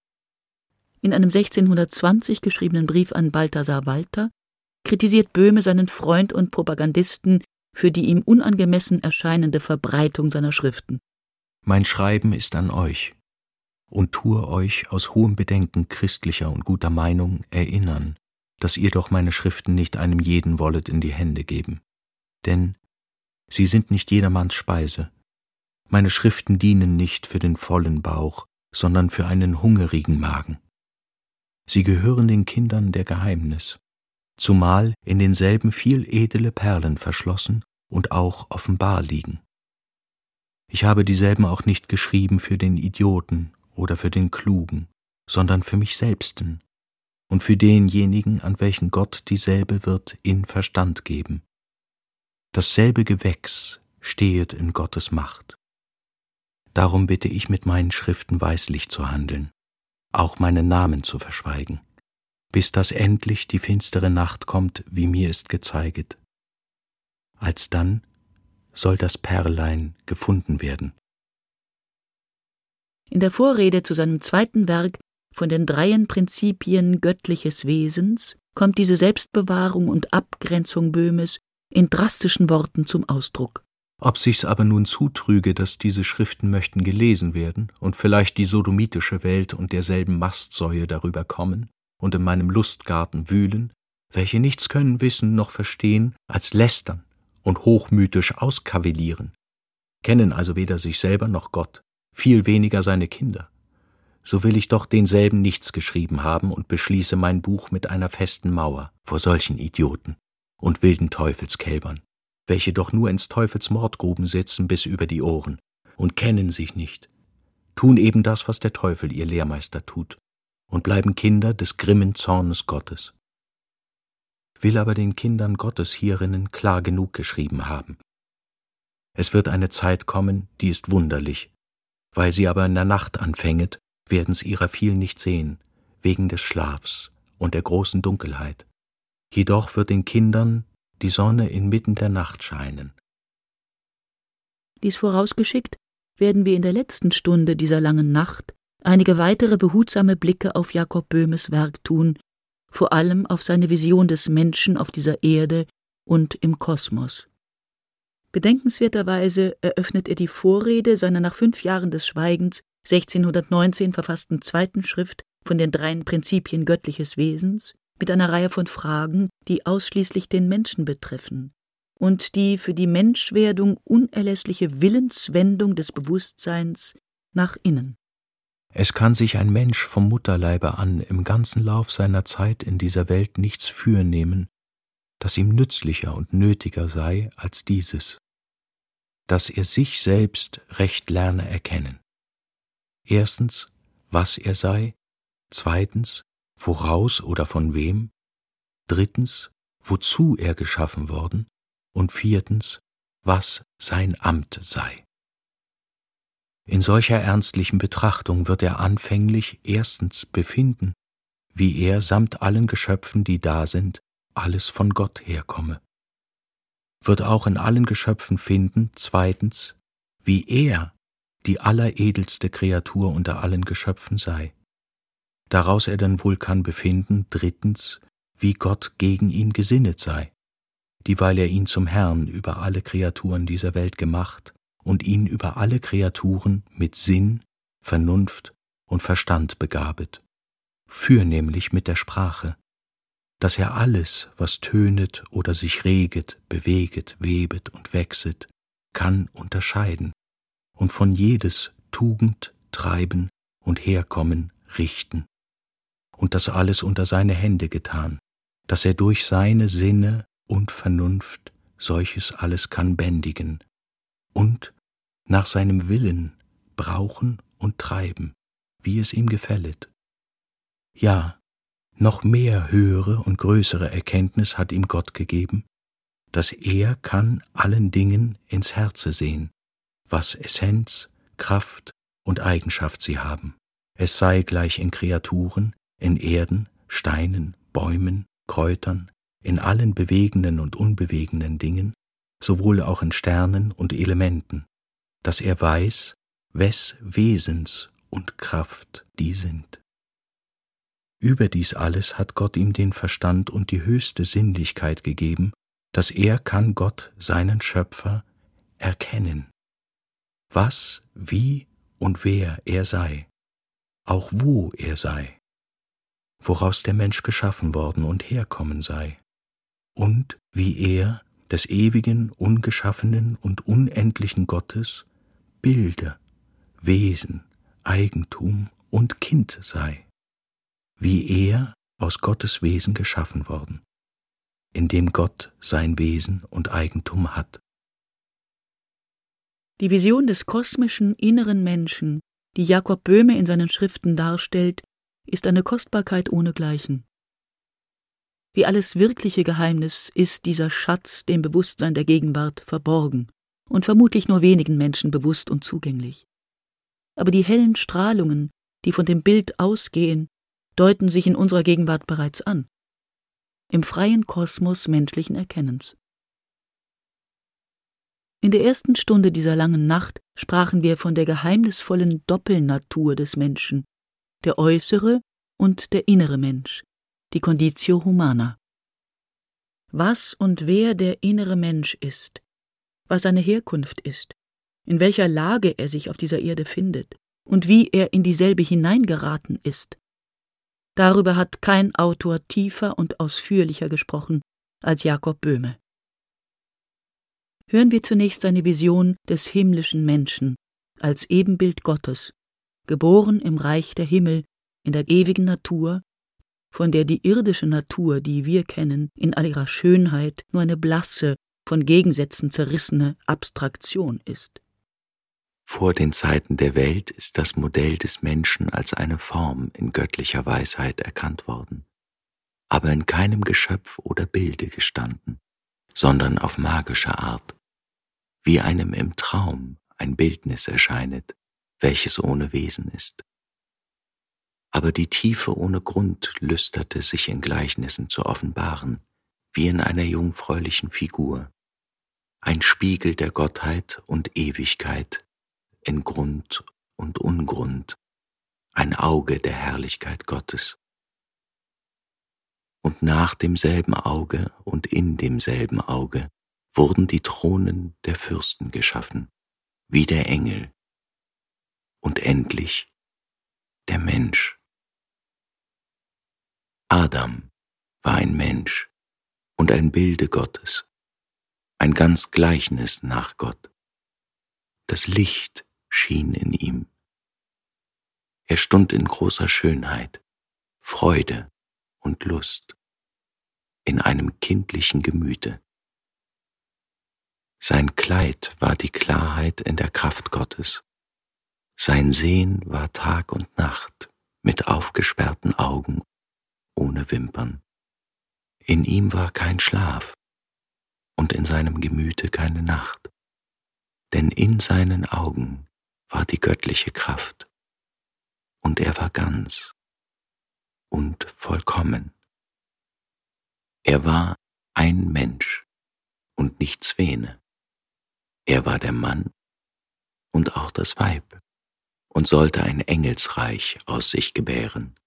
In einem 1620 geschriebenen Brief an Balthasar Walter kritisiert Böhme seinen Freund und Propagandisten für die ihm unangemessen erscheinende Verbreitung seiner Schriften. Mein Schreiben ist an euch und tue euch aus hohem Bedenken christlicher und guter Meinung erinnern, dass ihr doch meine Schriften nicht einem jeden wollet in die Hände geben. Denn sie sind nicht jedermanns Speise. Meine Schriften dienen nicht für den vollen Bauch, sondern für einen hungerigen Magen. Sie gehören den Kindern der Geheimnis, zumal in denselben viel edle Perlen verschlossen und auch offenbar liegen. Ich habe dieselben auch nicht geschrieben für den Idioten oder für den Klugen, sondern für mich selbsten und für denjenigen, an welchen Gott dieselbe wird in Verstand geben. Dasselbe Gewächs stehet in Gottes Macht. Darum bitte ich mit meinen Schriften weislich zu handeln, auch meinen Namen zu verschweigen, bis dass endlich die finstere Nacht kommt, wie mir ist gezeiget. Alsdann soll das Perlein gefunden werden. In der Vorrede zu seinem zweiten Werk von den 3 Prinzipien göttliches Wesens kommt diese Selbstbewahrung und Abgrenzung Böhmes in drastischen Worten zum Ausdruck. Ob sich's aber nun zutrüge, dass diese Schriften möchten gelesen werden und vielleicht die sodomitische Welt und derselben Mastsäue darüber kommen und in meinem Lustgarten wühlen, welche nichts können wissen noch verstehen als lästern und hochmütisch auskavalieren, kennen also weder sich selber noch Gott, viel weniger seine Kinder, so will ich doch denselben nichts geschrieben haben und beschließe mein Buch mit einer festen Mauer vor solchen Idioten und wilden Teufelskälbern, welche doch nur ins Teufels Mordgruben sitzen bis über die Ohren und kennen sich nicht, tun eben das, was der Teufel ihr Lehrmeister tut, und bleiben Kinder des grimmen Zornes Gottes. Will aber den Kindern Gottes hierinnen klar genug geschrieben haben. Es wird eine Zeit kommen, die ist wunderlich, weil sie aber in der Nacht anfänget, werden's ihrer viel nicht sehen, wegen des Schlafs und der großen Dunkelheit. Jedoch wird den Kindern die Sonne inmitten der Nacht scheinen. Dies vorausgeschickt, werden wir in der letzten Stunde dieser langen Nacht einige weitere behutsame Blicke auf Jakob Böhmes Werk tun, vor allem auf seine Vision des Menschen auf dieser Erde und im Kosmos. Bedenkenswerterweise eröffnet er die Vorrede seiner nach 5 Jahren des Schweigens 1619 verfassten zweiten Schrift von den 3 Prinzipien göttliches Wesens mit einer Reihe von Fragen, die ausschließlich den Menschen betreffen und die für die Menschwerdung unerlässliche Willenswendung des Bewusstseins nach innen. Es kann sich ein Mensch vom Mutterleibe an im ganzen Lauf seiner Zeit in dieser Welt nichts fürnehmen, das ihm nützlicher und nötiger sei als dieses, dass er sich selbst recht lerne erkennen. Erstens, was er sei, zweitens, woraus oder von wem, drittens, wozu er geschaffen worden und viertens, was sein Amt sei. In solcher ernstlichen Betrachtung wird er anfänglich erstens befinden, wie er samt allen Geschöpfen, die da sind, alles von Gott herkomme. Wird auch in allen Geschöpfen finden, zweitens, wie er die alleredelste Kreatur unter allen Geschöpfen sei. Daraus er dann wohl kann befinden, drittens, wie Gott gegen ihn gesinnet sei, dieweil er ihn zum Herrn über alle Kreaturen dieser Welt gemacht und ihn über alle Kreaturen mit Sinn, Vernunft und Verstand begabet, fürnehmlich mit der Sprache, dass er alles, was tönet oder sich reget, beweget, webet und wechselt, kann unterscheiden und von jedes Tugend, Treiben und Herkommen richten, und das alles unter seine Hände getan, dass er durch seine Sinne und Vernunft solches alles kann bändigen und nach seinem Willen brauchen und treiben, wie es ihm gefället. Ja, noch mehr höhere und größere Erkenntnis hat ihm Gott gegeben, dass er kann allen Dingen ins Herze sehen, was Essenz, Kraft und Eigenschaft sie haben. Es sei gleich in Kreaturen, in Erden, Steinen, Bäumen, Kräutern, in allen bewegenden und unbewegenden Dingen, sowohl auch in Sternen und Elementen, dass er weiß, wes Wesens und Kraft die sind. Überdies alles hat Gott ihm den Verstand und die höchste Sinnlichkeit gegeben, dass er kann Gott, seinen Schöpfer, erkennen, was, wie und wer er sei, auch wo er sei, woraus der Mensch geschaffen worden und herkommen sei, und wie er, des ewigen, ungeschaffenen und unendlichen Gottes, Bilder, Wesen, Eigentum und Kind sei, wie er aus Gottes Wesen geschaffen worden, in dem Gott sein Wesen und Eigentum hat. Die Vision des kosmischen inneren Menschen, die Jakob Böhme in seinen Schriften darstellt, ist eine Kostbarkeit ohnegleichen. Wie alles wirkliche Geheimnis ist dieser Schatz dem Bewusstsein der Gegenwart verborgen und vermutlich nur wenigen Menschen bewusst und zugänglich. Aber die hellen Strahlungen, die von dem Bild ausgehen, deuten sich in unserer Gegenwart bereits an, im freien Kosmos menschlichen Erkennens. In der ersten Stunde dieser langen Nacht sprachen wir von der geheimnisvollen Doppelnatur des Menschen, der äußere und der innere Mensch, die Conditio Humana. Was und wer der innere Mensch ist, was seine Herkunft ist, in welcher Lage er sich auf dieser Erde findet und wie er in dieselbe hineingeraten ist. Darüber hat kein Autor tiefer und ausführlicher gesprochen als Jakob Böhme. Hören wir zunächst seine Vision des himmlischen Menschen als Ebenbild Gottes, geboren im Reich der Himmel, in der ewigen Natur, von der die irdische Natur, die wir kennen, in all ihrer Schönheit nur eine blasse, von Gegensätzen zerrissene Abstraktion ist. Vor den Zeiten der Welt ist das Modell des Menschen als eine Form in göttlicher Weisheit erkannt worden, aber in keinem Geschöpf oder Bilde gestanden, sondern auf magische Art, wie einem im Traum ein Bildnis erscheinet, welches ohne Wesen ist. Aber die Tiefe ohne Grund lüsterte sich in Gleichnissen zu offenbaren, wie in einer jungfräulichen Figur, ein Spiegel der Gottheit und Ewigkeit in Grund und Ungrund, ein Auge der Herrlichkeit Gottes. Und nach demselben Auge und in demselben Auge wurden die Thronen der Fürsten geschaffen, wie der Engel, und endlich der Mensch. Adam war ein Mensch und ein Bilde Gottes, ein ganz Gleichnis nach Gott. Das Licht schien in ihm. Er stund in großer Schönheit, Freude und Lust, in einem kindlichen Gemüte. Sein Kleid war die Klarheit in der Kraft Gottes. Sein Sehen war Tag und Nacht mit aufgesperrten Augen, ohne Wimpern. In ihm war kein Schlaf und in seinem Gemüte keine Nacht, denn in seinen Augen war die göttliche Kraft und er war ganz und vollkommen. Er war ein Mensch und nicht Zwene. Er war der Mann und auch das Weib und sollte ein Engelsreich aus sich gebären.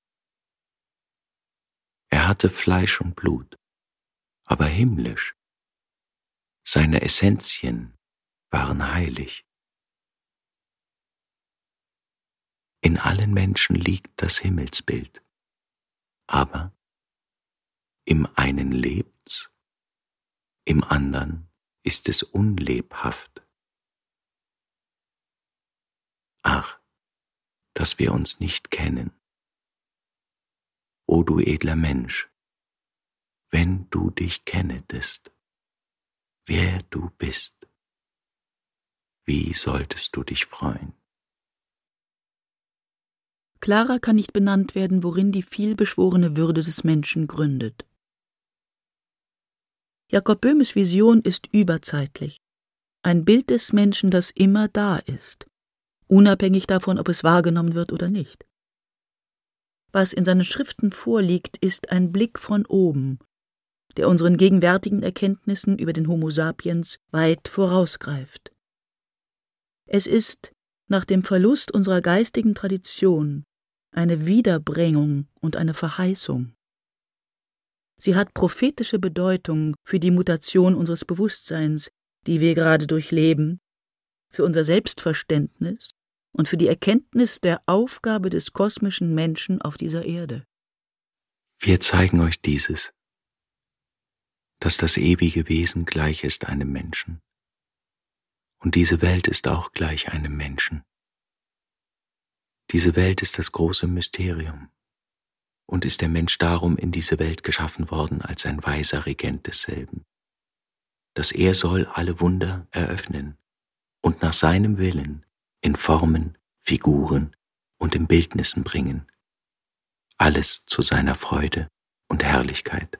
Er hatte Fleisch und Blut, aber himmlisch. Seine Essenzien waren heilig. In allen Menschen liegt das Himmelsbild, aber im einen lebt's, im andern ist es unlebhaft. Ach, dass wir uns nicht kennen. O du edler Mensch, wenn du dich kennetest, wer du bist, wie solltest du dich freuen? Klarer kann nicht benannt werden, worin die vielbeschworene Würde des Menschen gründet. Jakob Böhmes Vision ist überzeitlich, ein Bild des Menschen, das immer da ist, unabhängig davon, ob es wahrgenommen wird oder nicht. Was in seinen Schriften vorliegt, ist ein Blick von oben, der unseren gegenwärtigen Erkenntnissen über den Homo sapiens weit vorausgreift. Es ist, nach dem Verlust unserer geistigen Tradition, eine Wiederbringung und eine Verheißung. Sie hat prophetische Bedeutung für die Mutation unseres Bewusstseins, die wir gerade durchleben, für unser Selbstverständnis und für die Erkenntnis der Aufgabe des kosmischen Menschen auf dieser Erde. Wir zeigen euch dieses, dass das ewige Wesen gleich ist einem Menschen. Und diese Welt ist auch gleich einem Menschen. Diese Welt ist das große Mysterium. Und ist der Mensch darum in diese Welt geschaffen worden als ein weiser Regent desselben, dass er soll alle Wunder eröffnen und nach seinem Willen in Formen, Figuren und in Bildnissen bringen, alles zu seiner Freude und Herrlichkeit.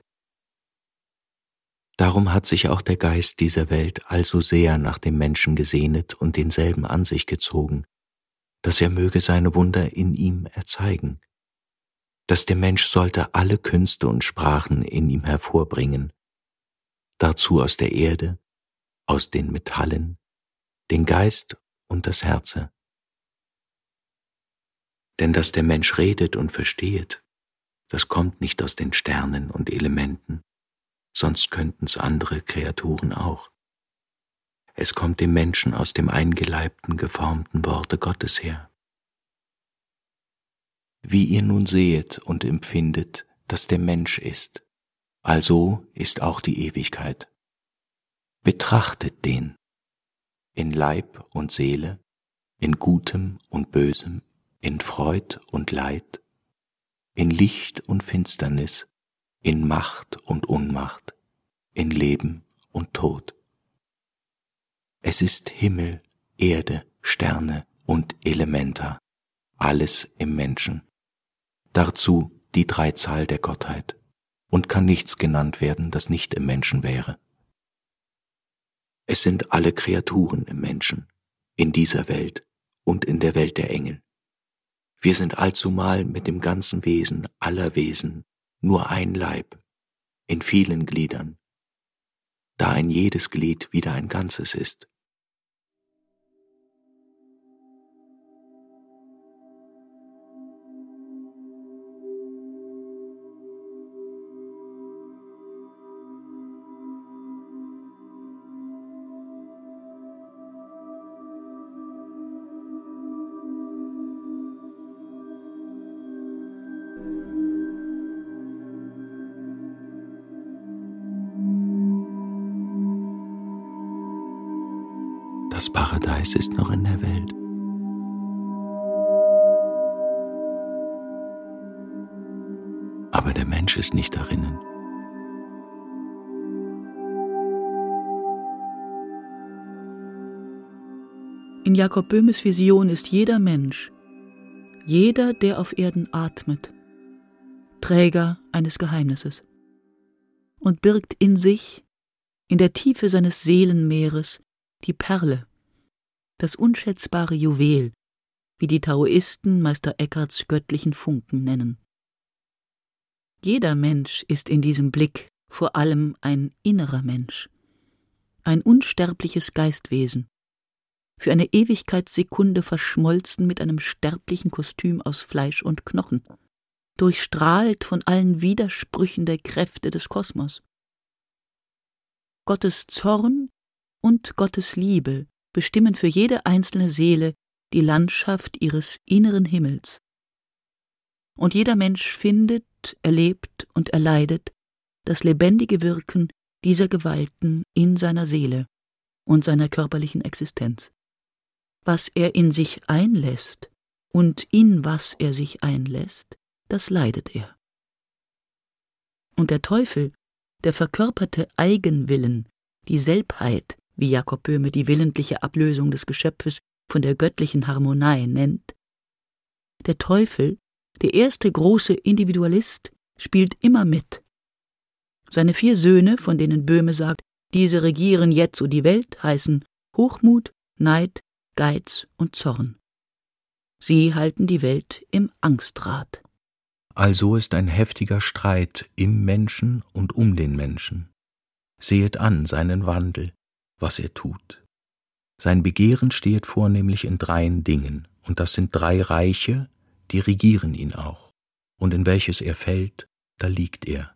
Darum hat sich auch der Geist dieser Welt also sehr nach dem Menschen gesehnet und denselben an sich gezogen, dass er möge seine Wunder in ihm erzeigen, dass der Mensch sollte alle Künste und Sprachen in ihm hervorbringen, dazu aus der Erde, aus den Metallen, den Geist und das Herze. Denn dass der Mensch redet und verstehet, das kommt nicht aus den Sternen und Elementen, sonst könnten's andere Kreaturen auch. es kommt dem Menschen aus dem eingeleibten, geformten Worte Gottes her. Wie ihr nun sehet und empfindet, dass der Mensch ist, also ist auch die Ewigkeit. Betrachtet den, in Leib und Seele, in Gutem und Bösem, in Freud und Leid, in Licht und Finsternis, in Macht und Unmacht, in Leben und Tod. Es ist Himmel, Erde, Sterne und Elementa, alles im Menschen. Dazu die Dreizahl der Gottheit, und kann nichts genannt werden, das nicht im Menschen wäre. Es sind alle Kreaturen im Menschen, in dieser Welt und in der Welt der Engel. Wir sind allzumal mit dem ganzen Wesen aller Wesen nur ein Leib, in vielen Gliedern, da ein jedes Glied wieder ein Ganzes ist. Das Paradies ist noch in der Welt. Aber der Mensch ist nicht darinnen. In Jakob Böhmes Vision ist jeder Mensch, jeder, der auf Erden atmet, Träger eines Geheimnisses und birgt in sich, in der Tiefe seines Seelenmeeres, die Perle, das unschätzbare Juwel, wie die Taoisten Meister Eckharts göttlichen Funken nennen. Jeder Mensch ist in diesem Blick vor allem ein innerer Mensch, ein unsterbliches Geistwesen, für eine Ewigkeitssekunde verschmolzen mit einem sterblichen Kostüm aus Fleisch und Knochen, durchstrahlt von allen Widersprüchen der Kräfte des Kosmos. Gottes Zorn und Gottes Liebe bestimmen für jede einzelne Seele die Landschaft ihres inneren Himmels. Und jeder Mensch findet, erlebt und erleidet das lebendige Wirken dieser Gewalten in seiner Seele und seiner körperlichen Existenz. Was er in sich einlässt und in was er sich einlässt, das leidet er. Und der Teufel, der verkörperte Eigenwillen, die Selbheit, wie Jakob Böhme die willentliche Ablösung des Geschöpfes von der göttlichen Harmonei nennt. Der Teufel, der erste große Individualist, spielt immer mit. Seine 4 Söhne, von denen Böhme sagt, diese regieren jetzo die Welt, heißen Hochmut, Neid, Geiz und Zorn. Sie halten die Welt im Angstrad. Also ist ein heftiger Streit im Menschen und um den Menschen. Sehet an seinen Wandel, was er tut. Sein Begehren steht vornehmlich in 3 Dingen, und das sind 3 Reiche, die regieren ihn auch, und in welches er fällt, da liegt er.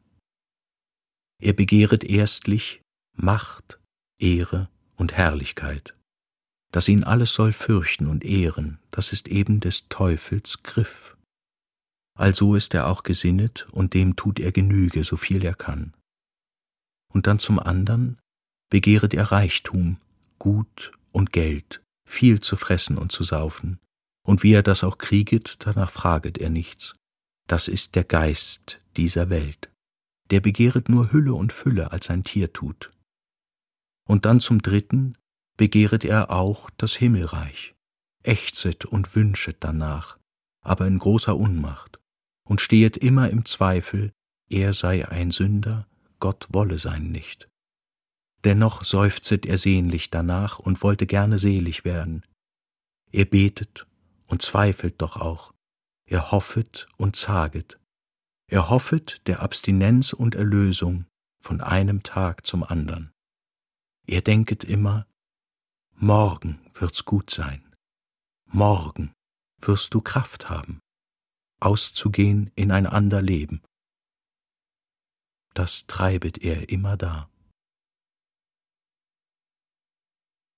Er begehret erstlich Macht, Ehre und Herrlichkeit. Dass ihn alles soll fürchten und ehren, das ist eben des Teufels Griff. Also ist er auch gesinnet, und dem tut er Genüge, so viel er kann. Und dann zum andern begehret er Reichtum, Gut und Geld, viel zu fressen und zu saufen, und wie er das auch krieget, danach fraget er nichts. Das ist der Geist dieser Welt. Der begehret nur Hülle und Fülle, als ein Tier tut. Und dann zum dritten begehret er auch das Himmelreich, ächzet und wünschet danach, aber in großer Unmacht, und stehet immer im Zweifel, er sei ein Sünder, Gott wolle sein nicht. Dennoch seufzet er sehnlich danach und wollte gerne selig werden. Er betet und zweifelt doch auch, er hoffet und zaget. Er hoffet der Abstinenz und Erlösung von einem Tag zum andern. Er denket immer, morgen wird's gut sein, morgen wirst du Kraft haben, auszugehen in ein ander Leben. Das treibet er immer da.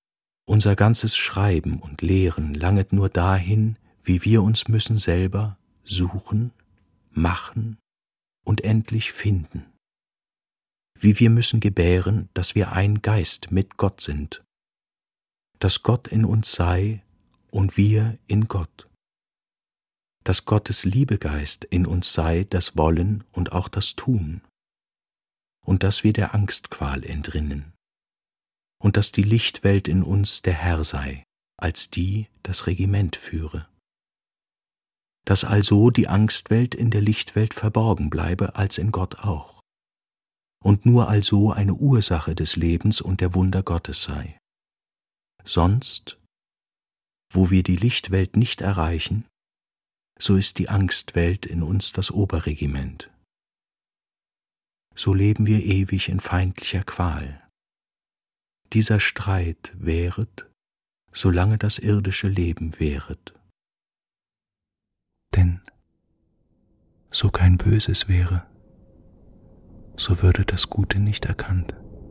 Unser ganzes Schreiben und Lehren langet nur dahin, wie wir uns müssen selber suchen, machen und endlich finden. Wie wir müssen gebären, dass wir ein Geist mit Gott sind, dass Gott in uns sei und wir in Gott, dass Gottes Liebegeist in uns sei das Wollen und auch das Tun, und dass wir der Angstqual entrinnen, und dass die Lichtwelt in uns der Herr sei, als die das Regiment führe, dass also die Angstwelt in der Lichtwelt verborgen bleibe, als in Gott auch, und nur also eine Ursache des Lebens und der Wunder Gottes sei. Sonst, wo wir die Lichtwelt nicht erreichen, so ist die Angstwelt in uns das Oberregiment. So leben wir ewig in feindlicher Qual. Dieser Streit währet, solange das irdische Leben währet. Denn so kein Böses wäre, so würde das Gute nicht erkannt.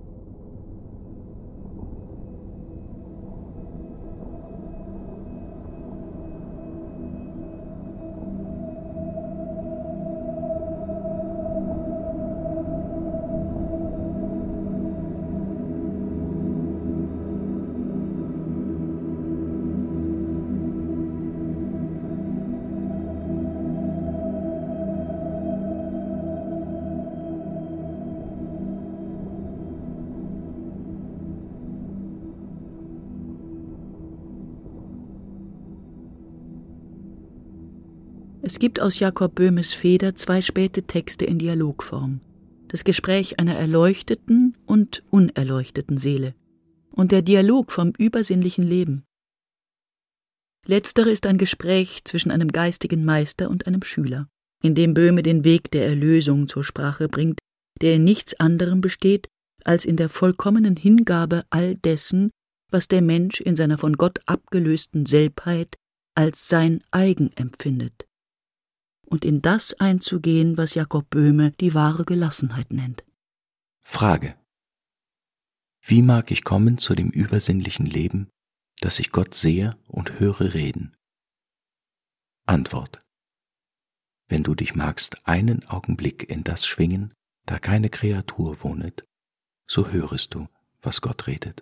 Es gibt aus Jakob Böhmes Feder 2 späte Texte in Dialogform. Das Gespräch einer erleuchteten und unerleuchteten Seele und der Dialog vom übersinnlichen Leben. Letztere ist ein Gespräch zwischen einem geistigen Meister und einem Schüler, in dem Böhme den Weg der Erlösung zur Sprache bringt, der in nichts anderem besteht, als in der vollkommenen Hingabe all dessen, was der Mensch in seiner von Gott abgelösten Selbheit als sein eigen empfindet, und in das einzugehen, was Jakob Böhme die wahre Gelassenheit nennt. Frage: Wie mag ich kommen zu dem übersinnlichen Leben, dass ich Gott sehe und höre reden? Antwort: Wenn du dich magst einen Augenblick in das schwingen, da keine Kreatur wohnet, so hörest du, was Gott redet.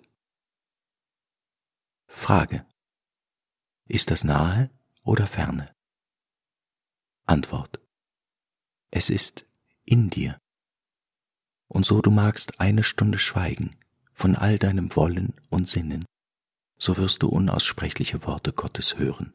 Frage: Ist das nahe oder ferne? Antwort: Es ist in dir. Und so du magst eine Stunde schweigen von all deinem Wollen und Sinnen, so wirst du unaussprechliche Worte Gottes hören.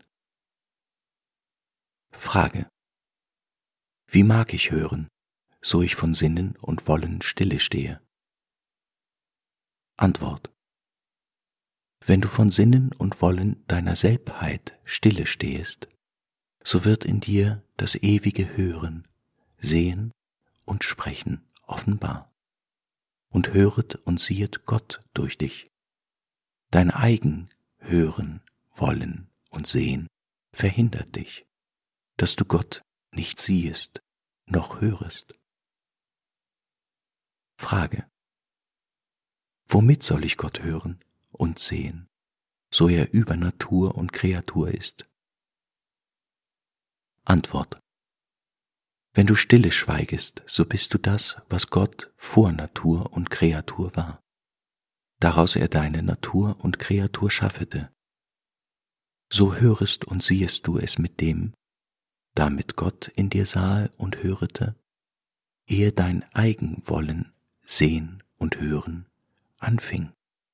Frage: Wie mag ich hören, so ich von Sinnen und Wollen stille stehe? Antwort: Wenn du von Sinnen und Wollen deiner Selbheit stille stehest, so wird in dir das ewige Hören, Sehen und Sprechen offenbar. Und höret und siehet Gott durch dich. Dein eigen Hören, Wollen und Sehen verhindert dich, dass du Gott nicht siehest noch hörest. Frage: Womit soll ich Gott hören und sehen, so er über Natur und Kreatur ist? Antwort: Wenn du stille schweigest, so bist du das, was Gott vor Natur und Kreatur war, daraus er deine Natur und Kreatur schaffete. So hörest und siehest du es mit dem, damit Gott in dir sahe und hörete, ehe dein eigen Wollen, Sehen und Hören anfing.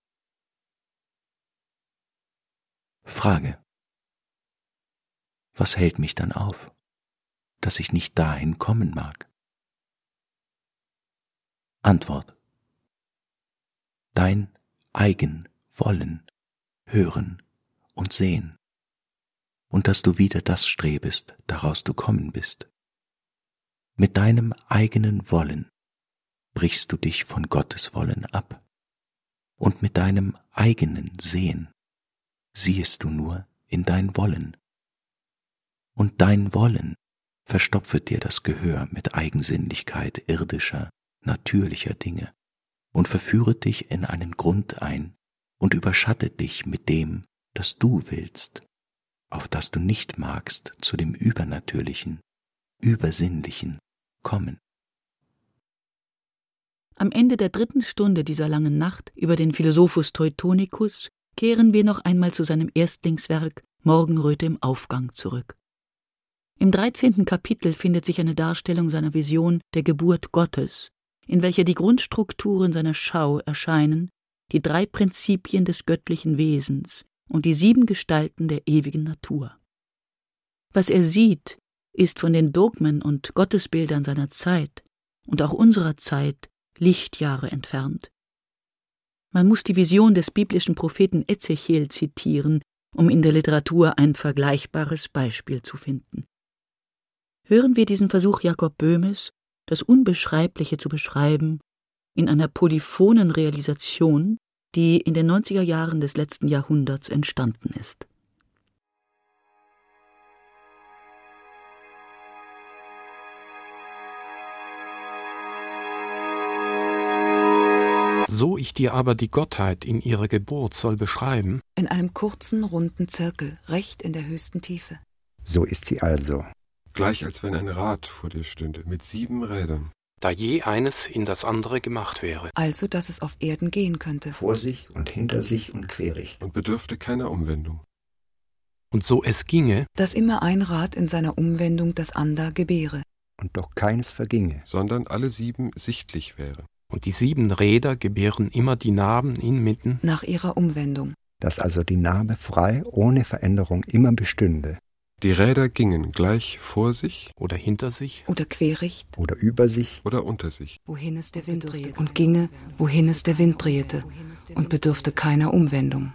Frage: Was hält mich dann auf, dass ich nicht dahin kommen mag? Antwort: Dein eigen Wollen, Hören und Sehen, und dass du wieder das strebest, daraus du kommen bist. Mit deinem eigenen Wollen brichst du dich von Gottes Wollen ab, und mit deinem eigenen Sehen siehest du nur in dein Wollen. Und dein Wollen verstopfet dir das Gehör mit Eigensinnlichkeit irdischer, natürlicher Dinge und verführet dich in einen Grund ein, und überschattet dich mit dem, das du willst, auf das du nicht magst zu dem Übernatürlichen, Übersinnlichen kommen. Am Ende der 3. Stunde dieser langen Nacht über den Philosophus Teutonicus kehren wir noch einmal zu seinem Erstlingswerk Morgenröte im Aufgang zurück. Im 13. Kapitel findet sich eine Darstellung seiner Vision der Geburt Gottes, in welcher die Grundstrukturen seiner Schau erscheinen, die 3 Prinzipien des göttlichen Wesens und die 7 Gestalten der ewigen Natur. Was er sieht, ist von den Dogmen und Gottesbildern seiner Zeit und auch unserer Zeit Lichtjahre entfernt. Man muss die Vision des biblischen Propheten Ezechiel zitieren, um in der Literatur ein vergleichbares Beispiel zu finden. Hören wir diesen Versuch Jakob Böhmes, das Unbeschreibliche zu beschreiben, in einer polyphonen Realisation, die in den 90er Jahren des letzten Jahrhunderts entstanden ist. So ich dir aber die Gottheit in ihrer Geburt soll beschreiben, in einem kurzen, runden Zirkel, recht in der höchsten Tiefe. So ist sie also. Gleich als wenn ein Rad vor dir stünde, mit 7 Rädern. da je eines in das andere gemacht wäre. Also, dass es auf Erden gehen könnte. Vor sich und hinter sich und querig. Und bedürfte keiner Umwendung. Und so es ginge, dass immer ein Rad in seiner Umwendung das ander gebäre. Und doch keines verginge. Sondern alle 7 sichtlich wäre. und die 7 Räder gebären immer die Narben inmitten, Nach ihrer Umwendung. Dass also die Narbe frei, ohne Veränderung immer bestünde. Die Räder gingen gleich vor sich oder hinter sich, Oder quericht, Oder über sich. oder unter sich. wohin es der Wind drehte. Und ginge, wohin es der Wind drehte. Und bedürfte keiner Umwendung.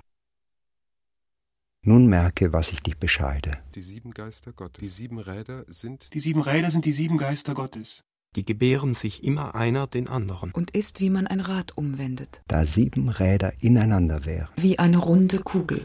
Nun merke, was ich dich bescheide. Die 7 Geister Gottes. Die 7 Räder sind Die 7 Räder sind die 7 Geister Gottes. die gebären sich immer einer den anderen. Und ist, wie man ein Rad umwendet. Da 7 Räder ineinander wären. Wie eine runde Kugel.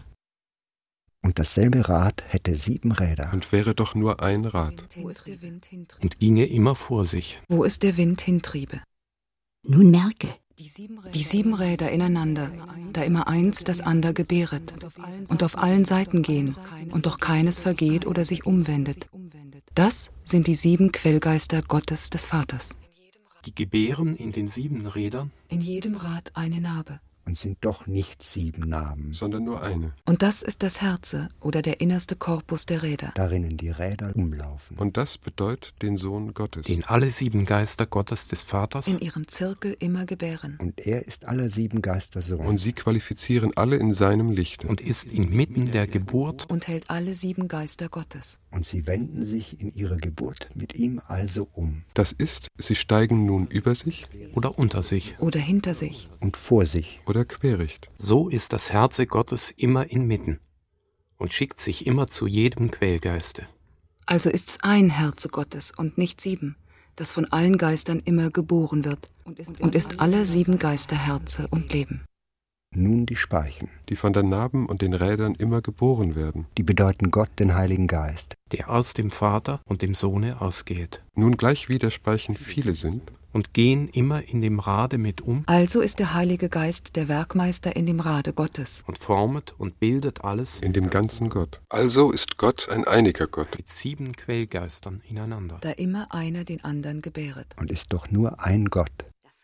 Und dasselbe Rad hätte 7 Räder. und wäre doch nur ein Rad. Wo es der Wind hintriebe. Und ginge immer vor sich. Wo es der Wind hintriebe. Nun merke, Die 7 Räder ineinander, da immer eins das ander gebäret. Und auf allen Seiten gehen. Und doch keines vergeht oder sich umwendet. Das sind die 7 Quellgeister Gottes des Vaters. Die gebären in den 7 Rädern, In jedem Rad eine Narbe. Und sind doch nicht 7 Narben. Sondern nur eine. Und das ist das Herze oder der innerste Korpus der Räder. Darinnen die Räder umlaufen. Und das bedeutet den Sohn Gottes. den alle 7 Geister Gottes des Vaters In ihrem Zirkel immer gebären. Und er ist aller 7 Geister Sohn. Und sie qualifizieren alle in seinem Lichte. und ist inmitten der Geburt Und hält alle 7 Geister Gottes. Und sie wenden sich in ihrer Geburt mit ihm also um. Das ist, sie steigen nun über sich oder unter sich. Oder hinter sich. Und vor sich. oder quericht. So ist das Herze Gottes immer inmitten und schickt sich immer zu jedem Quellgeiste. Also ist's ein Herze Gottes und nicht 7, das von allen Geistern immer geboren wird und ist alle 7 Geister Herze und Leben. Nun die Speichen. Die von den Narben und den Rädern immer geboren werden. Die bedeuten Gott, den Heiligen Geist. Der aus dem Vater und dem Sohne ausgeht. Nun gleich wie der Speichen viele sind, Und gehen immer in dem Rade mit um Also ist der Heilige Geist der Werkmeister in dem Rade Gottes. und formet und bildet alles in dem ganzen Gott. Also ist Gott ein einiger Gott. mit 7 Quellgeistern ineinander. Da immer einer den anderen gebäret. Und ist doch nur ein Gott.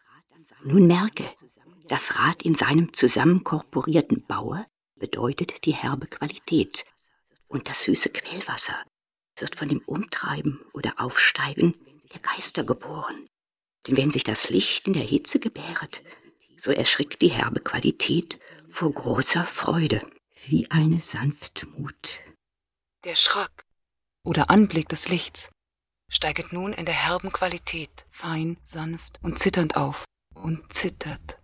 Nun merke, das Rad in seinem zusammenkorporierten Baue bedeutet die herbe Qualität. Und das süße Quellwasser wird von dem Umtreiben oder Aufsteigen der Geister geboren. Denn wenn sich das Licht in der Hitze gebäret, so erschrickt die herbe Qualität vor großer Freude, wie eine Sanftmut. Der Schreck oder Anblick des Lichts steiget nun in der herben Qualität, fein, sanft und zitternd auf und zittert.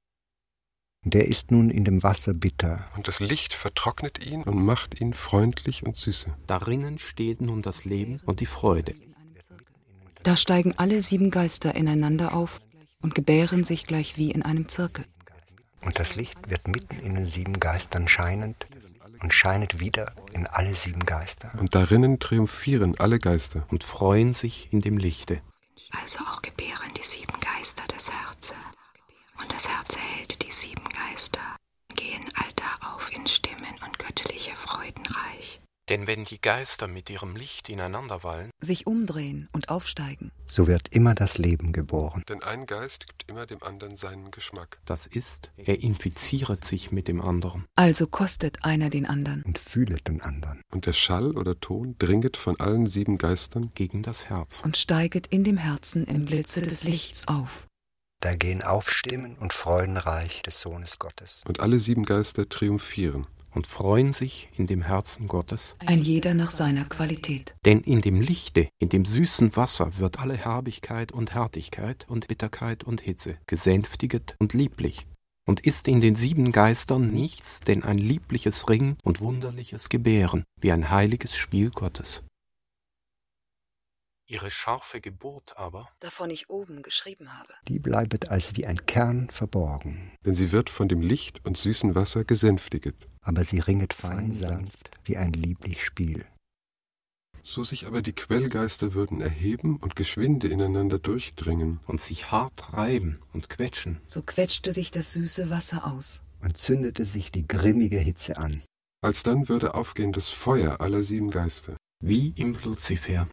Der ist nun in dem Wasser bitter. Und das Licht vertrocknet ihn und macht ihn freundlich und süße. Darinnen steht nun das Leben und die Freude. Da steigen alle 7 Geister ineinander auf und gebären sich gleich wie in einem Zirkel. Und das Licht wird mitten in den 7 Geistern scheinend und scheinet wieder in alle 7 Geister. Und darinnen triumphieren alle Geister. Und freuen sich in dem Lichte. Also auch gebären die 7 Geister das Herze. Und das Herz hält die 7 Geister, gehen Denn wenn die Geister mit ihrem Licht ineinander wallen, sich umdrehen und aufsteigen, so wird immer das Leben geboren. Denn ein Geist gibt immer dem anderen seinen Geschmack. das ist, er infiziert sich mit dem anderen. also kostet einer den anderen Und fühlet den anderen. Und der Schall oder Ton dringet von allen 7 Geistern Gegen das Herz. und steiget in dem Herzen im Blitze des Lichts auf. Da gehen Aufstimmen und Freudenreich des Sohnes Gottes. und alle 7 Geister triumphieren. Und freuen sich in dem Herzen Gottes. Ein jeder nach seiner Qualität. Denn in dem Lichte, in dem süßen Wasser wird alle Herbigkeit und Härtigkeit und Bitterkeit und Hitze gesänftiget und lieblich. Und ist in den 7 Geistern nichts, denn ein liebliches Ringen und wunderliches Gebären, wie ein heiliges Spiel Gottes. Ihre scharfe Geburt aber, Davon ich oben geschrieben habe. Die bleibet als wie ein Kern verborgen. Denn sie wird von dem Licht und süßen Wasser gesänftiget. Aber sie ringet fein sanft wie ein lieblich Spiel. So sich aber die Quellgeister würden erheben und geschwinde ineinander durchdringen. und sich hart reiben und quetschen, So quetschte sich das süße Wasser aus. Und zündete sich die grimmige Hitze an. Alsdann würde aufgehen das Feuer aller 7 Geister. wie im Luzifer.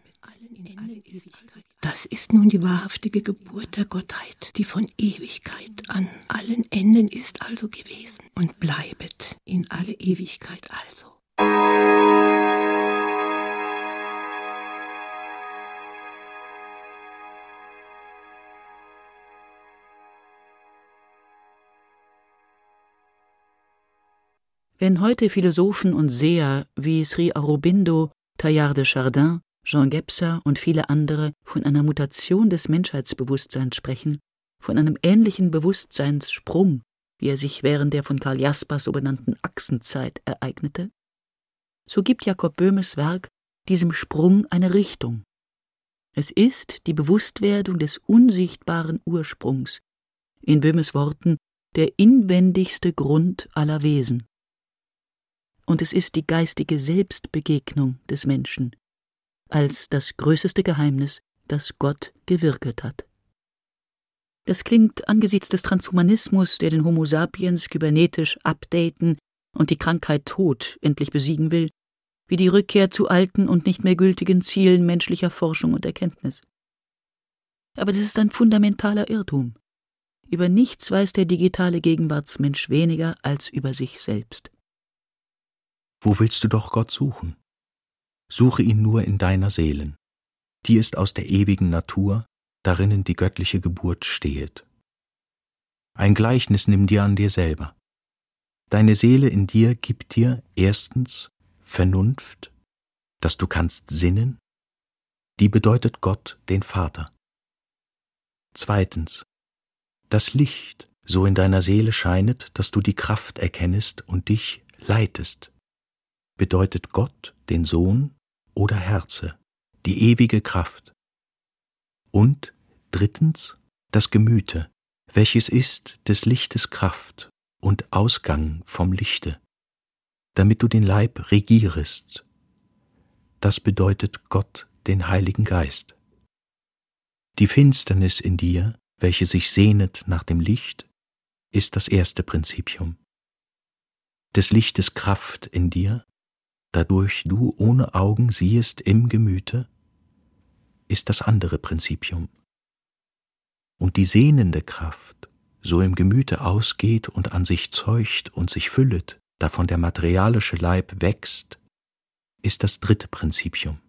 Das ist nun die wahrhaftige Geburt der Gottheit, die von Ewigkeit an allen Enden ist also gewesen und bleibet in alle Ewigkeit also. Wenn heute Philosophen und Seher wie Sri Aurobindo, Teilhard de Chardin, Jean Gebser und viele andere von einer Mutation des Menschheitsbewusstseins sprechen, von einem ähnlichen Bewusstseinssprung, wie er sich während der von Karl Jaspers so benannten Achsenzeit ereignete, so gibt Jakob Böhmes Werk diesem Sprung eine Richtung. Es ist die Bewusstwerdung des unsichtbaren Ursprungs, in Böhmes Worten der inwendigste Grund aller Wesen. Und es ist die geistige Selbstbegegnung des Menschen als das größte Geheimnis, das Gott gewirket hat. Das klingt angesichts des Transhumanismus, der den Homo sapiens kybernetisch updaten und die Krankheit Tod endlich besiegen will, wie die Rückkehr zu alten und nicht mehr gültigen Zielen menschlicher Forschung und Erkenntnis. Aber das ist ein fundamentaler Irrtum. Über nichts weiß der digitale Gegenwartsmensch weniger als über sich selbst. Wo willst du doch Gott suchen? Suche ihn nur in deiner Seelen. Die ist aus der ewigen Natur, darinnen die göttliche Geburt stehet. Ein Gleichnis nimm dir an dir selber. Deine Seele in dir gibt dir erstens Vernunft, dass du kannst sinnen, die bedeutet Gott, den Vater. Zweitens, das Licht so in deiner Seele scheinet, dass du die Kraft erkennest und dich leitest, bedeutet Gott, den Sohn oder Herze, die ewige Kraft. Und drittens, das Gemüte, welches ist des Lichtes Kraft und Ausgang vom Lichte, damit du den Leib regierest. Das bedeutet Gott, den Heiligen Geist. Die Finsternis in dir, welche sich sehnet nach dem Licht, ist das erste Prinzipium. Des Lichtes Kraft in dir, dadurch du ohne Augen siehest im Gemüte, ist das andere Prinzipium. Und die sehnende Kraft, so im Gemüte ausgeht und an sich zeugt und sich füllet, davon der materialische Leib wächst, ist das dritte Prinzipium.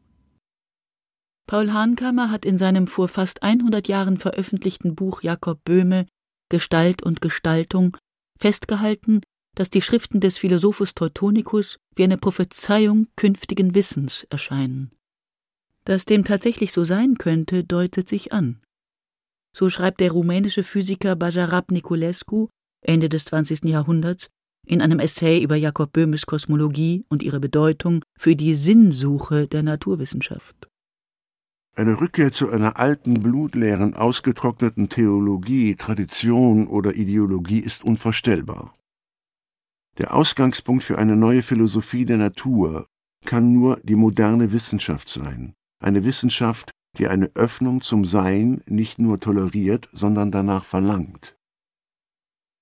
Paul Hankamer hat in seinem vor fast 100 Jahren veröffentlichten Buch Jakob Böhme Gestalt und Gestaltung festgehalten, dass die Schriften des Philosophus Teutonicus wie eine Prophezeiung künftigen Wissens erscheinen. Dass dem tatsächlich so sein könnte, deutet sich an. So schreibt der rumänische Physiker Bajarab Niculescu Ende des 20. Jahrhunderts in einem Essay über Jakob Böhmes Kosmologie und ihre Bedeutung für die Sinnsuche der Naturwissenschaft. Eine Rückkehr zu einer alten, blutleeren, ausgetrockneten Theologie, Tradition oder Ideologie ist unvorstellbar. Der Ausgangspunkt für eine neue Philosophie der Natur kann nur die moderne Wissenschaft sein. Eine Wissenschaft, die eine Öffnung zum Sein nicht nur toleriert, sondern danach verlangt.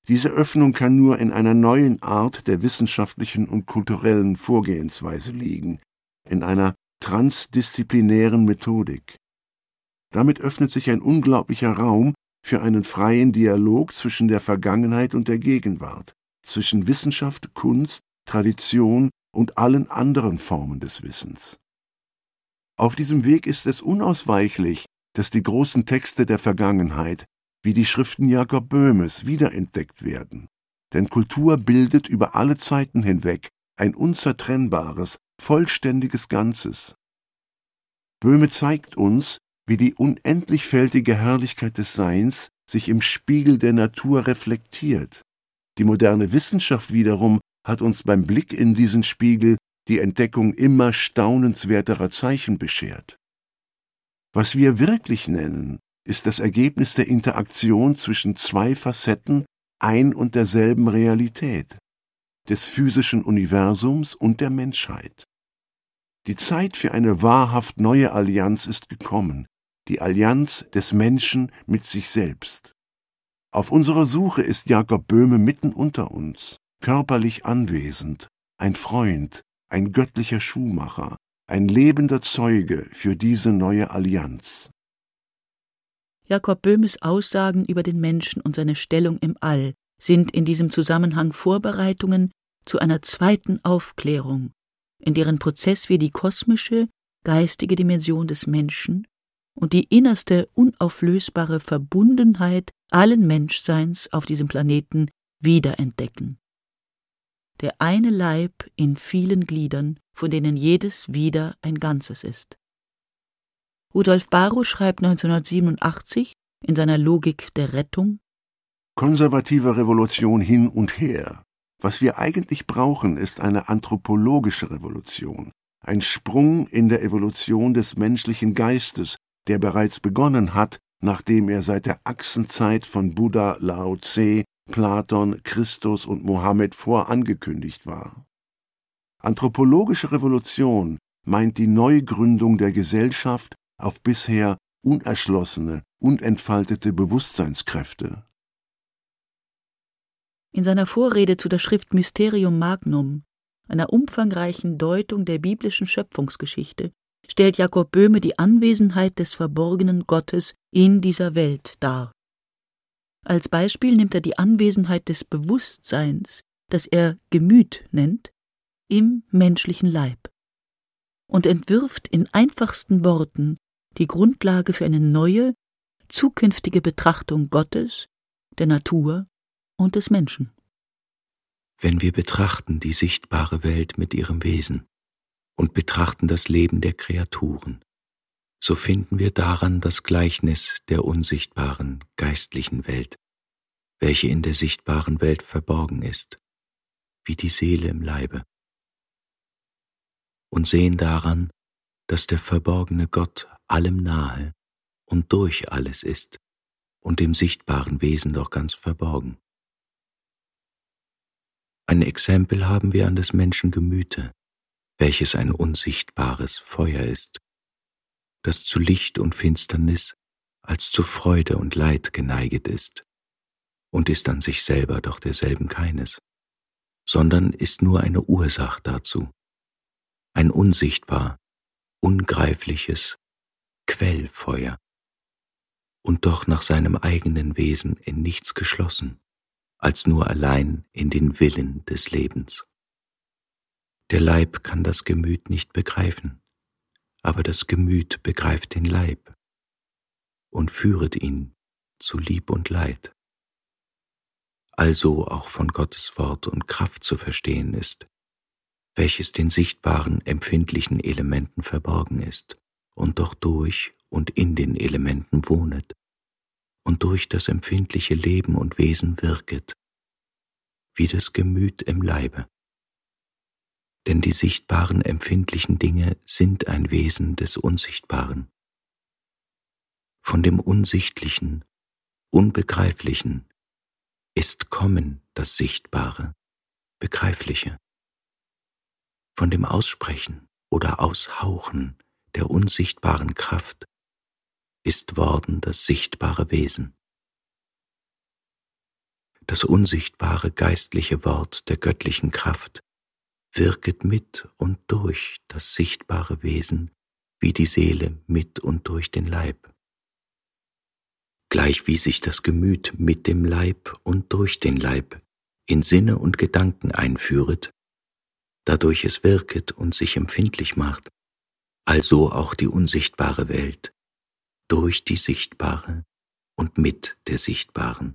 Diese Öffnung kann nur in einer neuen Art der wissenschaftlichen und kulturellen Vorgehensweise liegen, in einer transdisziplinären Methodik. Damit öffnet sich ein unglaublicher Raum für einen freien Dialog zwischen der Vergangenheit und der Gegenwart, zwischen Wissenschaft, Kunst, Tradition und allen anderen Formen des Wissens. Auf diesem Weg ist es unausweichlich, dass die großen Texte der Vergangenheit, wie die Schriften Jakob Böhmes, wiederentdeckt werden. Denn Kultur bildet über alle Zeiten hinweg ein unzertrennbares, vollständiges Ganzes. Böhme zeigt uns, wie die unendlich fältige Herrlichkeit des Seins sich im Spiegel der Natur reflektiert. Die moderne Wissenschaft wiederum hat uns beim Blick in diesen Spiegel die Entdeckung immer staunenswerterer Zeichen beschert. Was wir wirklich nennen, ist das Ergebnis der Interaktion zwischen zwei Facetten ein und derselben Realität, des physischen Universums und der Menschheit. Die Zeit für eine wahrhaft neue Allianz ist gekommen, die Allianz des Menschen mit sich selbst. Auf unserer Suche ist Jakob Böhme mitten unter uns, körperlich anwesend, ein Freund, ein göttlicher Schuhmacher, ein lebender Zeuge für diese neue Allianz. Jakob Böhmes Aussagen über den Menschen und seine Stellung im All sind in diesem Zusammenhang Vorbereitungen zu einer zweiten Aufklärung, in deren Prozess wir die kosmische, geistige Dimension des Menschen und die innerste, unauflösbare Verbundenheit allen Menschseins auf diesem Planeten wiederentdecken. Der eine Leib in vielen Gliedern, von denen jedes wieder ein Ganzes ist. Rudolf Barrow schreibt 1987 in seiner Logik der Rettung: Konservative Revolution hin und her. Was wir eigentlich brauchen, ist eine anthropologische Revolution, ein Sprung in der Evolution des menschlichen Geistes, der bereits begonnen hat, nachdem er seit der Achsenzeit von Buddha, Lao Tse, Platon, Christus und Mohammed vorangekündigt war. Anthropologische Revolution meint die Neugründung der Gesellschaft auf bisher unerschlossene, unentfaltete Bewusstseinskräfte. In seiner Vorrede zu der Schrift Mysterium Magnum, einer umfangreichen Deutung der biblischen Schöpfungsgeschichte, stellt Jakob Böhme die Anwesenheit des verborgenen Gottes in dieser Welt dar. Als Beispiel nimmt er die Anwesenheit des Bewusstseins, das er Gemüt nennt, im menschlichen Leib und entwirft in einfachsten Worten die Grundlage für eine neue, zukünftige Betrachtung Gottes, der Natur und des Menschen. Wenn wir betrachten die sichtbare Welt mit ihrem Wesen und betrachten das Leben der Kreaturen, so finden wir daran das Gleichnis der unsichtbaren, geistlichen Welt, welche in der sichtbaren Welt verborgen ist, wie die Seele im Leibe. Und sehen daran, dass der verborgene Gott allem nahe und durch alles ist und dem sichtbaren Wesen doch ganz verborgen. Ein Exempel haben wir an des Menschen Gemüte, welches ein unsichtbares Feuer ist, das zu Licht und Finsternis als zu Freude und Leid geneiget ist und ist an sich selber doch derselben keines, sondern ist nur eine Ursache dazu, ein unsichtbar, ungreifliches Quellfeuer und doch nach seinem eigenen Wesen in nichts geschlossen, als nur allein in den Willen des Lebens. Der Leib kann das Gemüt nicht begreifen, aber das Gemüt begreift den Leib und führet ihn zu Lieb und Leid. Also auch von Gottes Wort und Kraft zu verstehen ist, welches den sichtbaren, empfindlichen Elementen verborgen ist und doch durch und in den Elementen wohnet und durch das empfindliche Leben und Wesen wirket, wie das Gemüt im Leibe. Denn die sichtbaren, empfindlichen Dinge sind ein Wesen des Unsichtbaren. Von dem Unsichtlichen, Unbegreiflichen ist Kommen das Sichtbare, Begreifliche. Von dem Aussprechen oder Aushauchen der unsichtbaren Kraft ist worden das sichtbare Wesen. das unsichtbare geistliche Wort der göttlichen Kraft, wirket mit und durch das sichtbare Wesen, wie die Seele mit und durch den Leib. Gleich wie sich das Gemüt mit dem Leib und durch den Leib in Sinne und Gedanken einführet, dadurch es wirket und sich empfindlich macht, also auch die unsichtbare Welt, durch die sichtbare und mit der sichtbaren.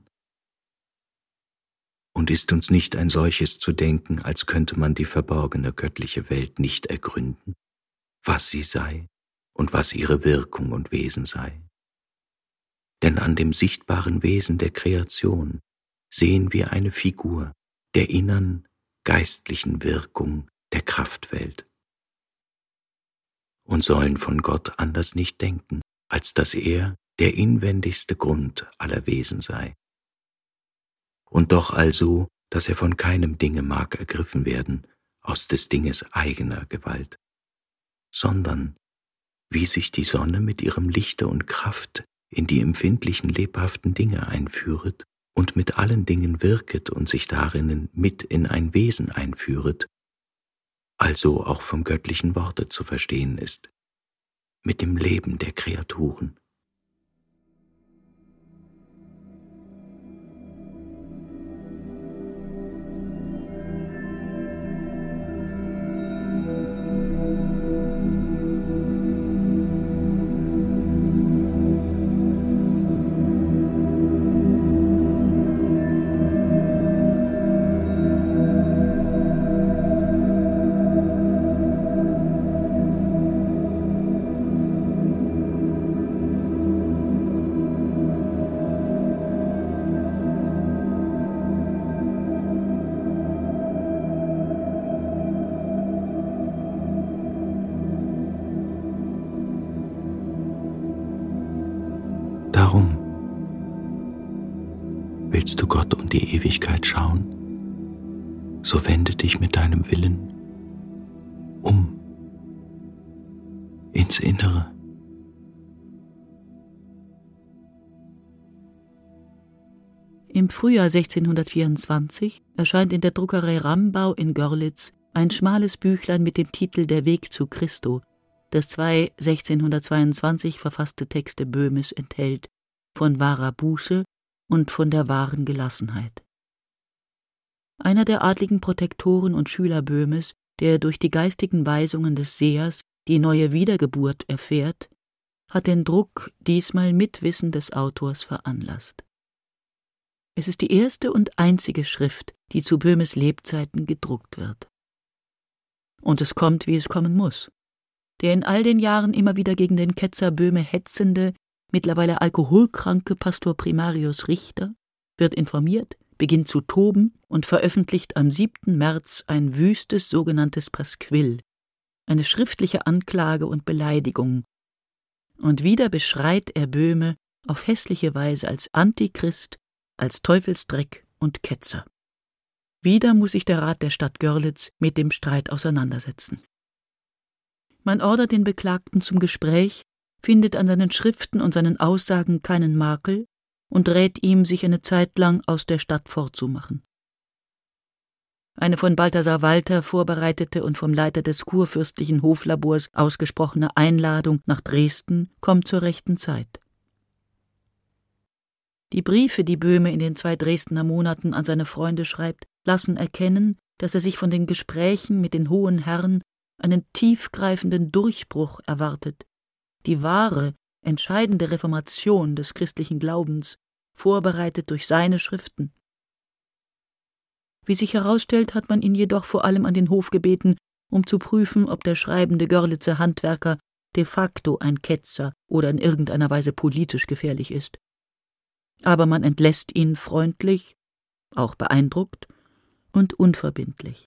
Und ist uns nicht ein solches zu denken, als könnte man die verborgene göttliche Welt nicht ergründen, was sie sei und was ihre Wirkung und Wesen sei? Denn an dem sichtbaren Wesen der Kreation sehen wir eine Figur der innern, geistlichen Wirkung der Kraftwelt und sollen von Gott anders nicht denken, als dass er der inwendigste Grund aller Wesen sei. Und doch also, dass er von keinem Dinge mag ergriffen werden, aus des Dinges eigener Gewalt, sondern, wie sich die Sonne mit ihrem Lichte und Kraft in die empfindlichen, lebhaften Dinge einführet und mit allen Dingen wirket und sich darinnen mit in ein Wesen einführet, also auch vom göttlichen Worte zu verstehen ist, mit dem Leben der Kreaturen. Darum willst du Gott und die Ewigkeit schauen, so wende dich mit deinem Willen um ins Innere. Im Frühjahr 1624 erscheint in der Druckerei Rambau in Görlitz ein schmales Büchlein mit dem Titel Der Weg zu Christo, das 2 1622 verfasste Texte Böhmes enthält, von wahrer Buße und von der wahren Gelassenheit. Einer der adligen Protektoren und Schüler Böhmes, der durch die geistigen Weisungen des Sehers die neue Wiedergeburt erfährt, hat den Druck diesmal mit Wissen des Autors veranlasst. Es ist die erste und einzige Schrift, die zu Böhmes Lebzeiten gedruckt wird. Und es kommt, wie es kommen muss. Der in all den Jahren immer wieder gegen den Ketzer Böhme hetzende, mittlerweile alkoholkranke Pastor Primarius Richter wird informiert, beginnt zu toben und veröffentlicht am 7. März ein wüstes sogenanntes Pasquill, eine schriftliche Anklage und Beleidigung. Und wieder beschreit er Böhme auf hässliche Weise als Antichrist, als Teufelsdreck und Ketzer. Wieder muss sich der Rat der Stadt Görlitz mit dem Streit auseinandersetzen. Man ordert den Beklagten zum Gespräch, findet an seinen Schriften und seinen Aussagen keinen Makel und rät ihm, sich eine Zeit lang aus der Stadt fortzumachen. Eine von Balthasar Walter vorbereitete und vom Leiter des kurfürstlichen Hoflabors ausgesprochene Einladung nach Dresden kommt zur rechten Zeit. Die Briefe, die Böhme in den 2 Dresdner Monaten an seine Freunde schreibt, lassen erkennen, dass er sich von den Gesprächen mit den hohen Herren einen tiefgreifenden Durchbruch erwartet, die wahre, entscheidende Reformation des christlichen Glaubens, vorbereitet durch seine Schriften. Wie sich herausstellt, hat man ihn jedoch vor allem an den Hof gebeten, um zu prüfen, ob der schreibende Görlitzer Handwerker de facto ein Ketzer oder in irgendeiner Weise politisch gefährlich ist. Aber man entlässt ihn freundlich, auch beeindruckt und unverbindlich.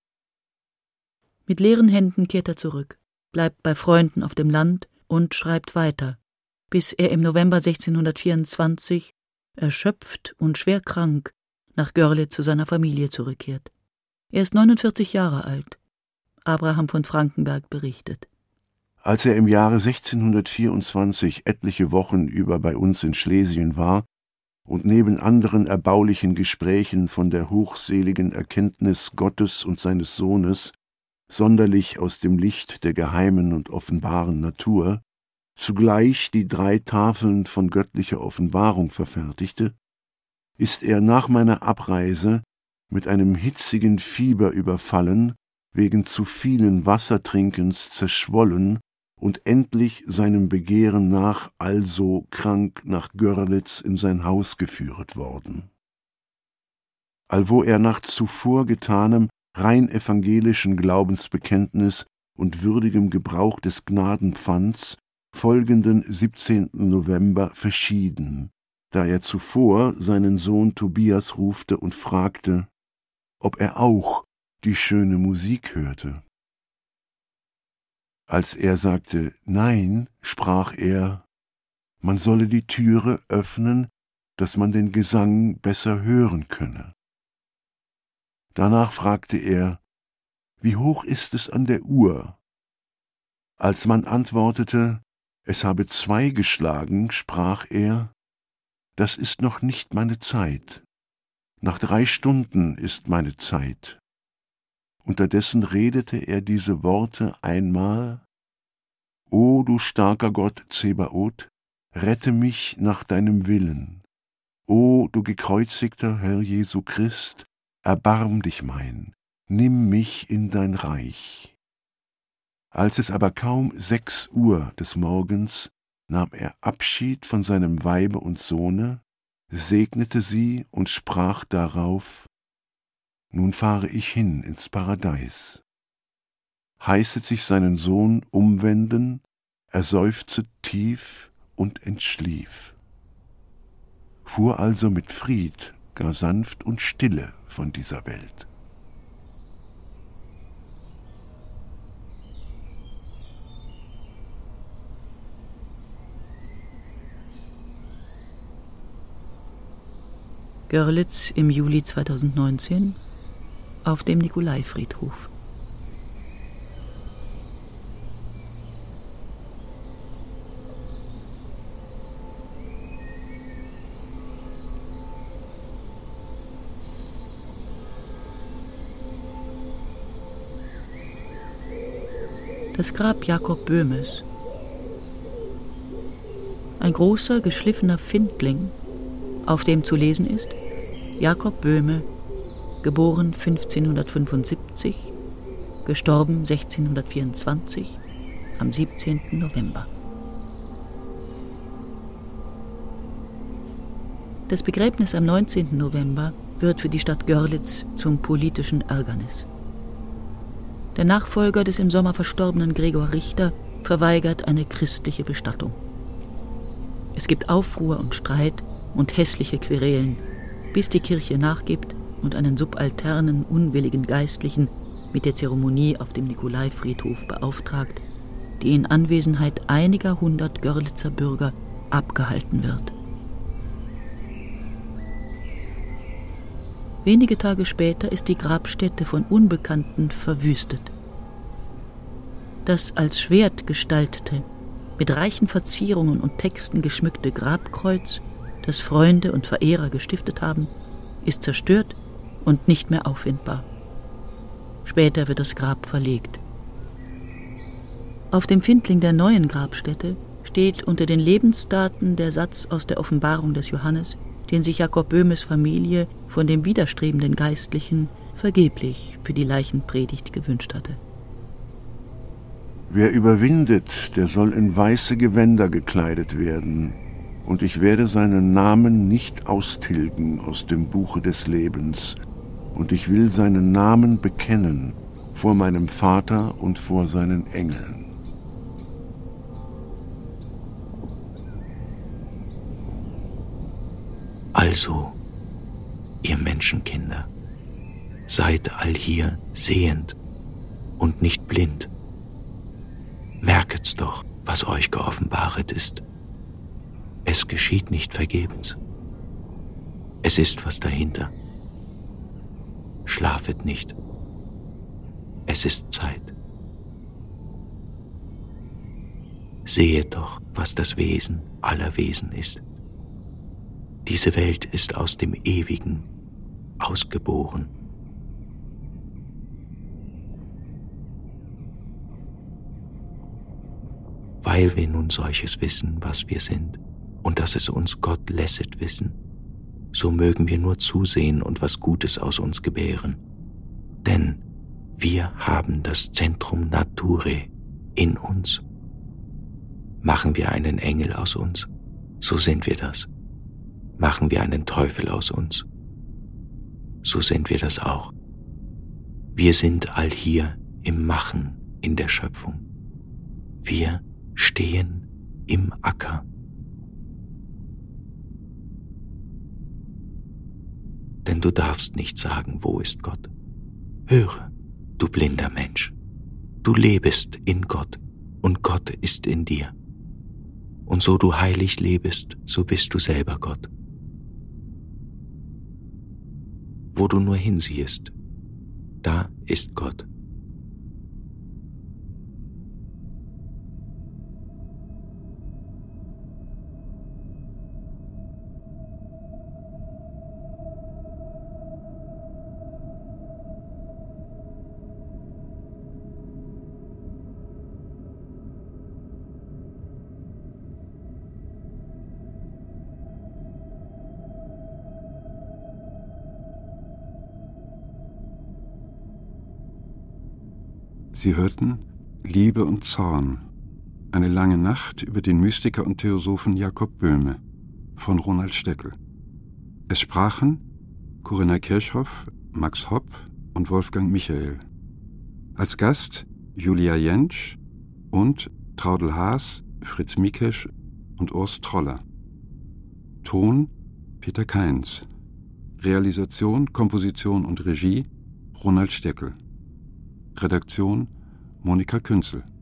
Mit leeren Händen kehrt er zurück, bleibt bei Freunden auf dem Land und schreibt weiter, bis er im November 1624, erschöpft und schwer krank, nach Görlitz zu seiner Familie zurückkehrt. Er ist 49 Jahre alt. Abraham von Frankenberg berichtet. Als er im Jahre 1624 etliche Wochen über bei uns in Schlesien war und neben anderen erbaulichen Gesprächen von der hochseligen Erkenntnis Gottes und seines Sohnes, sonderlich aus dem Licht der geheimen und offenbaren Natur, zugleich die 3 Tafeln von göttlicher Offenbarung verfertigte, ist er nach meiner Abreise mit einem hitzigen Fieber überfallen, wegen zu vielen Wassertrinkens zerschwollen und endlich seinem Begehren nach also krank nach Görlitz in sein Haus geführet worden. Allwo er nach zuvor getanem rein evangelischen Glaubensbekenntnis und würdigem Gebrauch des Gnadenpfands folgenden 17. November verschieden, da er zuvor seinen Sohn Tobias rufte und fragte, ob er auch die schöne Musik hörte. Als er sagte Nein, sprach er, man solle die Türe öffnen, dass man den Gesang besser hören könne. Danach fragte er, wie hoch ist es an der Uhr? Als man antwortete, es habe 2 geschlagen, sprach er, das ist noch nicht meine Zeit. Nach 3 Stunden ist meine Zeit. Unterdessen redete er diese Worte einmal, O du starker Gott Zebaoth, rette mich nach deinem Willen. O du gekreuzigter Herr Jesu Christ, erbarm dich mein, nimm mich in dein Reich. Als es aber kaum 6 Uhr des Morgens, nahm er Abschied von seinem Weibe und Sohne, segnete sie und sprach darauf, nun fahre ich hin ins Paradies. Heißet sich seinen Sohn umwenden, er seufzet tief und entschlief. Fuhr also mit Fried, gar sanft und stille von dieser Welt. Görlitz im Juli 2019 auf dem Nikolaifriedhof. Das Grab Jakob Böhmes. Ein großer, geschliffener Findling, auf dem zu lesen ist: Jakob Böhme, geboren 1575, gestorben 1624, am 17. November. Das Begräbnis am 19. November wird für die Stadt Görlitz zum politischen Ärgernis. Der Nachfolger des im Sommer verstorbenen Gregor Richter verweigert eine christliche Bestattung. Es gibt Aufruhr und Streit und hässliche Querelen, bis die Kirche nachgibt und einen subalternen, unwilligen Geistlichen mit der Zeremonie auf dem Nikolaifriedhof beauftragt, die in Anwesenheit einiger 100 Görlitzer Bürger abgehalten wird. Wenige Tage später ist die Grabstätte von Unbekannten verwüstet. Das als Schwert gestaltete, mit reichen Verzierungen und Texten geschmückte Grabkreuz, das Freunde und Verehrer gestiftet haben, ist zerstört und nicht mehr auffindbar. Später wird das Grab verlegt. Auf dem Findling der neuen Grabstätte steht unter den Lebensdaten der Satz aus der Offenbarung des Johannes, den sich Jakob Böhmes Familie von dem widerstrebenden Geistlichen vergeblich für die Leichenpredigt gewünscht hatte. Wer überwindet, der soll in weiße Gewänder gekleidet werden, und ich werde seinen Namen nicht austilgen aus dem Buche des Lebens, und ich will seinen Namen bekennen vor meinem Vater und vor seinen Engeln. Also, ihr Menschenkinder, seid allhier sehend und nicht blind. Merket's doch, was euch geoffenbaret ist. Es geschieht nicht vergebens. Es ist was dahinter. Schlafet nicht. Es ist Zeit. Sehet doch, was das Wesen aller Wesen ist. Diese Welt ist aus dem Ewigen ausgeboren. Weil wir nun solches wissen, was wir sind, und dass es uns Gott lässet wissen, so mögen wir nur zusehen und was Gutes aus uns gebären. Denn wir haben das Centrum Naturae in uns. Machen wir einen Engel aus uns, so sind wir das. Machen wir einen Teufel aus uns, so sind wir das auch. Wir sind allhier im Machen in der Schöpfung. Wir stehen im Acker. Denn du darfst nicht sagen, wo ist Gott? Höre, du blinder Mensch, du lebest in Gott und Gott ist in dir. Und so du heilig lebest, so bist du selber Gott. Wo du nur hinsiehst, da ist Gott. Sie hörten Liebe und Zorn, eine lange Nacht über den Mystiker und Theosophen Jakob Böhme von Ronald Steckel. Es sprachen Corinna Kirchhoff, Max Hopp und Wolfgang Michael. Als Gast Julia Jentsch und Traudl Haas, Fritz Mikesch und Urs Troller. Ton Peter Kainz. Realisation, Komposition und Regie Ronald Steckel. Redaktion Monika Künzel.